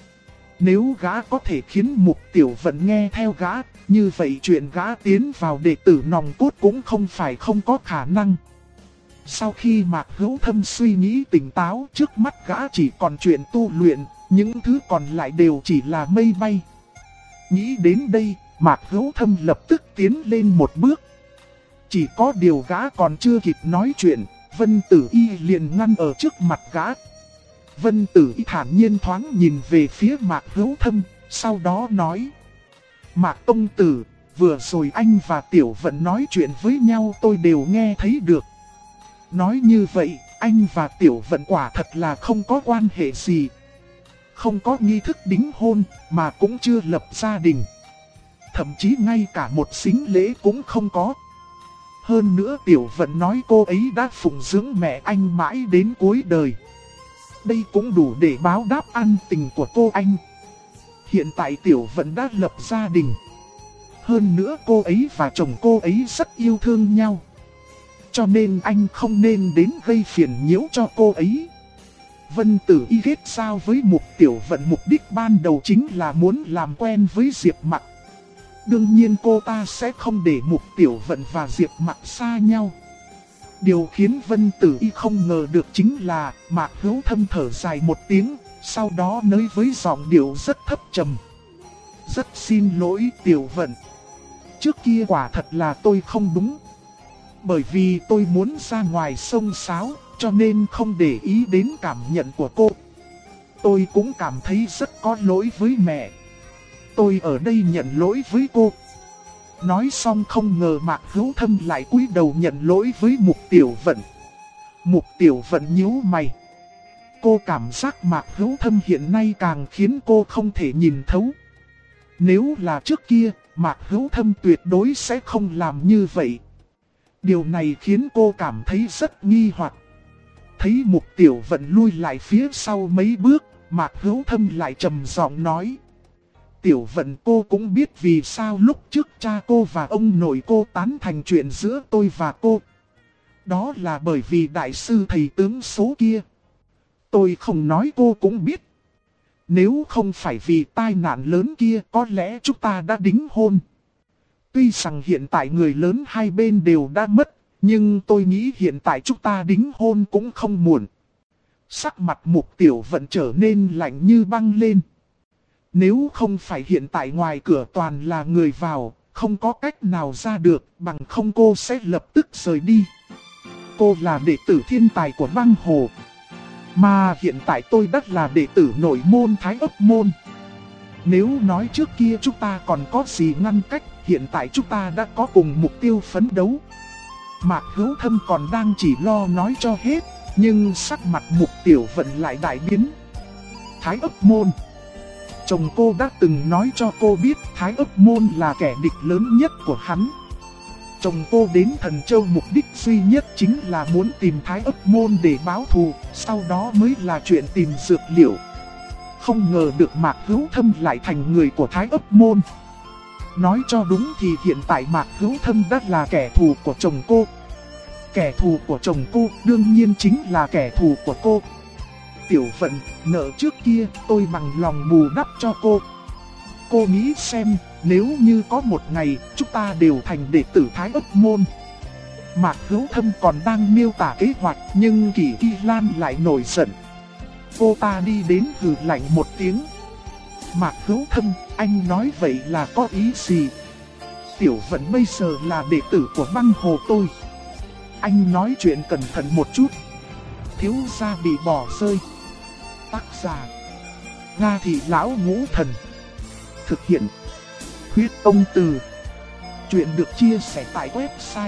Nếu gã có thể khiến Mục Tiểu Vận nghe theo gã, như vậy chuyện gã tiến vào đệ tử nòng cốt cũng không phải không có khả năng. Sau khi Mạc Hữu Thâm suy nghĩ tỉnh táo, trước mắt gã chỉ còn chuyện tu luyện, những thứ còn lại đều chỉ là mây bay. Nghĩ đến đây, Mạc Hữu Thâm lập tức tiến lên một bước. Chỉ có điều gã còn chưa kịp nói chuyện, Vân Tử Y liền ngăn ở trước mặt gã. Vân Tử Y thản nhiên thoáng nhìn về phía Mạc Hữu Thâm, sau đó nói: Mạc Tông Tử, vừa rồi anh và Tiểu Vận nói chuyện với nhau tôi đều nghe thấy được. Nói như vậy, anh và Tiểu Vận quả thật là không có quan hệ gì. Không có nghi thức đính hôn, mà cũng chưa lập gia đình. Thậm chí ngay cả một sính lễ cũng không có. Hơn nữa Tiểu Vận nói cô ấy đã phụng dưỡng mẹ anh mãi đến cuối đời. Đây cũng đủ để báo đáp ân tình của cô anh. Hiện tại Tiểu Vận đã lập gia đình. Hơn nữa cô ấy và chồng cô ấy rất yêu thương nhau. Cho nên anh không nên đến gây phiền nhiễu cho cô ấy. Vân Tử Y kết giao với Mục Tiểu Vận mục đích ban đầu chính là muốn làm quen với Diệp Mặc. Đương nhiên cô ta sẽ không để Mục Tiểu Vận và Diệp Mặc xa nhau. Điều khiến Vân Tử Y không ngờ được chính là Mạc Hữu Thâm thở dài một tiếng, sau đó nói với giọng điệu rất thấp trầm: Rất xin lỗi Tiểu Vận. Trước kia quả thật là tôi không đúng. Bởi vì tôi muốn ra ngoài xông xáo, cho nên không để ý đến cảm nhận của cô. Tôi cũng cảm thấy rất có lỗi với mẹ. Tôi ở đây nhận lỗi với cô. Nói xong không ngờ Mạc Hữu Thâm lại cúi đầu nhận lỗi với Mục Tiểu Vận. Mục Tiểu Vận nhíu mày. Cô cảm giác Mạc Hữu Thâm hiện nay càng khiến cô không thể nhìn thấu. Nếu là trước kia, Mạc Hữu Thâm tuyệt đối sẽ không làm như vậy. Điều này khiến cô cảm thấy rất nghi hoặc. Thấy Mục Tiểu Vận lui lại phía sau mấy bước, Mạc Hữu Thâm lại trầm giọng nói: Tiểu Vận, cô cũng biết vì sao lúc trước cha cô và ông nội cô tán thành chuyện giữa tôi và cô. Đó là bởi vì đại sư thầy tướng số kia. Tôi không nói cô cũng biết. Nếu không phải vì tai nạn lớn kia, có lẽ chúng ta đã đính hôn. Tuy rằng hiện tại người lớn hai bên đều đã mất, nhưng tôi nghĩ hiện tại chúng ta đính hôn cũng không muộn. Sắc mặt Mục Tiểu Vận trở nên lạnh như băng lên. Nếu không phải hiện tại ngoài cửa toàn là người vào, không có cách nào ra được, bằng không cô sẽ lập tức rời đi. Cô là đệ tử thiên tài của băng hồ. Mà hiện tại tôi đã là đệ tử nội môn Thái Ức Môn. Nếu nói trước kia chúng ta còn có gì ngăn cách, hiện tại chúng ta đã có cùng mục tiêu phấn đấu. Mạc Hữu Thâm còn đang chỉ lo nói cho hết, nhưng sắc mặt Mục Tiểu Vận lại đại biến. Thái Ấp Môn. Chồng cô đã từng nói cho cô biết Thái Ấp Môn là kẻ địch lớn nhất của hắn. Chồng cô đến Thần Châu mục đích duy nhất chính là muốn tìm Thái Ấp Môn để báo thù, sau đó mới là chuyện tìm dược liệu. Không ngờ được Mạc Hữu Thâm lại thành người của Thái Ấp Môn. Nói cho đúng thì hiện tại Mạc Hữu Thâm đã là kẻ thù của chồng cô. Kẻ thù của chồng cô đương nhiên chính là kẻ thù của cô. Tiểu Vận, nợ trước kia tôi bằng lòng bù đắp cho cô. Cô nghĩ xem, nếu như có một ngày chúng ta đều thành đệ tử Thái Ấp Môn. Mạc Hữu Thâm còn đang miêu tả kế hoạch nhưng Kỷ Y Lan lại nổi giận. Cô ta đi đến hừ lạnh một tiếng. Mạc Hữu Thâm, anh nói vậy là có ý gì? Tiểu Vận bây giờ là đệ tử của Băng Hồ tôi. Anh nói chuyện cẩn thận một chút. Thiếu gia bị bỏ rơi. Tác giả: Nga Thị Lão Ngũ Thần. Thực hiện: Huyết Ông Từ. Chuyện được chia sẻ tại website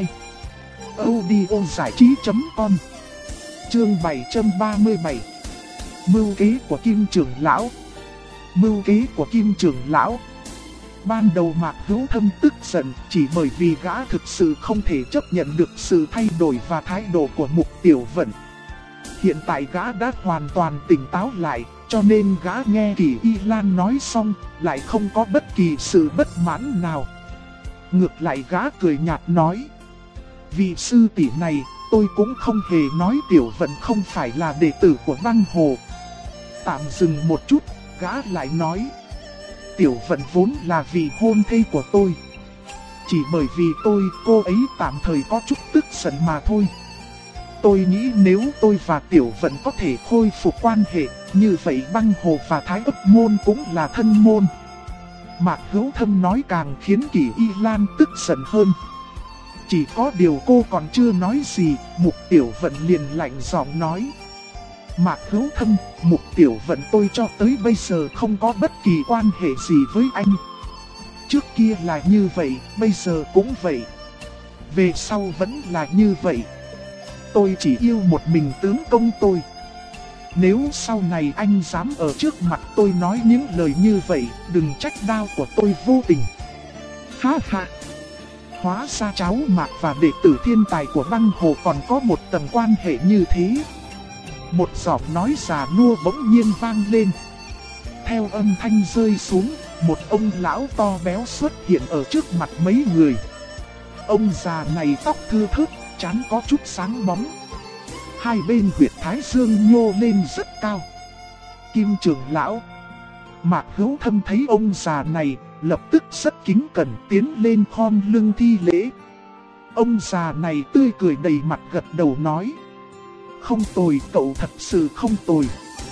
audiozảichí.com. Chương 737. Mưu kế của Kim Trưởng Lão. Mưu kế của Kim Trưởng Lão. Ban đầu Mạc Hữu Thâm tức giận chỉ bởi vì gã thực sự không thể chấp nhận được sự thay đổi và thái độ của Mục Tiểu Vận. Hiện tại gã đã hoàn toàn tỉnh táo lại, cho nên gã nghe Kỷ Y Lan nói xong, lại không có bất kỳ sự bất mãn nào. Ngược lại gã cười nhạt nói: vị sư tỷ này, tôi cũng không hề nói Tiểu Vận không phải là đệ tử của Băng Hồ. Tạm dừng một chút, gã lại nói: Tiểu Vận vốn là vị hôn thê của tôi. Chỉ bởi vì cô ấy tạm thời có chút tức giận mà thôi. Tôi nghĩ nếu tôi và Tiểu Vận có thể khôi phục quan hệ, như vậy Băng Hồ và Thái Ấp Môn cũng là thân môn. Mạc Hữu Thâm nói càng khiến Kỷ Y Lan tức giận hơn. Chỉ có điều cô còn chưa nói gì, Mục Tiểu Vận liền lạnh giọng nói: Mạc Hữu Thâm, Mục Tiểu Vận tôi cho tới bây giờ không có bất kỳ quan hệ gì với anh. Trước kia là như vậy, bây giờ cũng vậy. Về sau vẫn là như vậy. Tôi chỉ yêu một mình tướng công tôi. Nếu sau này anh dám ở trước mặt tôi nói những lời như vậy, đừng trách đao của tôi vô tình. Ha ha! Hóa ra cháu Mạc và đệ tử thiên tài của Băng Hồ còn có một tầng quan hệ như thế. Một giọng nói già nua bỗng nhiên vang lên. Theo âm thanh rơi xuống, một ông lão to béo xuất hiện ở trước mặt mấy người. Ông già này tóc thưa thớt, trán có chút sáng bóng. Hai bên huyệt thái dương nhô lên rất cao. Kim Trưởng Lão. Mạc Hữu Thâm thấy ông già này, lập tức rất kính cẩn tiến lên khom lưng thi lễ. Ông già này tươi cười đầy mặt gật đầu nói: Không tồi, cậu thật sự không tồi.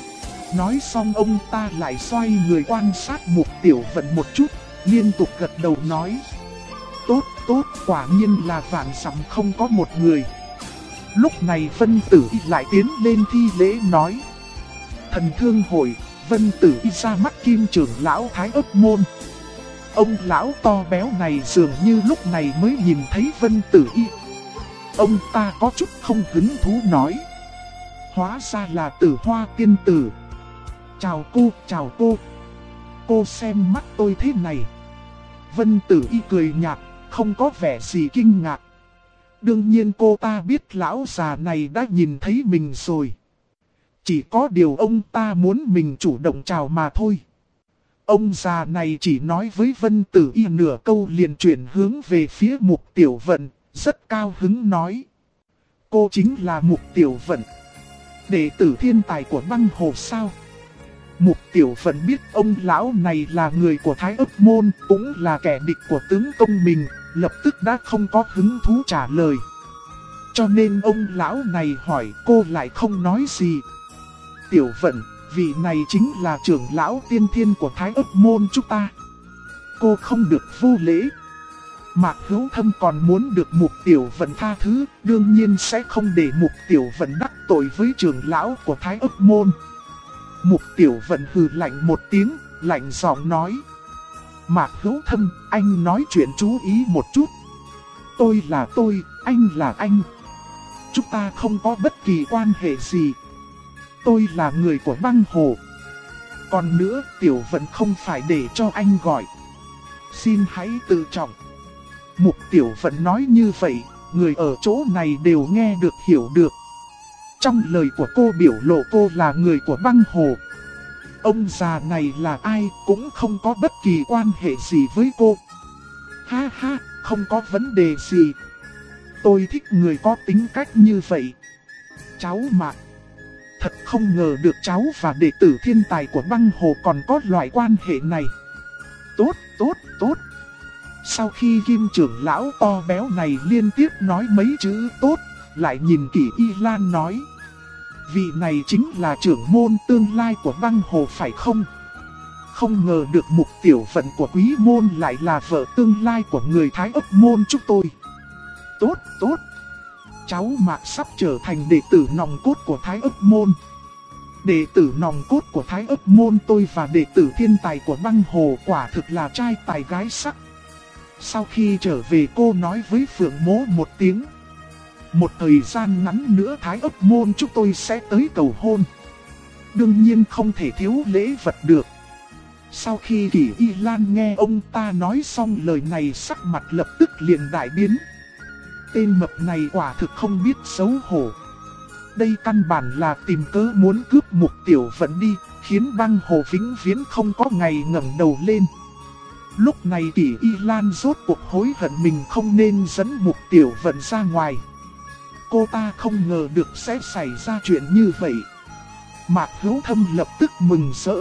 Nói xong ông ta lại xoay người quan sát Mục Tiểu Vận một chút, liên tục gật đầu nói: Tốt, tốt, quả nhiên là vạn dặm không có một người. Lúc này Vân Tử Y lại tiến lên thi lễ nói: Thần Thương Hội, Vân Tử Y ra mắt Kim Trưởng Lão Thái Ấp Môn. Ông lão to béo này dường như lúc này mới nhìn thấy Vân Tử Y. Ông ta có chút không hứng thú nói: Hóa ra là Tử Hoa tiên tử. Chào cô, chào cô. Cô xem mắt tôi thế này. Vân Tử Y cười nhạt, không có vẻ gì kinh ngạc. Đương nhiên cô ta biết lão già này đã nhìn thấy mình rồi. Chỉ có điều ông ta muốn mình chủ động chào mà thôi. Ông già này chỉ nói với Vân Tử Y nửa câu liền chuyển hướng về phía Mục Tiểu Vận, rất cao hứng nói: Cô chính là Mục Tiểu Vận, đệ tử thiên tài của Băng Hồ sao? Mục Tiểu Vận biết ông lão này là người của Thái Ấp Môn, cũng là kẻ địch của tướng công mình, lập tức đã không có hứng thú trả lời. Cho nên ông lão này hỏi cô lại không nói gì. Tiểu Vận, vị này chính là trưởng lão tiên thiên của Thái Ấp Môn chúng ta. Cô không được vô lễ. Mạc Hữu Thâm còn muốn được Mục Tiểu Vận tha thứ, đương nhiên sẽ không để Mục Tiểu Vận đắc tội với trưởng lão của Thái Ấp Môn. Mục Tiểu Vận hừ lạnh một tiếng, lạnh giọng nói: Mạc Hữu Thâm, anh nói chuyện chú ý một chút. Tôi là tôi, anh là anh. Chúng ta không có bất kỳ quan hệ gì. Tôi là người của Băng Hồ. Còn nữa, Tiểu Vận không phải để cho anh gọi. Xin hãy tự trọng. Mục Tiểu Vận nói như vậy, người ở chỗ này đều nghe được hiểu được. Trong lời của cô biểu lộ cô là người của băng hồ. Ông già này là ai cũng không có bất kỳ quan hệ gì với cô. Ha ha, không có vấn đề gì. Tôi thích người có tính cách như vậy. Cháu Mạc. Thật không ngờ được cháu và đệ tử thiên tài của băng hồ còn có loại quan hệ này. Tốt, tốt, tốt. Sau khi Kim trưởng lão to béo này liên tiếp nói mấy chữ tốt, lại nhìn Kỷ Y Lan nói. Vị này chính là trưởng môn tương lai của băng hồ phải không? Không ngờ được Mục Tiểu Vận của quý môn lại là vợ tương lai của người Thái Ấp môn chúng tôi. Tốt, tốt. Cháu Mạc sắp trở thành đệ tử nòng cốt của Thái Ấp môn. Đệ tử nòng cốt của Thái Ấp môn tôi và đệ tử thiên tài của băng hồ quả thực là trai tài gái sắc. Sau khi trở về cô nói với Phượng Mỗ một tiếng. Một thời gian ngắn nữa Thái Ấp môn chúng tôi sẽ tới cầu hôn. Đương nhiên không thể thiếu lễ vật được. Sau khi Kỷ Y Lan nghe ông ta nói xong lời này, sắc mặt lập tức liền đại biến. Tên mập này quả thực không biết xấu hổ. Đây căn bản là tìm cớ muốn cướp Mục Tiểu Vận đi, khiến băng hồ vĩnh viễn không có ngày ngẩng đầu lên. Lúc này Kỷ Y Lan rốt cuộc hối hận mình không nên dẫn Mục Tiểu Vận ra ngoài. Cô ta không ngờ được sẽ xảy ra chuyện như vậy. Mạc Hữu Thâm lập tức mừng rỡ.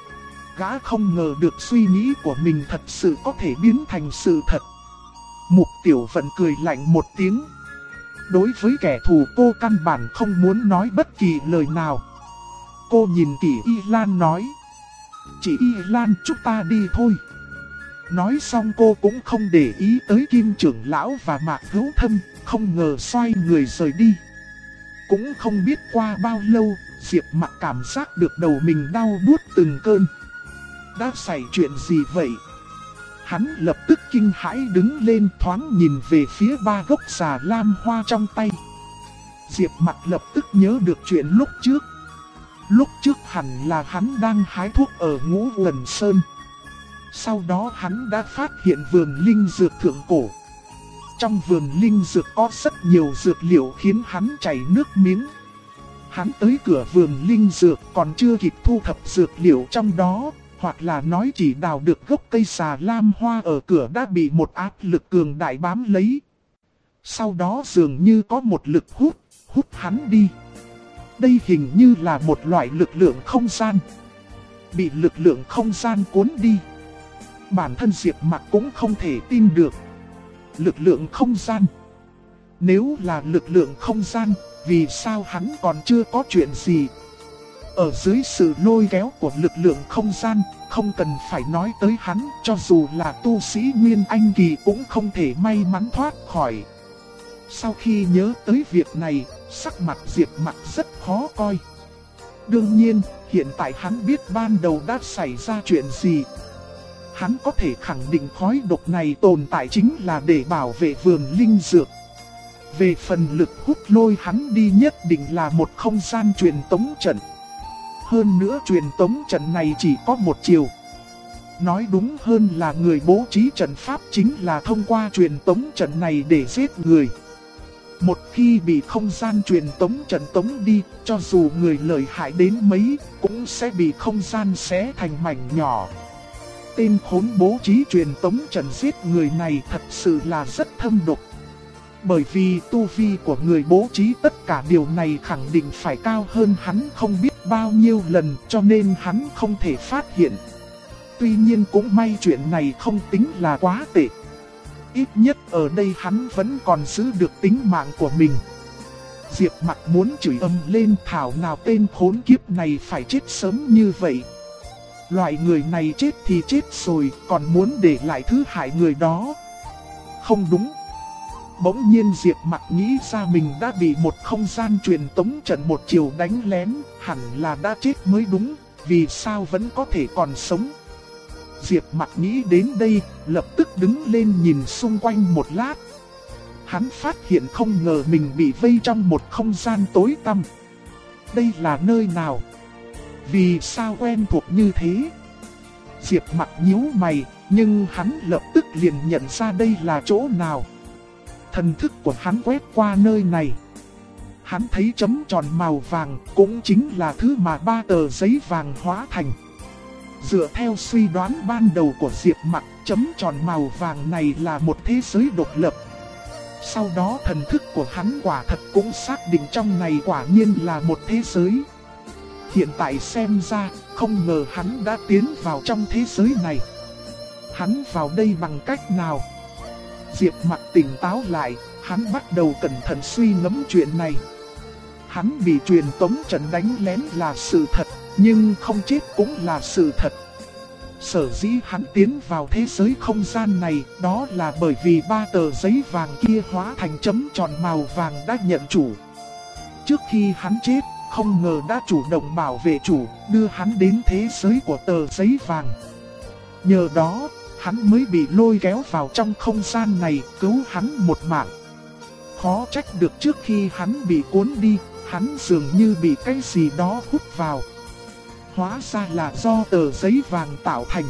Gã không ngờ được suy nghĩ của mình thật sự có thể biến thành sự thật. Mục Tiểu Vận cười lạnh một tiếng. Đối với kẻ thù cô căn bản không muốn nói bất kỳ lời nào. Cô nhìn Kỷ Y Lan nói. Chị Y Lan, chúng ta đi thôi. Nói xong cô cũng không để ý tới Kim trưởng lão và Mạc Hữu Thâm, không ngờ xoay người rời đi. Cũng không biết qua bao lâu, Diệp Mặc cảm giác được đầu mình đau buốt từng cơn. Đã xảy chuyện gì vậy? Hắn lập tức kinh hãi đứng lên, thoáng nhìn về phía ba gốc xà lam hoa trong tay. Diệp Mặc lập tức nhớ được chuyện lúc trước. Lúc trước hẳn là hắn đang hái thuốc ở Ngũ Uẩn Sơn. Sau đó hắn đã phát hiện vườn linh dược thượng cổ. Trong vườn linh dược có rất nhiều dược liệu khiến hắn chảy nước miếng. Hắn tới cửa vườn linh dược còn chưa kịp thu thập dược liệu trong đó, hoặc là nói chỉ đào được gốc cây xà lam hoa ở cửa đã bị một áp lực cường đại bám lấy. Sau đó dường như có một lực hút hắn đi. Đây hình như là một loại lực lượng không gian. Bị lực lượng không gian cuốn đi. Bản thân Diệp Mặc cũng không thể tin được. Lực lượng không gian. Nếu là lực lượng không gian, vì sao hắn còn chưa có chuyện gì? Ở dưới sự lôi kéo của lực lượng không gian, không cần phải nói tới hắn, cho dù là tu sĩ Nguyên Anh Kỳ cũng không thể may mắn thoát khỏi. Sau khi nhớ tới việc này, sắc mặt Diệp Mặc rất khó coi. Đương nhiên, hiện tại hắn biết ban đầu đã xảy ra chuyện gì. Hắn có thể khẳng định khói độc này tồn tại chính là để bảo vệ vườn linh dược. Về phần lực hút lôi hắn đi nhất định là một không gian truyền tống trận. Hơn nữa truyền tống trận này chỉ có một chiều. Nói đúng hơn là người bố trí trận pháp chính là thông qua truyền tống trận này để giết người. Một khi bị không gian truyền tống trận tống đi, cho dù người lợi hại đến mấy, cũng sẽ bị không gian xé thành mảnh nhỏ. Tên khốn bố trí truyền tống trận giết người này thật sự là rất thâm độc. Bởi vì tu vi của người bố trí tất cả điều này khẳng định phải cao hơn hắn không biết bao nhiêu lần, cho nên hắn không thể phát hiện. Tuy nhiên cũng may chuyện này không tính là quá tệ. Ít nhất ở đây hắn vẫn còn giữ được tính mạng của mình. Diệp Mặc muốn chửi ầm lên, thảo nào tên khốn kiếp này phải chết sớm như vậy. Loại người này chết thì chết rồi, còn muốn để lại thứ hại người đó. Không đúng. Bỗng nhiên Diệp Mặc nghĩ ra mình đã bị một không gian truyền tống trận một chiều đánh lén, hẳn là đã chết mới đúng, vì sao vẫn có thể còn sống. Diệp Mặc nghĩ đến đây, lập tức đứng lên nhìn xung quanh một lát. Hắn phát hiện không ngờ mình bị vây trong một không gian tối tăm. Đây là nơi nào? Vì sao quen thuộc như thế? Diệp Mặc nhíu mày, nhưng hắn lập tức liền nhận ra đây là chỗ nào. Thần thức của hắn quét qua nơi này. Hắn thấy chấm tròn màu vàng, cũng chính là thứ mà 3 tờ giấy vàng hóa thành. Dựa theo suy đoán ban đầu của Diệp Mặc, chấm tròn màu vàng này là một thế giới độc lập. Sau đó thần thức của hắn quả thật cũng xác định trong này quả nhiên là một thế giới. Hiện tại xem ra, không ngờ hắn đã tiến vào trong thế giới này. Hắn vào đây bằng cách nào? Diệp Mặc tỉnh táo lại, hắn bắt đầu cẩn thận suy ngẫm chuyện này. Hắn bị truyền tống trận đánh lén là sự thật, nhưng không chết cũng là sự thật. Sở dĩ hắn tiến vào thế giới không gian này, đó là bởi vì 3 tờ giấy vàng kia hóa thành chấm tròn màu vàng đã nhận chủ. Trước khi hắn chết, không ngờ đã chủ động bảo vệ chủ, đưa hắn đến thế giới của tờ giấy vàng. Nhờ đó, hắn mới bị lôi kéo vào trong không gian này, cứu hắn một mạng. Khó trách được trước khi hắn bị cuốn đi, hắn dường như bị cái gì đó hút vào. Hóa ra là do tờ giấy vàng tạo thành.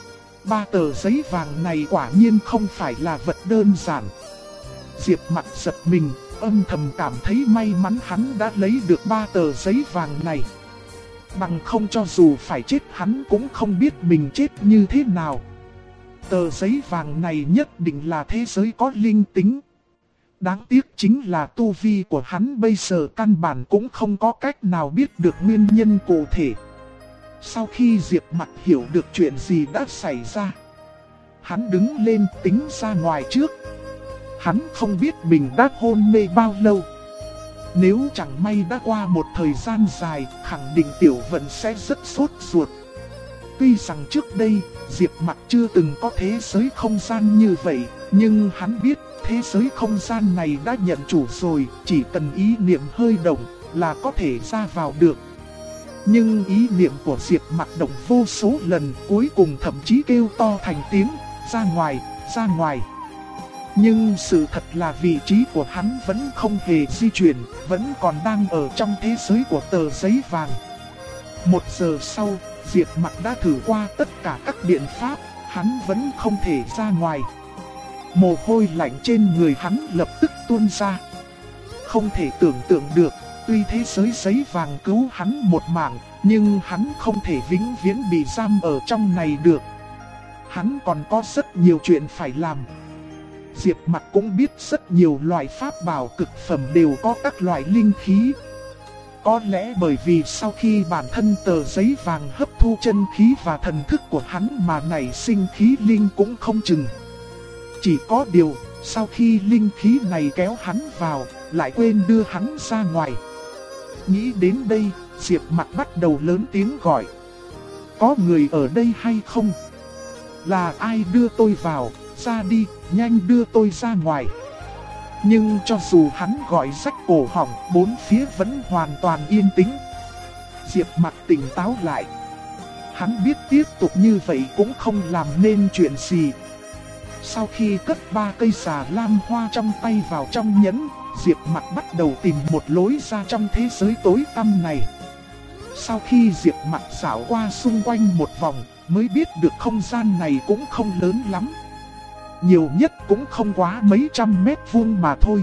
3 tờ giấy vàng này quả nhiên không phải là vật đơn giản. Diệp Mặc giật mình, âm thầm cảm thấy may mắn hắn đã lấy được 3 tờ giấy vàng này. Bằng không cho dù phải chết hắn cũng không biết mình chết như thế nào. Tờ giấy vàng này nhất định là thế giới có linh tính. Đáng tiếc chính là tu vi của hắn bây giờ căn bản cũng không có cách nào biết được nguyên nhân cụ thể. Sau khi Diệp Mặc hiểu được chuyện gì đã xảy ra, hắn đứng lên tính ra ngoài trước. Hắn không biết mình đã hôn mê bao lâu. Nếu chẳng may đã qua một thời gian dài, khẳng định Tiểu Vận sẽ rất sốt ruột. Tuy rằng trước đây, Diệp Mặc chưa từng có thế giới không gian như vậy, nhưng hắn biết thế giới không gian này đã nhận chủ rồi, chỉ cần ý niệm hơi động là có thể ra vào được. Nhưng ý niệm của Diệp Mặc động vô số lần, cuối cùng thậm chí kêu to thành tiếng, ra ngoài, ra ngoài. Nhưng sự thật là vị trí của hắn vẫn không hề di chuyển, vẫn còn đang ở trong thế giới của tờ giấy vàng. 1 giờ sau, Diệp Mặc đã thử qua tất cả các biện pháp, hắn vẫn không thể ra ngoài. Mồ hôi lạnh trên người hắn lập tức tuôn ra. Không thể tưởng tượng được, tuy thế giới giấy vàng cứu hắn một mạng, nhưng hắn không thể vĩnh viễn bị giam ở trong này được. Hắn còn có rất nhiều chuyện phải làm. Diệp Mặc cũng biết rất nhiều loại pháp bảo cực phẩm đều có các loại linh khí. Có lẽ bởi vì sau khi bản thân tờ giấy vàng hấp thu chân khí và thần thức của hắn mà nảy sinh khí linh cũng không chừng. Chỉ có điều, sau khi linh khí này kéo hắn vào, lại quên đưa hắn ra ngoài. Nghĩ đến đây, Diệp Mặc bắt đầu lớn tiếng gọi. Có người ở đây hay không? Là ai đưa tôi vào? Ra đi, nhanh đưa tôi ra ngoài. Nhưng cho dù hắn gọi rách cổ họng, bốn phía vẫn hoàn toàn yên tĩnh. Diệp Mặc tỉnh táo lại. Hắn biết tiếp tục như vậy cũng không làm nên chuyện gì. Sau khi cất 3 cây xà lam hoa trong tay vào trong nhẫn, Diệp Mặc bắt đầu tìm một lối ra trong thế giới tối tăm này. Sau khi Diệp Mặc dạo qua xung quanh một vòng, mới biết được không gian này cũng không lớn lắm. Nhiều nhất cũng không quá mấy trăm mét vuông mà thôi.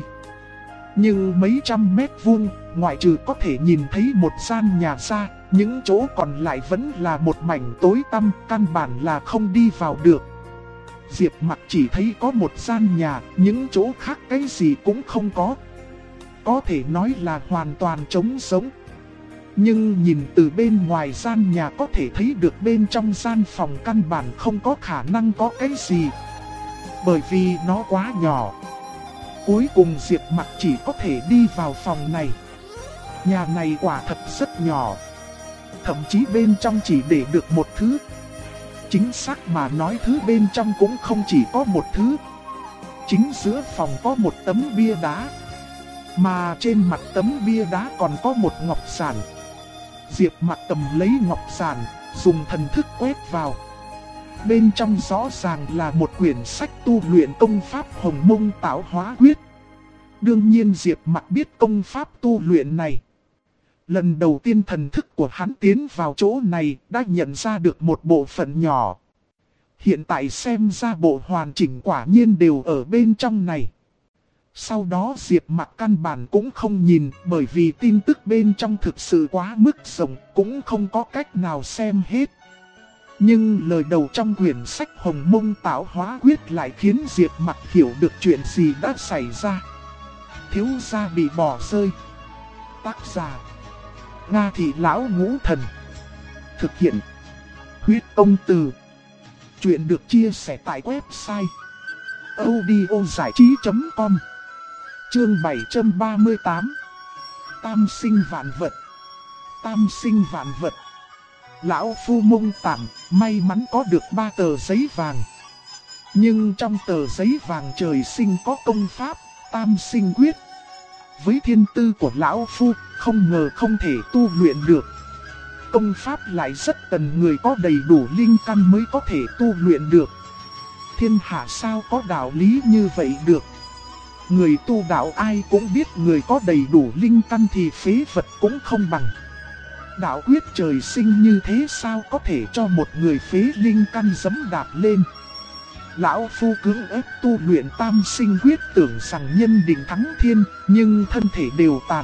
Nhưng mấy trăm mét vuông, ngoại trừ có thể nhìn thấy một gian nhà ra, những chỗ còn lại vẫn là một mảnh tối tăm, căn bản là không đi vào được. Diệp Mặc chỉ thấy có một gian nhà, những chỗ khác cái gì cũng không có. Có thể nói là hoàn toàn trống rỗng. Nhưng nhìn từ bên ngoài gian nhà có thể thấy được bên trong gian phòng căn bản không có khả năng có cái gì. Bởi vì nó quá nhỏ. Cuối cùng Diệp Mặc chỉ có thể đi vào phòng này. Nhà này quả thật rất nhỏ. Thậm chí bên trong chỉ để được một thứ. Chính xác mà nói thứ bên trong cũng không chỉ có một thứ. Chính giữa phòng có một tấm bia đá. Mà trên mặt tấm bia đá còn có một ngọc giản. Diệp Mặc cầm lấy ngọc giản, dùng thần thức quét vào. Bên trong rõ ràng là một quyển sách tu luyện công pháp Hồng Mông Tạo Hóa Quyết. Đương nhiên Diệp Mặc biết công pháp tu luyện này. Lần đầu tiên thần thức của hắn tiến vào chỗ này đã nhận ra được một bộ phận nhỏ. Hiện tại xem ra bộ hoàn chỉnh quả nhiên đều ở bên trong này. Sau đó Diệp Mặc căn bản cũng không nhìn, bởi vì tin tức bên trong thực sự quá mức rộng, cũng không có cách nào xem hết. Nhưng lời đầu trong quyển sách Hồng Mông Tạo Hóa Quyết lại khiến Diệp Mặc hiểu được chuyện gì đã xảy ra. Thiếu gia bị bỏ rơi. Tác giả: Nga Thị Lão Ngũ Thần. Thực hiện: Huyết Công Từ. Chuyện được chia sẻ tại website audiozảichí.com. Chương 738. Tam sinh vạn vật. Tam sinh vạn vật. Lão Phu Mông Tạm may mắn có được 3 tờ giấy vàng. Nhưng trong tờ giấy vàng trời sinh có công pháp Tam Sinh Quyết. Với thiên tư của Lão Phu, không ngờ không thể tu luyện được. Công pháp lại rất cần người có đầy đủ linh căn mới có thể tu luyện được. Thiên hạ sao có đạo lý như vậy được. Người tu đạo ai cũng biết người có đầy đủ linh căn thì phế vật cũng không bằng. Đạo quyết trời sinh như thế sao có thể cho một người phế linh căn giẫm đạp lên. Lão Phu cưỡng ép tu luyện Tam Sinh Quyết tưởng rằng nhân định thắng thiên, nhưng thân thể đều tàn.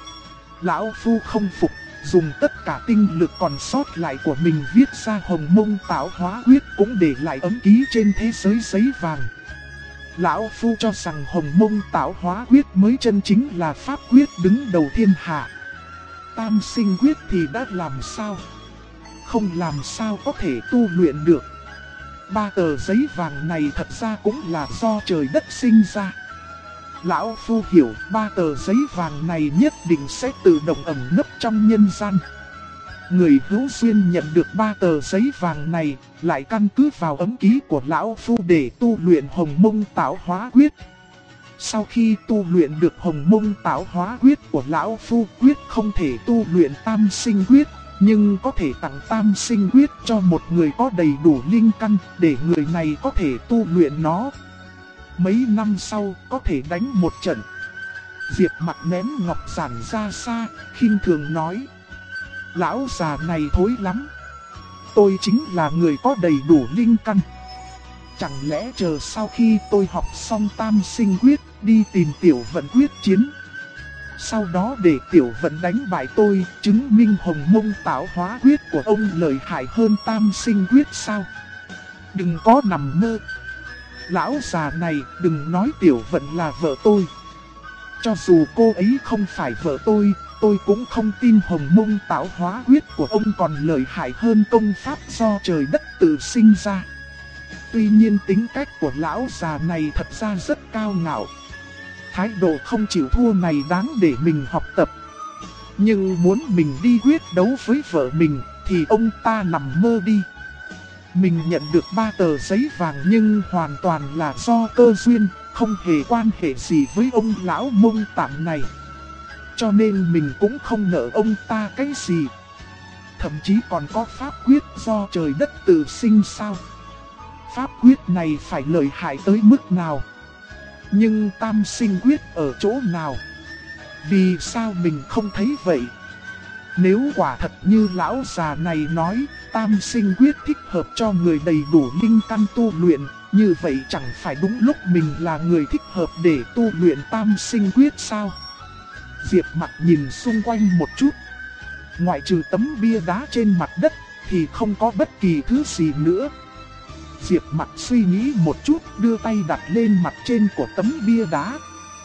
Lão Phu không phục, dùng tất cả tinh lực còn sót lại của mình viết ra Hồng Mông Tạo Hóa Quyết, cũng để lại ấm ký trên thế giới giấy vàng. Lão Phu cho rằng Hồng Mông Tạo Hóa Quyết mới chân chính là pháp quyết đứng đầu thiên hạ. Tam Sinh Quyết thì đã làm sao? Không làm sao có thể tu luyện được. 3 tờ giấy vàng này thật ra cũng là do trời đất sinh ra. Lão Phu hiểu 3 tờ giấy vàng này nhất định sẽ tự động ẩn nấp trong nhân gian. Người hữu duyên nhận được 3 tờ giấy vàng này, lại căn cứ vào ấm ký của Lão Phu để tu luyện Hồng Mông Tạo Hóa Quyết. Sau khi tu luyện được Hồng Mông Tạo Hóa Quyết của Lão Phu, quyết không thể tu luyện Tam Sinh Quyết, nhưng có thể tặng Tam Sinh Quyết cho một người có đầy đủ linh căn, để người này có thể tu luyện nó. Mấy năm sau có thể đánh một trận. Diệp Mặc ném ngọc giản ra xa, khinh thường nói: Lão già này thối lắm. Tôi chính là người có đầy đủ linh căn. Chẳng lẽ chờ sau khi tôi học xong Tam Sinh Quyết, đi tìm Tiểu Vận quyết chiến. Sau đó để Tiểu Vận đánh bại tôi, chứng minh Hồng Mông Tạo Hóa Quyết của ông lợi hại hơn Tam Sinh Quyết sao? Đừng có nằm mơ. Lão già này đừng nói Tiểu Vận là vợ tôi. Cho dù cô ấy không phải vợ tôi cũng không tin Hồng Mông Tạo Hóa Quyết của ông còn lợi hại hơn công pháp do trời đất tự sinh ra. Tuy nhiên tính cách của lão già này thật ra rất cao ngạo. Thái độ không chịu thua này đáng để mình học tập. Nhưng muốn mình đi quyết đấu với vợ mình thì ông ta nằm mơ đi. Mình nhận được 3 tờ giấy vàng nhưng hoàn toàn là do cơ duyên, không hề quan hệ gì với ông lão Mông Tạm này. Cho nên mình cũng không nợ ông ta cái gì. Thậm chí còn có pháp quyết do trời đất tự sinh sao? Pháp quyết này phải lợi hại tới mức nào? Nhưng Tam Sinh Quyết ở chỗ nào? Vì sao mình không thấy vậy? Nếu quả thật như lão già này nói, Tam Sinh Quyết thích hợp cho người đầy đủ linh căn tu luyện, như vậy chẳng phải đúng lúc mình là người thích hợp để tu luyện Tam Sinh Quyết sao? Diệp Mặc nhìn xung quanh một chút. Ngoại trừ tấm bia đá trên mặt đất thì không có bất kỳ thứ gì nữa. Diệp Mặc suy nghĩ một chút, đưa tay đặt lên mặt trên của tấm bia đá.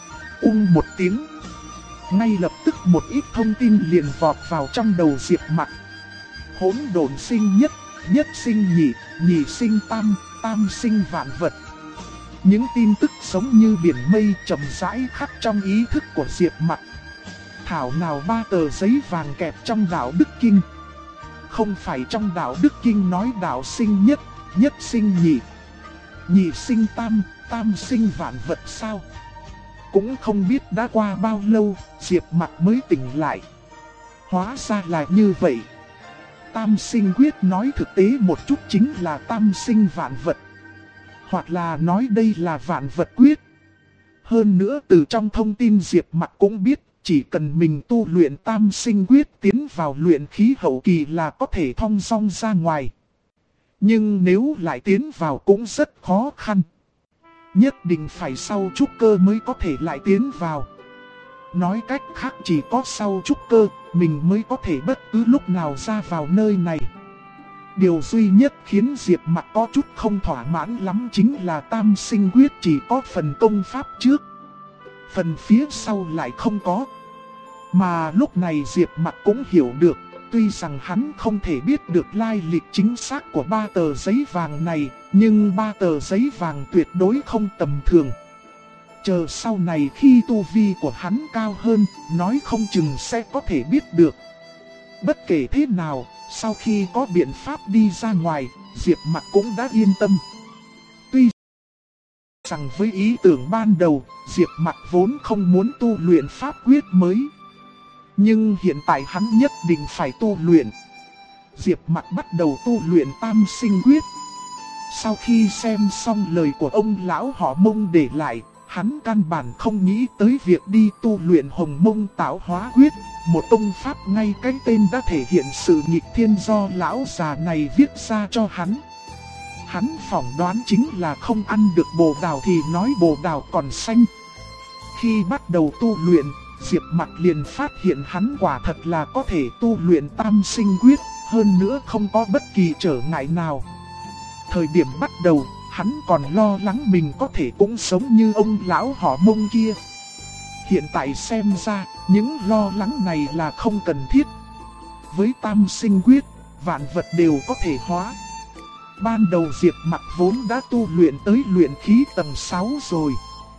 Một tiếng. Ngay lập tức một ít thông tin liền vọt vào trong đầu Diệp Mặc. Hỗn độn sinh nhất, nhất sinh nhị, nhị sinh tam, tam sinh vạn vật. Những tin tức giống như biển mây chậm rãi khắc trong ý thức của Diệp Mặc. Thảo nào 3 tờ giấy vàng kẹp trong đạo Đức Kinh. Không phải trong đạo Đức Kinh nói đạo sinh nhất, nhất sinh nhị, nhị sinh tam, tam sinh vạn vật sao? Cũng không biết đã qua bao lâu, Diệp Mặc mới tỉnh lại. Hóa ra là như vậy. Tam Sinh Quyết nói thực tế một chút chính là tam sinh vạn vật. Hoặc là nói đây là vạn vật quyết. Hơn nữa từ trong thông tin Diệp Mặc cũng biết, chỉ cần mình tu luyện tam sinh quyết tiến vào luyện khí hậu kỳ là có thể thong dong ra ngoài. Nhưng nếu lại tiến vào cũng rất khó khăn. Nhất định phải sau trúc cơ mới có thể lại tiến vào. Nói cách khác chỉ có sau trúc cơ, mình mới có thể bất cứ lúc nào ra vào nơi này. Điều duy nhất khiến Diệp Mặc có chút không thỏa mãn lắm chính là tam sinh quyết chỉ có phần công pháp trước. Phần phía sau lại không có. Mà lúc này Diệp Mặc cũng hiểu được, tuy rằng hắn không thể biết được lai lịch chính xác của 3 tờ giấy vàng này, nhưng 3 tờ giấy vàng tuyệt đối không tầm thường. Chờ sau này khi tu vi của hắn cao hơn, nói không chừng sẽ có thể biết được. Bất kể thế nào, sau khi có biện pháp đi ra ngoài, Diệp Mặc cũng đã yên tâm. Tuy rằng với ý tưởng ban đầu, Diệp Mặc vốn không muốn tu luyện pháp quyết mới. Nhưng hiện tại hắn nhất định phải tu luyện. Diệp Mặc bắt đầu tu luyện tam sinh quyết. Sau khi xem xong lời của ông lão họ Mông để lại, hắn căn bản không nghĩ tới việc đi tu luyện Hồng Mông Tạo Hóa Quyết, một công pháp ngay cái tên đã thể hiện sự nghịch thiên do lão già này viết ra cho hắn. Hắn phỏng đoán chính là không ăn được bồ đào thì nói bồ đào còn xanh. Khi bắt đầu tu luyện, Diệp Mặc liền phát hiện hắn quả thật là có thể tu luyện tam sinh quyết, hơn nữa không có bất kỳ trở ngại nào. Thời điểm bắt đầu, hắn còn lo lắng mình có thể cũng sống như ông lão họ Mông kia. Hiện tại xem ra, những lo lắng này là không cần thiết. Với tam sinh quyết, vạn vật đều có thể hóa. Ban đầu Diệp Mặc vốn đã tu luyện tới luyện khí tầng 6 rồi.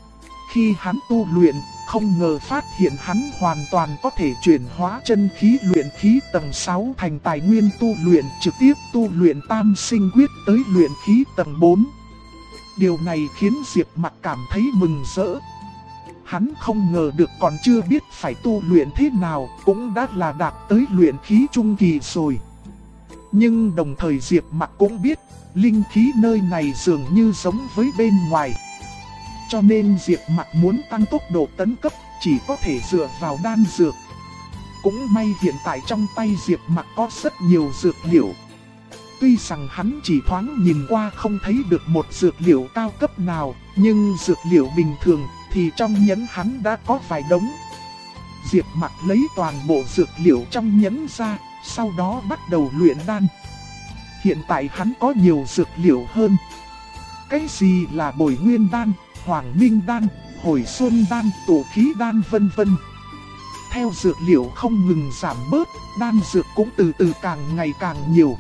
Khi hắn tu luyện, không ngờ phát hiện hắn hoàn toàn có thể chuyển hóa chân khí luyện khí tầng 6 thành tài nguyên tu luyện, trực tiếp tu luyện tam sinh quyết tới luyện khí tầng 4. Điều này khiến Diệp Mặc cảm thấy mừng rỡ. Hắn không ngờ được còn chưa biết phải tu luyện thế nào, cũng đã là đạt tới luyện khí trung kỳ rồi. Nhưng đồng thời Diệp Mặc cũng biết, linh khí nơi này dường như giống với bên ngoài. Cho nên Diệp Mặc muốn tăng tốc độ tấn cấp, chỉ có thể dựa vào đan dược. Cũng may hiện tại trong tay Diệp Mặc có rất nhiều dược liệu. Tuy rằng hắn chỉ thoáng nhìn qua không thấy được một dược liệu cao cấp nào, nhưng dược liệu bình thường thì trong nhẫn hắn đã có vài đống. Diệp Mặc lấy toàn bộ dược liệu trong nhẫn ra, sau đó bắt đầu luyện đan. Hiện tại hắn có nhiều dược liệu hơn. Cái gì là bồi nguyên đan, hoàng minh đan, hồi xuân đan, tổ khí đan vân vân. Theo dược liệu không ngừng giảm bớt, đan dược cũng từ từ càng ngày càng nhiều.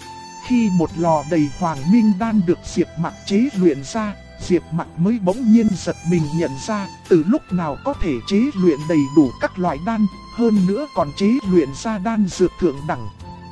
Khi một lò đầy hoàng minh đan được Diệp Mặc chế luyện ra, Diệp Mặc mới bỗng nhiên giật mình nhận ra, từ lúc nào có thể chế luyện đầy đủ các loại đan, hơn nữa còn chế luyện ra đan dược thượng đẳng.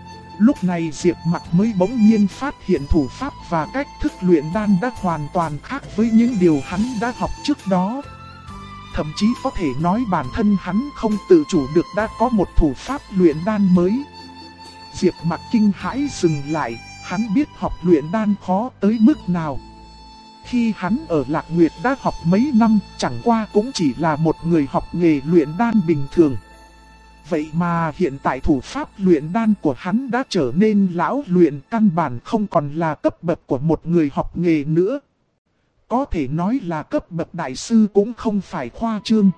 Lúc này Diệp Mặc mới bỗng nhiên phát hiện thủ pháp và cách thức luyện đan đã hoàn toàn khác với những điều hắn đã học trước đó. Thậm chí có thể nói bản thân hắn không tự chủ được đã có một thủ pháp luyện đan mới. Diệp Mặc kinh hãi dừng lại, hắn biết học luyện đan khó tới mức nào. Khi hắn ở Lạc Nguyệt đã học mấy năm, chẳng qua cũng chỉ là một người học nghề luyện đan bình thường. Vậy mà hiện tại thủ pháp luyện đan của hắn đã trở nên lão luyện, căn bản không còn là cấp bậc của một người học nghề nữa. Có thể nói là cấp bậc đại sư cũng không phải khoa trương.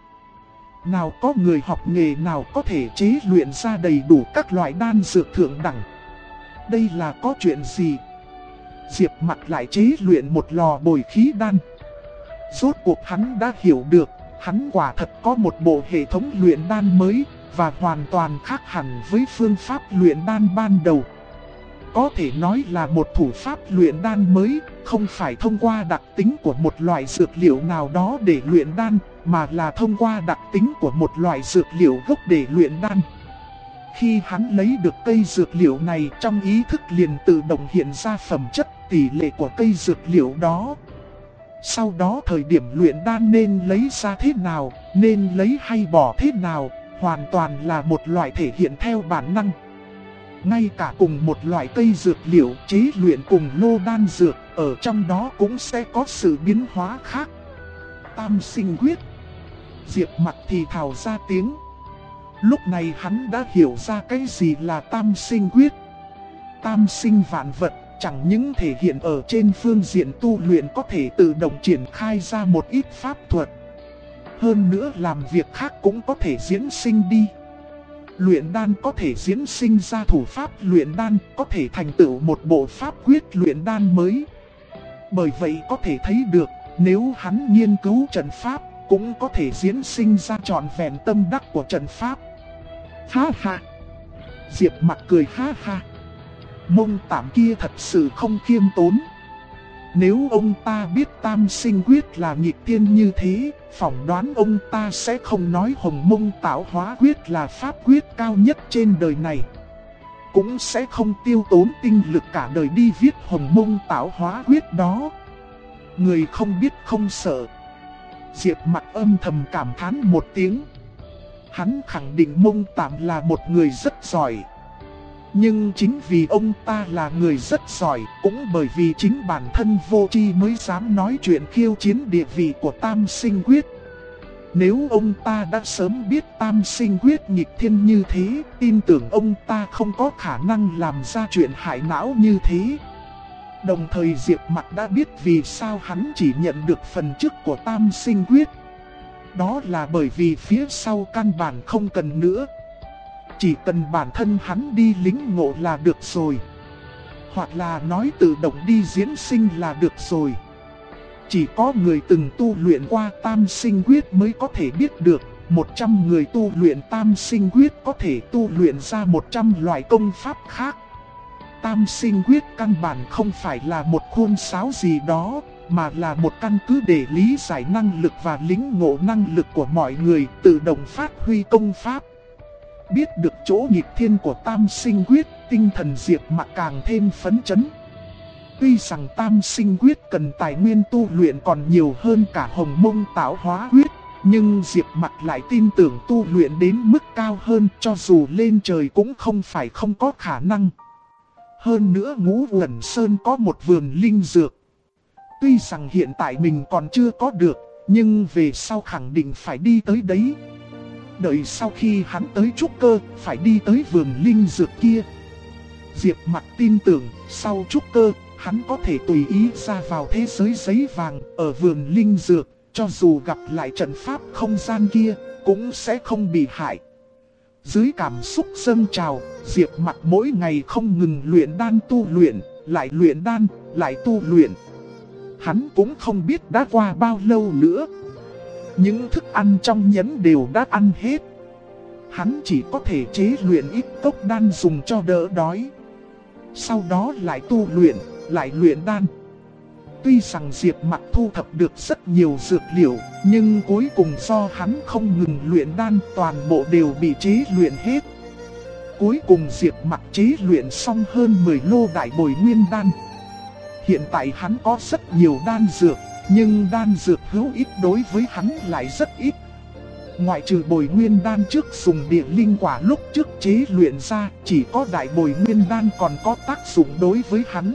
Nào có người học nghề nào có thể chế luyện ra đầy đủ các loại đan dược thượng đẳng. Đây là có chuyện gì? Diệp Mặc lại chế luyện một lò bồi khí đan. Rốt cuộc hắn đã hiểu được, hắn quả thật có một bộ hệ thống luyện đan mới, và hoàn toàn khác hẳn với phương pháp luyện đan ban đầu. Có thể nói là một thủ pháp luyện đan mới, không phải thông qua đặc tính của một loại dược liệu nào đó để luyện đan, mà là thông qua đặc tính của một loại dược liệu gốc để luyện đan. Khi hắn lấy được cây dược liệu này, trong ý thức liền tự động hiện ra phẩm chất, tỷ lệ của cây dược liệu đó. Sau đó thời điểm luyện đan nên lấy ra thế nào, nên lấy hay bỏ thế nào, hoàn toàn là một loại thể hiện theo bản năng. Ngay cả cùng một loại cây dược liệu chế luyện cùng lô đan dược, ở trong đó cũng sẽ có sự biến hóa khác. Tam sinh quyết. Diệp Mặc thì thào ra tiếng. Lúc này hắn đã hiểu ra cái gì là tam sinh quyết. Tam sinh vạn vật chẳng những thể hiện ở trên phương diện tu luyện có thể tự động triển khai ra một ít pháp thuật. Hơn nữa làm việc khác cũng có thể diễn sinh đi. Luyện đan có thể diễn sinh ra thủ pháp luyện đan, có thể thành tựu một bộ pháp quyết luyện đan mới. Bởi vậy có thể thấy được, nếu hắn nghiên cứu trận pháp, cũng có thể diễn sinh ra trọn vẹn tâm đắc của trận pháp. Ha ha! Diệp Mặc cười ha ha. Mông Tạm kia thật sự không khiêm tốn. Nếu ông ta biết tam sinh quyết là nghịch thiên như thế, phỏng đoán ông ta sẽ không nói Hồng Mông Tạo Hóa Quyết là pháp quyết cao nhất trên đời này. Cũng sẽ không tiêu tốn tinh lực cả đời đi viết Hồng Mông Tạo Hóa Quyết đó. Người không biết không sợ. Diệp Mặc âm thầm cảm thán một tiếng. Hắn khẳng định Mông Tạm là một người rất giỏi. Nhưng chính vì ông ta là người rất giỏi, cũng bởi vì chính bản thân vô tri mới dám nói chuyện khiêu chiến địa vị của tam sinh quyết. Nếu ông ta đã sớm biết tam sinh quyết nghịch thiên như thế, tin tưởng ông ta không có khả năng làm ra chuyện hại não như thế. Đồng thời Diệp Mặc đã biết vì sao hắn chỉ nhận được phần trước của tam sinh quyết. Đó là bởi vì phía sau căn bản không cần nữa. Chỉ cần bản thân hắn đi lĩnh ngộ là được rồi. Hoặc là nói tự động đi diễn sinh là được rồi. Chỉ có người từng tu luyện qua tam sinh quyết mới có thể biết được. 100 người tu luyện tam sinh quyết có thể tu luyện ra 100 loại công pháp khác. Tam sinh quyết căn bản không phải là một khuôn sáo gì đó, mà là một căn cứ để lý giải năng lực và lĩnh ngộ năng lực của mọi người, tự động phát huy công pháp. Biết được chỗ nghịch thiên của tam sinh quyết, tinh thần Diệp Mặc càng thêm phấn chấn. Tuy rằng tam sinh quyết cần tài nguyên tu luyện còn nhiều hơn cả Hồng Mông Tạo Hóa Quyết, nhưng Diệp Mặc lại tin tưởng tu luyện đến mức cao hơn, cho dù lên trời cũng không phải không có khả năng. Hơn nữa Ngũ Uẩn Sơn có một vườn linh dược. Tuy rằng hiện tại mình còn chưa có được, nhưng về sau khẳng định phải đi tới đấy. Đợi sau khi hắn tới trúc cơ, phải đi tới vườn linh dược kia. Diệp Mặc tin tưởng, sau trúc cơ, hắn có thể tùy ý ra vào thế giới giấy vàng, ở vườn linh dược, cho dù gặp lại trận pháp không gian kia, cũng sẽ không bị hại. Dưới cảm xúc dâng trào, Diệp Mặc mỗi ngày không ngừng luyện đan tu luyện, lại luyện đan, lại tu luyện. Hắn cũng không biết đã qua bao lâu nữa. Những thức ăn trong nhẫn đều đã ăn hết. Hắn chỉ có thể chế luyện ít cốc đan dùng cho đỡ đói. Sau đó lại tu luyện, lại luyện đan. Tuy rằng Diệp Mặc thu thập được rất nhiều dược liệu, nhưng cuối cùng do hắn không ngừng luyện đan, toàn bộ đều bị chế luyện hết. Cuối cùng Diệp Mặc chế luyện xong hơn 10 lô đại bồi nguyên đan. Hiện tại hắn có rất nhiều đan dược, nhưng đan dược hữu ích đối với hắn lại rất ít. Ngoại trừ bồi nguyên đan trước dùng địa linh quả lúc trước chế luyện ra, chỉ có đại bồi nguyên đan còn có tác dụng đối với hắn.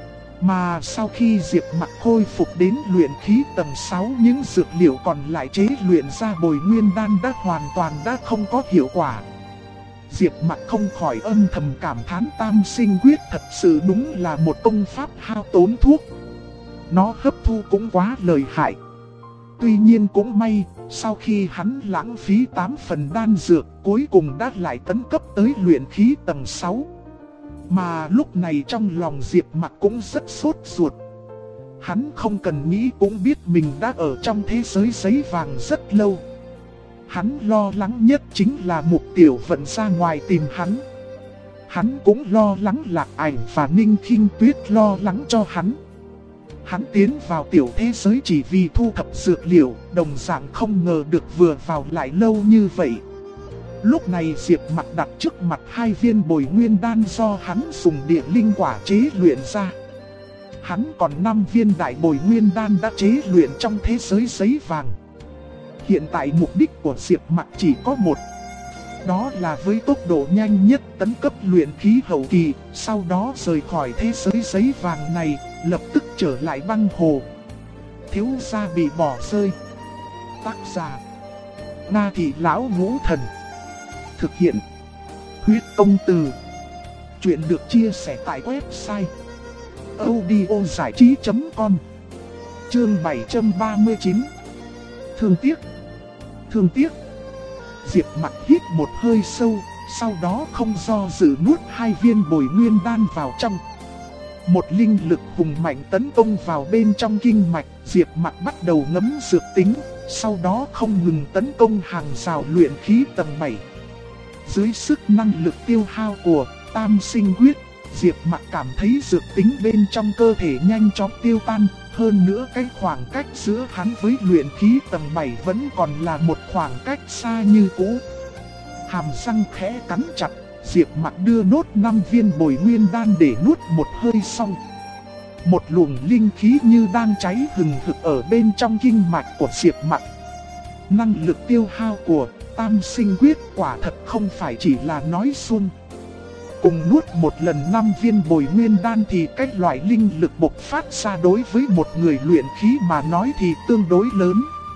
Mà sau khi Diệp Mặc khôi phục đến luyện khí tầng 6, những dược liệu còn lại chế luyện ra bồi nguyên đan đã hoàn toàn đã không có hiệu quả. Diệp Mặc không khỏi âm thầm cảm thán tam sinh quyết thật sự đúng là một công pháp hao tốn thuốc. Nó hấp thu cũng quá lợi hại. Tuy nhiên cũng may, sau khi hắn lãng phí 8 phần đan dược, cuối cùng đã lại tấn cấp tới luyện khí tầng 6. Mà lúc này trong lòng Diệp Mặc cũng rất sốt ruột. Hắn không cần nghĩ cũng biết mình đã ở trong thế giới giấy vàng rất lâu. Hắn lo lắng nhất chính là Mục Tiểu Vận ra ngoài tìm hắn. Hắn cũng lo lắng Lạc Ảnh và Ninh Khinh Tuyết lo lắng cho hắn. Hắn tiến vào tiểu thế giới chỉ vì thu thập dược liệu, đồng dạng không ngờ được vừa vào lại lâu như vậy. Lúc này Diệp Mặc đặt trước mặt 2 viên bồi nguyên đan do hắn dùng địa linh quả chế luyện ra. Hắn còn 5 viên đại bồi nguyên đan đã chế luyện trong thế giới giấy vàng. Hiện tại mục đích của Diệp Mặc chỉ có một. Đó là với tốc độ nhanh nhất tấn cấp luyện khí hậu kỳ, sau đó rời khỏi thế giới giấy vàng này, lập tức trở lại băng hồ. Thiếu gia bị bỏ rơi. Tác giả: Na Thị Lão Ngũ Thần. thực hiện. Huyết Công Từ. Chuyện được chia sẻ tại website audiozảichí.com. Chương 739. Thương tiếc. Thương tiếc. Diệp Mặc hít một hơi sâu, sau đó không do dự nuốt 2 viên bồi nguyên đan vào trong. Một linh lực hùng mạnh tấn công vào bên trong kinh mạch, Diệp Mặc bắt đầu ngấm dược tính, sau đó không ngừng tấn công hàng rào luyện khí tầng 7. Dưới sức năng lực tiêu hao của Tam Sinh Quyết, Diệp Mặc cảm thấy dược tính bên trong cơ thể nhanh chóng tiêu tan, hơn nữa cái khoảng cách giữa hắn với luyện khí tầng 7 vẫn còn là một khoảng cách xa như cũ. Hàm răng khẽ cắn chặt, Diệp Mặc đưa nốt 5 viên bồi nguyên đan để nuốt một hơi xong. Một luồng linh khí như đang cháy hừng hực ở bên trong kinh mạch của Diệp Mặc. Năng lực tiêu hao của Tam Sinh Quyết quả thật không phải chỉ là nói suông. Cùng nuốt một lần 5 viên bồi nguyên đan thì cái loại linh lực bộc phát ra đối với một người luyện khí mà nói thì tương đối lớn.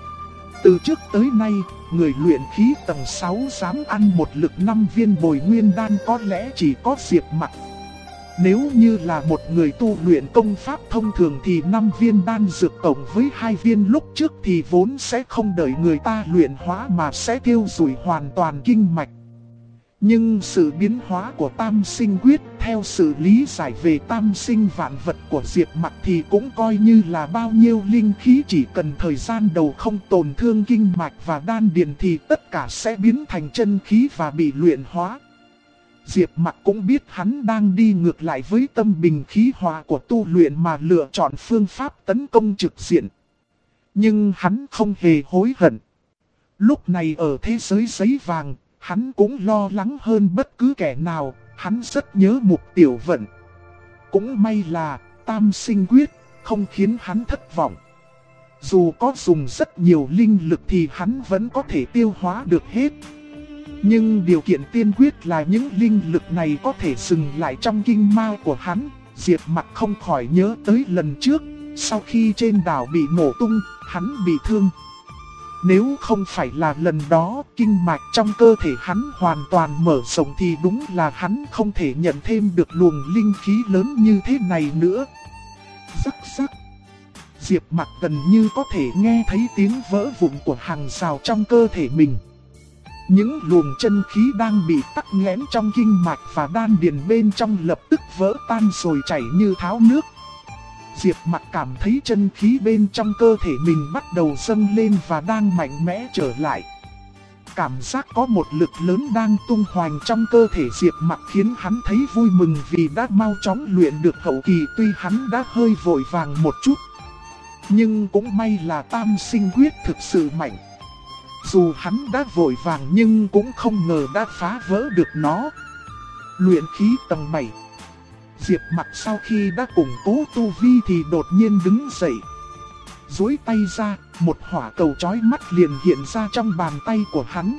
Từ trước tới nay, người luyện khí tầng 6 dám ăn một lực 5 viên bồi nguyên đan có lẽ chỉ có Diệp Mặc. Nếu như là một người tu luyện công pháp thông thường thì 5 viên đan dược cộng với 2 viên lúc trước thì vốn sẽ không đợi người ta luyện hóa mà sẽ tiêu rủi hoàn toàn kinh mạch. Nhưng sự biến hóa của Tam Sinh Quyết theo sự lý giải về tam sinh vạn vật của Diệp Mặc thì cũng coi như là bao nhiêu linh khí chỉ cần thời gian đầu không tổn thương kinh mạch và đan điền thì tất cả sẽ biến thành chân khí và bị luyện hóa. Diệp Mặc cũng biết hắn đang đi ngược lại với tâm bình khí hòa của tu luyện mà lựa chọn phương pháp tấn công trực diện. Nhưng hắn không hề hối hận. Lúc này ở thế giới giấy vàng, hắn cũng lo lắng hơn bất cứ kẻ nào, hắn rất nhớ Mục Tiểu Vận. Cũng may là Tam Sinh Quyết không khiến hắn thất vọng. Dù có dùng rất nhiều linh lực thì hắn vẫn có thể tiêu hóa được hết. Nhưng điều kiện tiên quyết là những linh lực này có thể dừng lại trong kinh mao của hắn. Diệp Mặc không khỏi nhớ tới lần trước, sau khi trên đảo bị nổ tung, hắn bị thương. Nếu không phải là lần đó kinh mạch trong cơ thể hắn hoàn toàn mở rộng thì đúng là hắn không thể nhận thêm được luồng linh khí lớn như thế này nữa. Rắc rắc. Diệp Mặc gần như có thể nghe thấy tiếng vỡ vụn của hàng rào trong cơ thể mình. Những luồng chân khí đang bị tắc nghẽn trong kinh mạch và đan điền bên trong lập tức vỡ tan rồi chảy như tháo nước. Diệp Mặc cảm thấy chân khí bên trong cơ thể mình bắt đầu dâng lên và đang mạnh mẽ trở lại. Cảm giác có một lực lớn đang tung hoành trong cơ thể Diệp Mặc khiến hắn thấy vui mừng vì đã mau chóng luyện được hậu kỳ, tuy hắn đã hơi vội vàng một chút. Nhưng cũng may là Tam Sinh Quyết thực sự mạnh. Dù hắn đã vội vàng nhưng cũng không ngờ đã phá vỡ được nó. Luyện khí tầng 7. Diệp Mặc sau khi đã củng cố tu vi thì đột nhiên đứng dậy. Duỗi tay ra, một hỏa cầu chói mắt liền hiện ra trong bàn tay của hắn.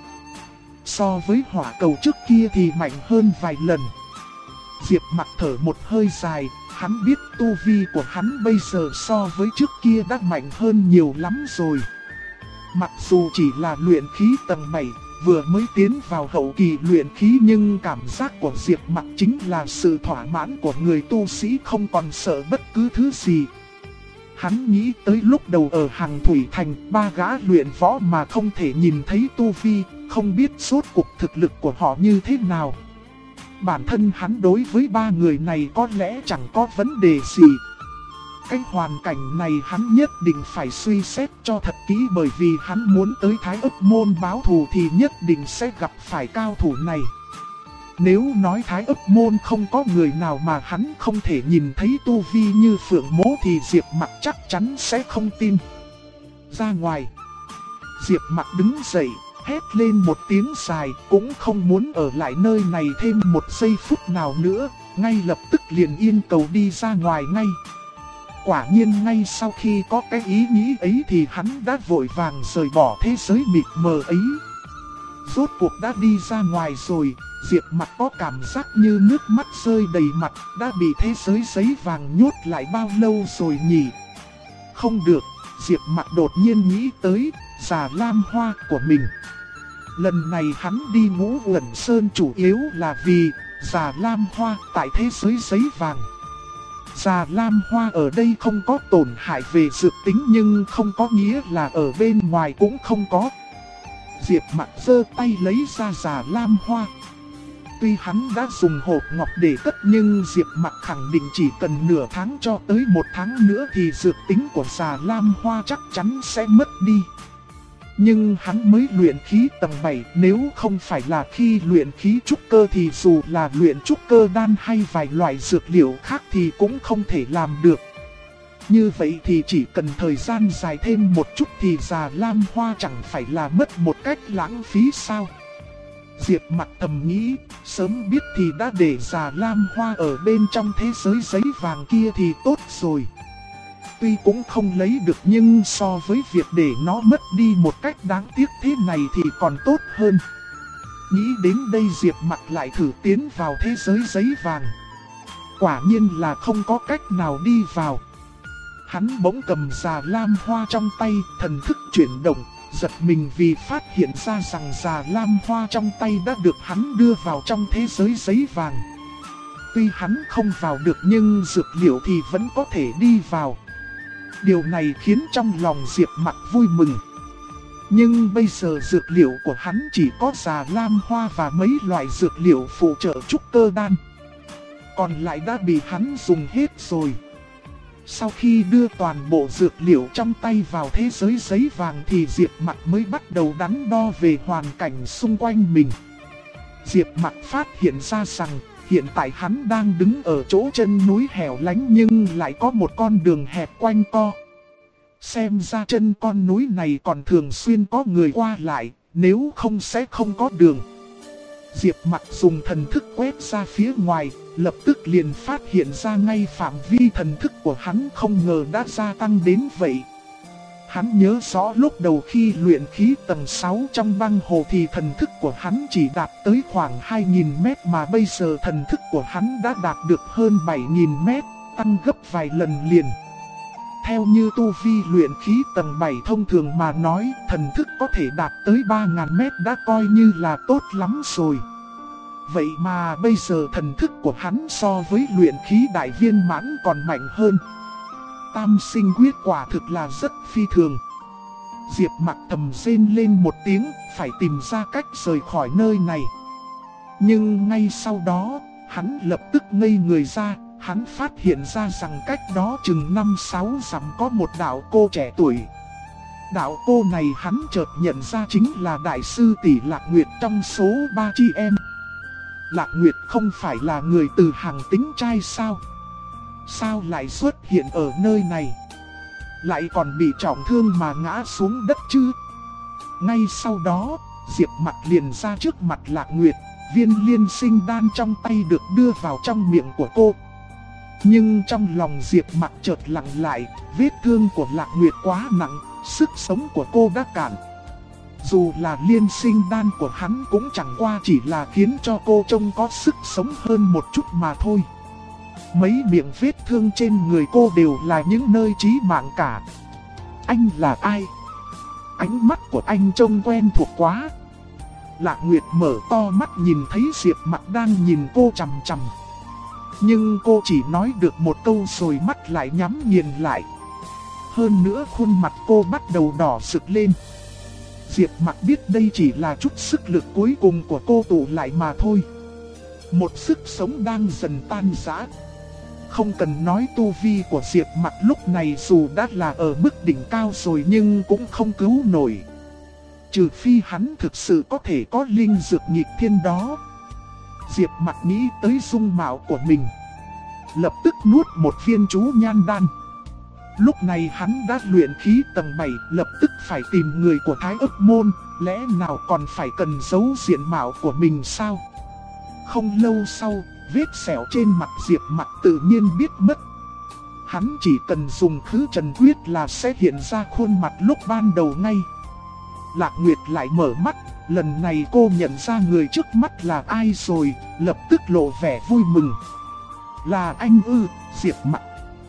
So với hỏa cầu trước kia thì mạnh hơn vài lần. Diệp Mặc thở một hơi dài, hắn biết tu vi của hắn bây giờ so với trước kia đã mạnh hơn nhiều lắm rồi. Mặc dù chỉ là luyện khí tầng 7, vừa mới tiến vào hậu kỳ luyện khí nhưng cảm giác của Diệp Mặc chính là sự thỏa mãn của người tu sĩ không còn sợ bất cứ thứ gì. Hắn nghĩ tới lúc đầu ở Hằng Thủy Thành, 3 gã luyện võ mà không thể nhìn thấy tu vi, không biết rốt cuộc thực lực của họ như thế nào. Bản thân hắn đối với 3 người này có lẽ chẳng có vấn đề gì. Cái hoàn cảnh này hắn nhất định phải suy xét cho thật kỹ, bởi vì hắn muốn tới Thái Ức Môn báo thù thì nhất định sẽ gặp phải cao thủ này. Nếu nói Thái Ức Môn không có người nào mà hắn không thể nhìn thấy tu vi như Phượng Mỗ thì Diệp Mặc chắc chắn sẽ không tin. Ra ngoài, Diệp Mặc đứng dậy, hét lên một tiếng dài, cũng không muốn ở lại nơi này thêm một giây phút nào nữa, ngay lập tức liền yên cầu đi ra ngoài ngay. Quả nhiên ngay sau khi có cái ý nghĩ ấy thì hắn đã vội vàng rời bỏ thế giới mịt mờ ấy. Rốt cuộc đã đi ra ngoài rồi, Diệp Mặc có cảm giác như nước mắt rơi đầy mặt, đã bị thế giới giấy vàng nhốt lại bao lâu rồi nhỉ? Không được, Diệp Mặc đột nhiên nghĩ tới Già Lam Hoa của mình. Lần này hắn đi Ngũ Uẩn Sơn chủ yếu là vì Già Lam Hoa tại thế giới giấy vàng. Già Lam Hoa ở đây không có tổn hại về dược tính nhưng không có nghĩa là ở bên ngoài cũng không có. Diệp Mặc giơ tay lấy ra Già Lam Hoa. Tuy hắn đã dùng hộp ngọc để cất nhưng Diệp Mặc khẳng định chỉ cần nửa tháng cho tới 1 tháng nữa thì dược tính của Già Lam Hoa chắc chắn sẽ mất đi. Nhưng hắn mới luyện khí tầng 7, nếu không phải là khi luyện khí trúc cơ thì dù là luyện trúc cơ đan hay vài loại dược liệu khác thì cũng không thể làm được. Như vậy thì chỉ cần thời gian dài thêm một chút thì Già Lam Hoa chẳng phải là mất một cách lãng phí sao? Diệp Mặc thầm nghĩ, sớm biết thì đã để Già Lam Hoa ở bên trong thế giới giấy vàng kia thì tốt rồi. Tuy cũng không lấy được nhưng so với việc để nó mất đi một cách đáng tiếc thế này thì còn tốt hơn. Nghĩ đến đây Diệp Mặc lại thử tiến vào thế giới giấy vàng. Quả nhiên là không có cách nào đi vào. Hắn bỗng cầm Già Lam Hoa trong tay, thần thức chuyển động, giật mình vì phát hiện ra rằng Già Lam Hoa trong tay đã được hắn đưa vào trong thế giới giấy vàng. Tuy hắn không vào được nhưng dược liệu thì vẫn có thể đi vào. Điều này khiến trong lòng Diệp Mặc vui mừng. Nhưng bây giờ dược liệu của hắn chỉ có Già Lam Hoa và mấy loại dược liệu phụ trợ trúc cơ đan. Còn lại đã bị hắn dùng hết rồi. Sau khi đưa toàn bộ dược liệu trong tay vào thế giới giấy vàng thì Diệp Mặc mới bắt đầu đắn đo về hoàn cảnh xung quanh mình. Diệp Mặc phát hiện ra rằng hiện tại hắn đang đứng ở chỗ chân núi hẻo lánh nhưng lại có một con đường hẹp quanh co. Xem ra chân con núi này còn thường xuyên có người qua lại, nếu không sẽ không có đường. Diệp Mặc dùng thần thức quét ra phía ngoài, lập tức liền phát hiện ra ngay phạm vi thần thức của hắn không ngờ đã gia tăng đến vậy. Hắn nhớ rõ lúc đầu khi luyện khí tầng 6 trong băng hồ thì thần thức của hắn chỉ đạt tới khoảng 2.000 mét mà bây giờ thần thức của hắn đã đạt được hơn 7.000 mét, tăng gấp vài lần liền. Theo như tu vi luyện khí tầng 7 thông thường mà nói, thần thức có thể đạt tới 3.000 mét đã coi như là tốt lắm rồi. Vậy mà bây giờ thần thức của hắn so với luyện khí đại viên mãn còn mạnh hơn. Tam sinh quyết quả thực là rất phi thường. Diệp Mặc thầm rên lên một tiếng, phải tìm ra cách rời khỏi nơi này. Nhưng ngay sau đó, hắn lập tức ngây người ra. Hắn phát hiện ra rằng cách đó chừng 5-6 dặm có một đạo cô trẻ tuổi. Đạo cô này hắn chợt nhận ra chính là đại sư tỷ Lạc Nguyệt trong số 3 chị em. Lạc Nguyệt không phải là người từ hàng tính trai sao? Sao lại xuất hiện ở nơi này? Lại còn bị trọng thương mà ngã xuống đất chứ? Ngay sau đó, Diệp Mặc liền ra trước mặt Lạc Nguyệt. Viên liên sinh đan trong tay được đưa vào trong miệng của cô. Nhưng trong lòng Diệp Mặc chợt lặng lại, vết thương của Lạc Nguyệt quá nặng, sức sống của cô đã cạn. Dù là liên sinh đan của hắn cũng chẳng qua chỉ là khiến cho cô trông có sức sống hơn một chút mà thôi. Mấy miệng vết thương trên người cô đều là những nơi chí mạng cả. Anh là ai? Ánh mắt của anh trông quen thuộc quá. Lạc Nguyệt mở to mắt nhìn thấy Diệp Mặc đang nhìn cô chằm chằm. Nhưng cô chỉ nói được một câu rồi mắt lại nhắm nghiền lại. Hơn nữa khuôn mặt cô bắt đầu đỏ sực lên. Diệp Mặc biết đây chỉ là chút sức lực cuối cùng của cô tụ lại mà thôi. Một sức sống đang dần tan rã. Không cần nói tu vi của Diệp Mặc lúc này dù đã là ở mức đỉnh cao rồi nhưng cũng không cứu nổi. Trừ phi hắn thực sự có thể có linh dược nghịch thiên đó. Diệp Mặc nghĩ tới dung mạo của mình, lập tức nuốt một viên chú nhan đan. Lúc này hắn đã luyện khí tầng 7, lập tức phải tìm người của Thái Ức Môn, lẽ nào còn phải cần giấu diện mạo của mình sao? Không lâu sau, vết sẹo trên mặt Diệp Mặc tự nhiên biết mất. Hắn chỉ cần dùng khứ trần quyết là sẽ hiện ra khuôn mặt lúc ban đầu ngay. Lạc Nguyệt lại mở mắt, lần này cô nhận ra người trước mắt là ai rồi, lập tức lộ vẻ vui mừng. Là anh ư? Diệp Mặc.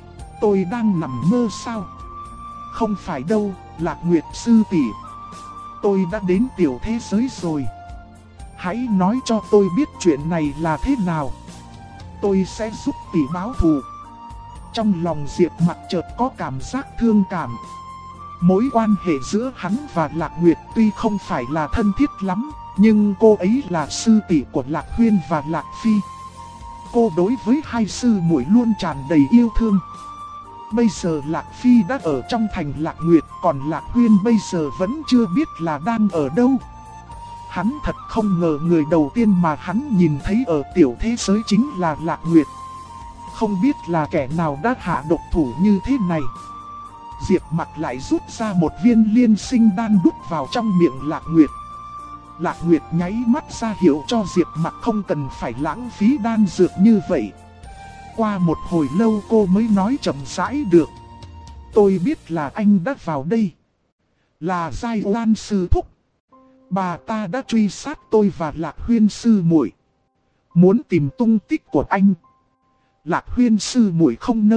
Tôi đang nằm mơ sao? Không phải đâu, Lạc Nguyệt sư tỷ. Tôi đã đến tiểu thế giới rồi. Hãy nói cho tôi biết chuyện này là thế nào. Tôi sẽ giúp tỷ báo thù. Trong lòng Diệp Mặc chợt có cảm giác thương cảm. Mối quan hệ giữa hắn và Lạc Nguyệt tuy không phải là thân thiết lắm, nhưng cô ấy là sư tỷ của Lạc Huyên và Lạc Phi. Cô đối với hai sư muội luôn tràn đầy yêu thương. Bây giờ Lạc Phi đã ở trong thành Lạc Nguyệt, còn Lạc Huyên bây giờ vẫn chưa biết là đang ở đâu. Hắn thật không ngờ người đầu tiên mà hắn nhìn thấy ở tiểu thế giới chính là Lạc Nguyệt. Không biết là kẻ nào đã hạ độc thủ như thế này. Diệp Mặc lại rút ra một viên liên sinh đan đút vào trong miệng Lạc Nguyệt. Lạc Nguyệt nháy mắt ra hiệu cho Diệp Mặc không cần phải lãng phí đan dược như vậy. Qua một hồi lâu cô mới nói chậm rãi được. Tôi biết là anh đã vào đây. Là Giai Oan sư thúc. Bà ta đã truy sát tôi và Lạc Huyên sư muội, muốn tìm tung tích của anh. Lạc Huyên sư muội không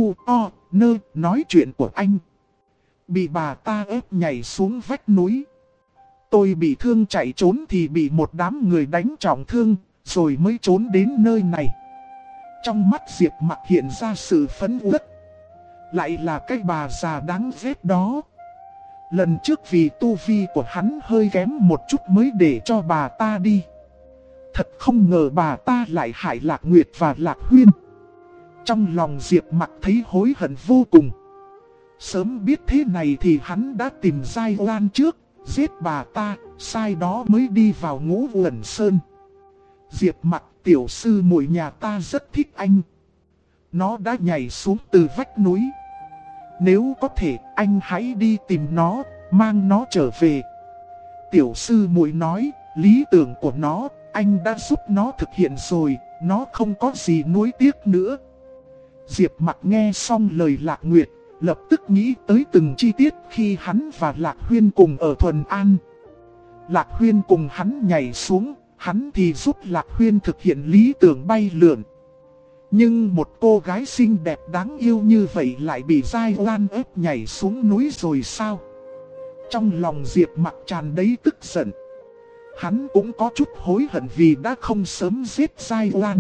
nói chuyện của anh. Bị bà ta ép nhảy xuống vách núi. Tôi bị thương chạy trốn thì bị một đám người đánh trọng thương, rồi mới trốn đến nơi này. Trong mắt Diệp Mặc hiện ra sự phẫn uất. Lại là cái bà già đáng ghét đó. Lần trước vì tu vi của hắn hơi kém một chút mới để cho bà ta đi. Thật không ngờ bà ta lại hại Lạc Nguyệt và Lạc Huyên. Trong lòng Diệp Mặc thấy hối hận vô cùng. Sớm biết thế này thì hắn đã tìm Giai Oan trước, giết bà ta, sai đó mới đi vào Ngũ Uẩn Sơn. Diệp Mặc, tiểu sư muội nhà ta rất thích anh. Nó đã nhảy xuống từ vách núi. Nếu có thể, anh hãy đi tìm nó, mang nó trở về. Tiểu sư muội nói, lý tưởng của nó, anh đã giúp nó thực hiện rồi, nó không có gì nuối tiếc nữa. Diệp Mặc nghe xong lời Lạc Nguyệt, lập tức nghĩ tới từng chi tiết khi hắn và Lạc Huyên cùng ở Thuần An. Lạc Huyên cùng hắn nhảy xuống, hắn thì giúp Lạc Huyên thực hiện lý tưởng bay lượn. Nhưng một cô gái xinh đẹp đáng yêu như vậy lại bị Giai Oan ép nhảy xuống núi rồi sao? Trong lòng Diệp Mặc tràn đầy tức giận. Hắn cũng có chút hối hận vì đã không sớm giết Giai Oan.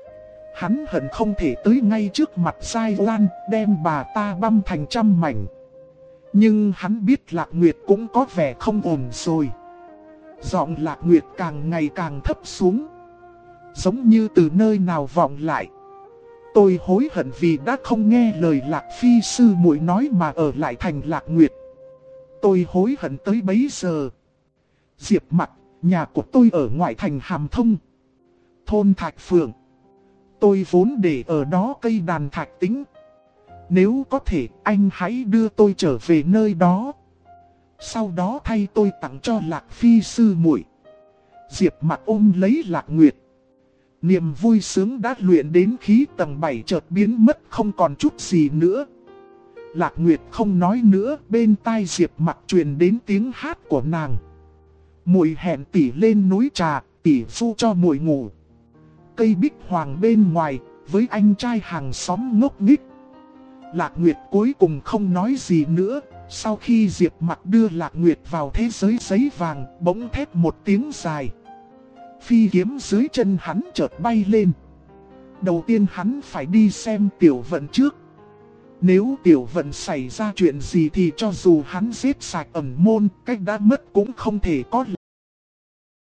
Hắn hận không thể tới ngay trước mặt Giai Oan, đem bà ta băm thành trăm mảnh. Nhưng hắn biết Lạc Nguyệt cũng có vẻ không ổn rồi. Giọng Lạc Nguyệt càng ngày càng thấp xuống, giống như từ nơi nào vọng lại. Tôi hối hận vì đã không nghe lời Lạc Phi sư muội nói mà ở lại thành Lạc Nguyệt. Tôi hối hận tới bấy giờ. Diệp Mặc, nhà của tôi ở ngoại thành Hàm Thông, thôn Thạch Phượng. Tôi vốn để ở đó cây đàn thạch tính. Nếu có thể, anh hãy đưa tôi trở về nơi đó. Sau đó thay tôi tặng cho Lạc Phi sư muội. Diệp Mặc ôm lấy Lạc Nguyệt. Niềm vui sướng đã luyện đến khí tầng 7 chợt biến mất không còn chút gì nữa. Lạc Nguyệt không nói nữa, bên tai Diệp Mặc truyền đến tiếng hát của nàng. Muội hẹn tỷ lên núi trà, tỷ phu cho muội ngủ. Cây bích hoàng bên ngoài, với anh trai hàng xóm ngốc nghếch. Lạc Nguyệt cuối cùng không nói gì nữa. Sau khi Diệp Mặc đưa Lạc Nguyệt vào thế giới giấy vàng, bỗng thét một tiếng dài. Phi kiếm dưới chân hắn chợt bay lên. Đầu tiên hắn phải đi xem Tiểu Vận trước. Nếu Tiểu Vận xảy ra chuyện gì thì cho dù hắn giết sạch ẩn môn, cách đã mất cũng không thể có.